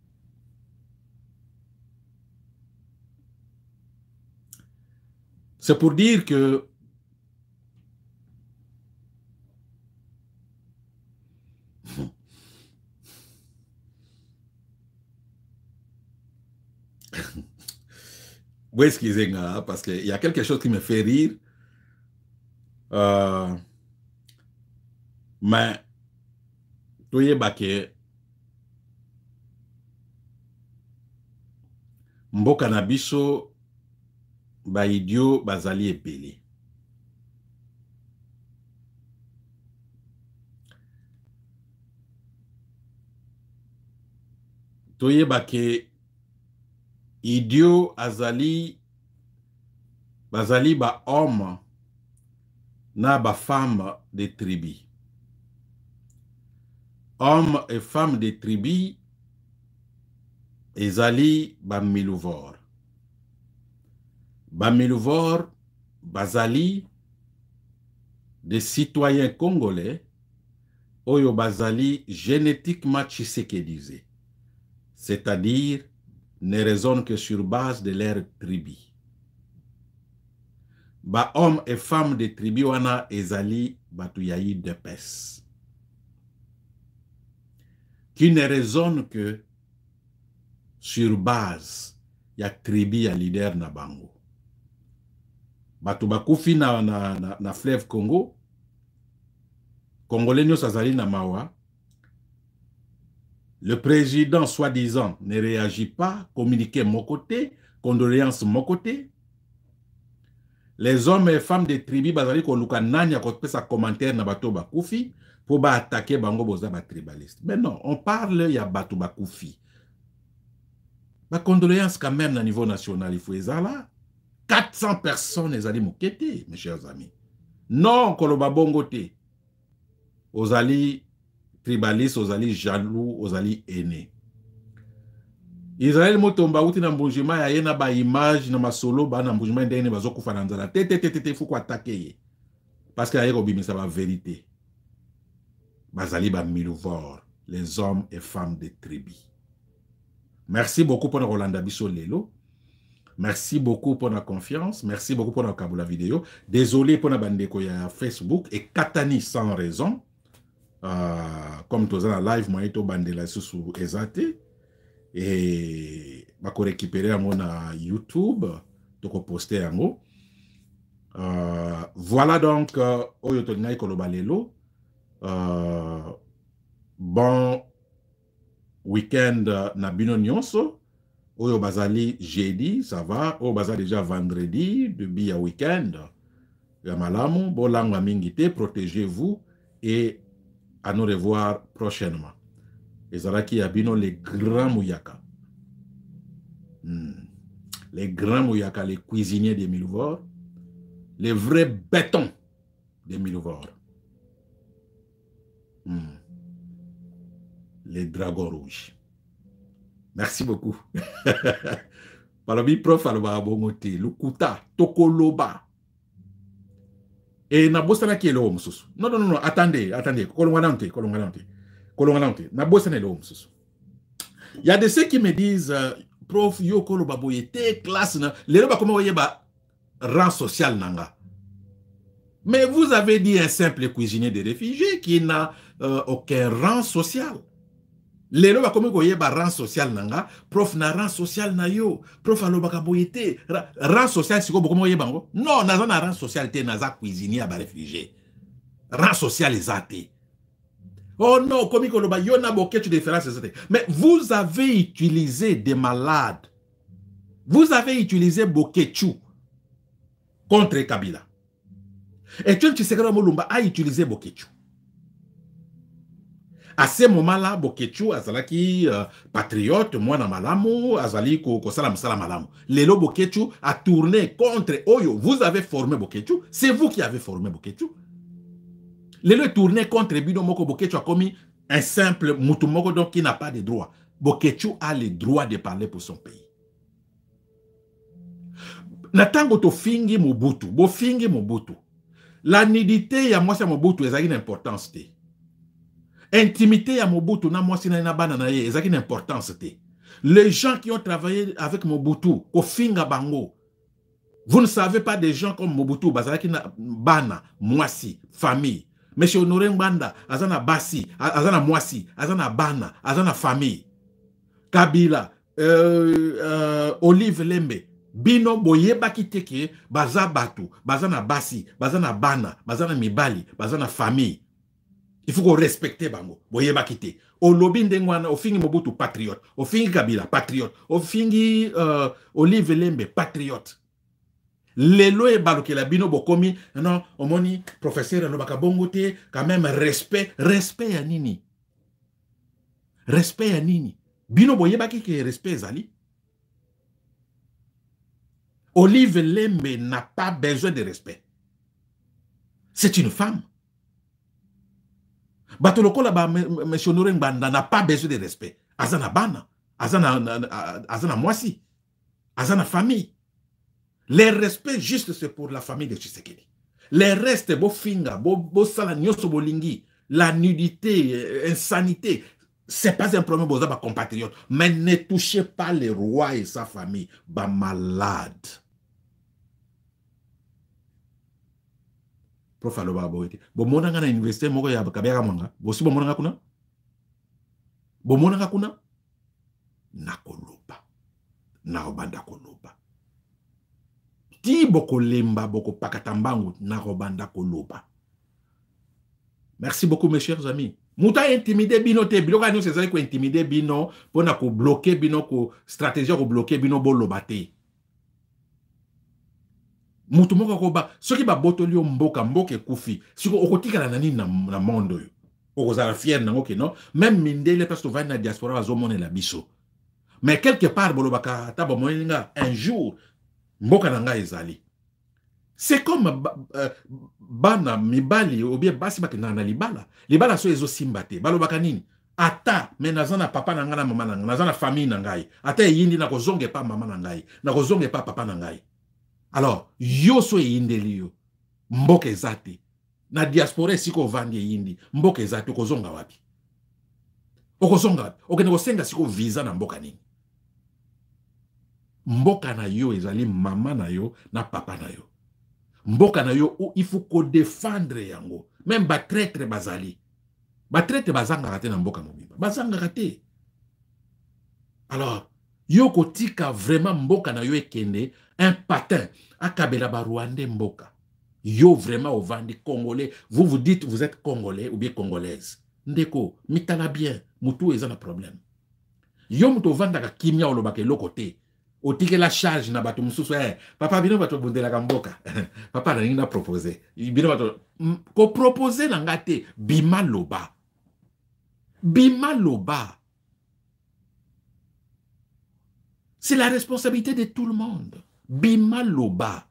C'est pour dire que oui, excusez-moi, parce qu'il y a quelque chose qui me fait rire. Mais, toye bake, mboka na biso, ba idio bazali ebele. Toye bake, idio azali, bazali ba homme, na ba femme de tribu. Hommes et femmes de tribu, ezali ba miluvor. Ba miluvor, bazali des citoyens congolais, oyo bazali génétiquement tshisekedisés. C'est-à-dire, ne raisonnent que sur base de leur tribu. Ba hommes et femmes de tribu wana ezali batuyayi de pes. Qui ne raisonne que sur base ya tribu ya leader na bango. Batu bakufi na fleuve Congo, Congolais nyo sazali na mawa, le président soi-disant ne réagit pas, communiqué mon côté, condoléances mon côté. Les hommes et femmes des tribus bazali ko luka nanya ko pesa commentaire na bato bakufi pour ba attaquer bango boza ba tribaliste. Mais non, on parle ya bato bakufi. Ba condoléances quand même na niveau national, il faut ezala 400 personnes ezali mokete, mes chers amis. Non, koloba bongo te. Ozali tribaliste, ozali jaloux, ozali aîné. Israël motomba uti na mbujima ya yena ba image na masolo ba na mbujima ndene bazo kufa na nzala. Te faut ko attaquer ye. Parce que ayeko bimisa ba vérité. Bazali ba miluvor, les hommes et femmes des tribus. Merci beaucoup pour Rolanda Biso Lelo. Merci beaucoup pour la confiance. Merci beaucoup pour la vidéo. Désolé pour la bandeko ya Facebook et Katani sans raison. Comme tous en live, moi, je bandela sous Ezate. Et je vais récupérer à YouTube. Je vais poster. Voilà donc, bon week-end na bino nyonso. Oyo bazali jeudi, ça va. Oyo bazali déjà vendredi, début ya week-end. Ya malamu, bolangwa mingite, protégez-vous et à nous revoir prochainement. Ezalaki Abino, les grands mouyaka. Les grands mouyaka, les cuisiniers des Milvoor, les vrais bétons des Milvoor. Les dragons rouges. Merci beaucoup. Palobi prof aloba abongote, lukuta, tokoloba. Et na bosana ki elo mususu. Non, attendez. Kolonganante. Na bosana elo mususu. Il y a de ceux qui me disent, prof, yo koloba boyete, classe, lelo ba comment ba rang social nanga. Mais vous avez dit un simple cuisinier de réfugiés qui n'a aucun rang social. Lelo ba komi koye ba rang social nanga, prof na rang social na yo, prof aloba ka boyete, rang social siko boko moye bango. Non, naza na rang social te naza cuisinier ba réfugié. Rang social ezate. Oh non, komi koloba yo na boketu différence ezate. Mais vous avez utilisé des malades. Vous avez utilisé Bokechu contre Kabila. Et tu sais que Molumba a utilisé Bokechu. À ce moment-là, Bokechu azalaki patriote, moi na malamu, azali ko sala malamu. Lelo Bokechu a tourné contre Oyo. Vous avez formé Bokechu, c'est vous qui avez formé Bokechu. Lelo tourné contre Bino Moko. Bokechu a commis un simple Mutumoko donc qui n'a pas de droit. Bokechu a le droit de parler pour son pays. Natango to fingi Mobutu, bo fingi Mobutu. La nudité ya mwasi ya Mobutu ezaki d'importance te. Intimité ya Mobutu na mwasi na bana na ye ezaki d'importance te. Les gens qui ont travaillé avec Mobutu ko finga bango. Vous ne savez pas des gens comme Mobutu, Bazalaki na Bana, Mwasi, famille. Monsieur Honoré Mbanda, Azana Basi, Azana Mwasi, Azana Bana, Azana famille. Kabila, Olive Lembe, Bino Boyeba Kiteke, Baza Batu, Bazana Basi, Bazana Bana, Bazana Mibali, Bazana famille. Il faut qu'on respecte Bango, Boyeba Kite. Au lobby ndengwana, au fingi Mobutu, patriote. Au fingi Kabila, patriote. Au fingi Olive Lembe, patriote. Lelo e baloke la bino bokomi, non, omoni, professeur Lobaka Bongote, quand même respect, respect ya nini? Respect ya nini? Bino boyeba ki respect zali? Olive Lembe n'a pas besoin de respect. C'est une femme. Batoloko la ba monsieur Honoré Mbanda n'a pas besoin de respect. Azana Bana, Azana Mwasi, Azana famille. Les respects juste c'est pour la famille de Tshisekedi. Les restes bo finga, bo sala nyoso bolingi, la nudité, insanité, c'est pas un problème pour les compatriotes. Mais ne touchez pas le roi et sa famille. Ba malade. Prof aloba boite. Bo monanga na université moko ya kabeka monanga. Bo si bo monanga kuna? Bo monanga kuna? Nakoloba. Na obanda koloba. Ti boko lemba boko pakatambangu na robanda koloba. Merci beaucoup mes chers amis. Mouta intimidé bino te biloka nous c'est ko intimider bino pona ko bloquer bino ko stratégie ko bloquer bino bolobate. Mutu moko ko ba soki ba botoli mboka mboke kufi siko okotika na nani na mondo yo. Okozala fier nango ke non même mindele parce que va na diaspora bazomona la biso. Mais quelque part bolobaka ta ba moninga un jour mboka nanga ezali. C'est comme bana mibali ou bien basi bakena na libala. Libala so ezo simbate. Balo bakanini. Ata me nazana papa na ngana mama na nazana famille na ngai. Ata yindi na kozonge pa mama na ngai. Na kozonge pa papa na ngai. Alors, yo so yindeli yo. Mboka ezate. Na diaspora siko vandi yindi. Mboka ezate kozonga wapi? Okozonga wapi? Okene kosenga siko visa na mboka nini? Mboka na yo ezali mama na yo na papa na yo. Mboka na yo il faut qu'on défendre yango. Même ba traître bazali. Ba traître bazanga raté na mboka mobimba. Bazanga raté. Alors, yo kotika vraiment mboka na yo ekende un patin akabela ba Rwandais mboka. Yo vraiment au vandi congolais, vous vous dites vous êtes congolais ou bien congolaise. Ndeko, mitala bien, mutu eza na problème. Yo muto vanda ka kimia olobake lokote. Otike la charge na bato mususu papa bino bato bundela kamboka papa na nina proposer bino bato ko proposer na ngate bima loba c'est la responsabilité de tout le monde bima loba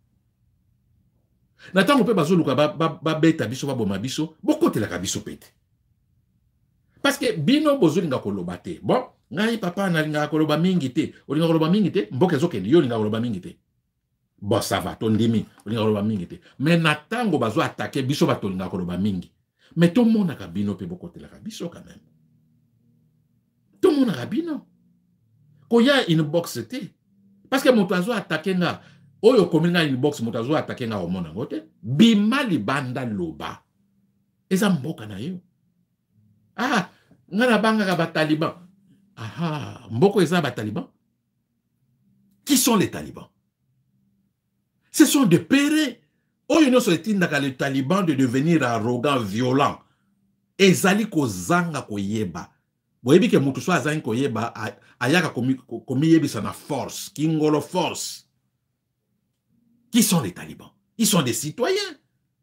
na tango pe bazoluka ba beta biso ba boma biso bokotela ka biso pete parce que bino bozolinga koloba te bon ngai papa na linga koloba mingi te olinga koloba mingi te mboka ezokende yo linga koloba mingi te bon ça va tondimi olinga koloba mingi te mais na tango bazo attaquer biso bato linga koloba mingi mais tout monde na kabino pe bokotela ka biso quand même tout monde na kabino ko ya inbox te parce que moto azo attaquer nga oyo kominga inbox moto azo attaquer nga omona ngote bimali banda loba eza mboka na yo ngana banga ka ba taliban. Mboko eza ba talibans. Qui sont les talibans? Ce sont des pérés. Oyo no so etindaka les talibans de devenir arrogant, violent. Ezali ko zanga ko yeba. Boyebi ke mutu so azangi ko yeba ayaka komi yebisa na force, kingolo force. Qui sont les talibans? Ils sont des citoyens.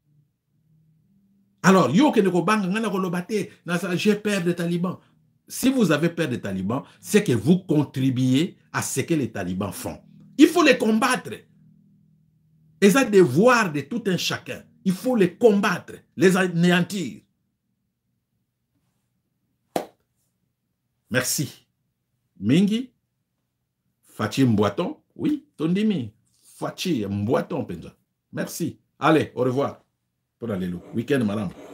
Alors, yo ke ne ko banga ngana ko lobate, j'ai peur des talibans. Si vous avez peur des talibans, c'est que vous contribuez à ce que les talibans font. Il faut les combattre. Et c'est le devoir de tout un chacun. Il faut les combattre, les anéantir. Merci. Mingi, Fachi Mboiton, oui, Tondimi, Fachi Mboiton, Penza. Merci. Allez, au revoir. Pour aller le week-end, madame.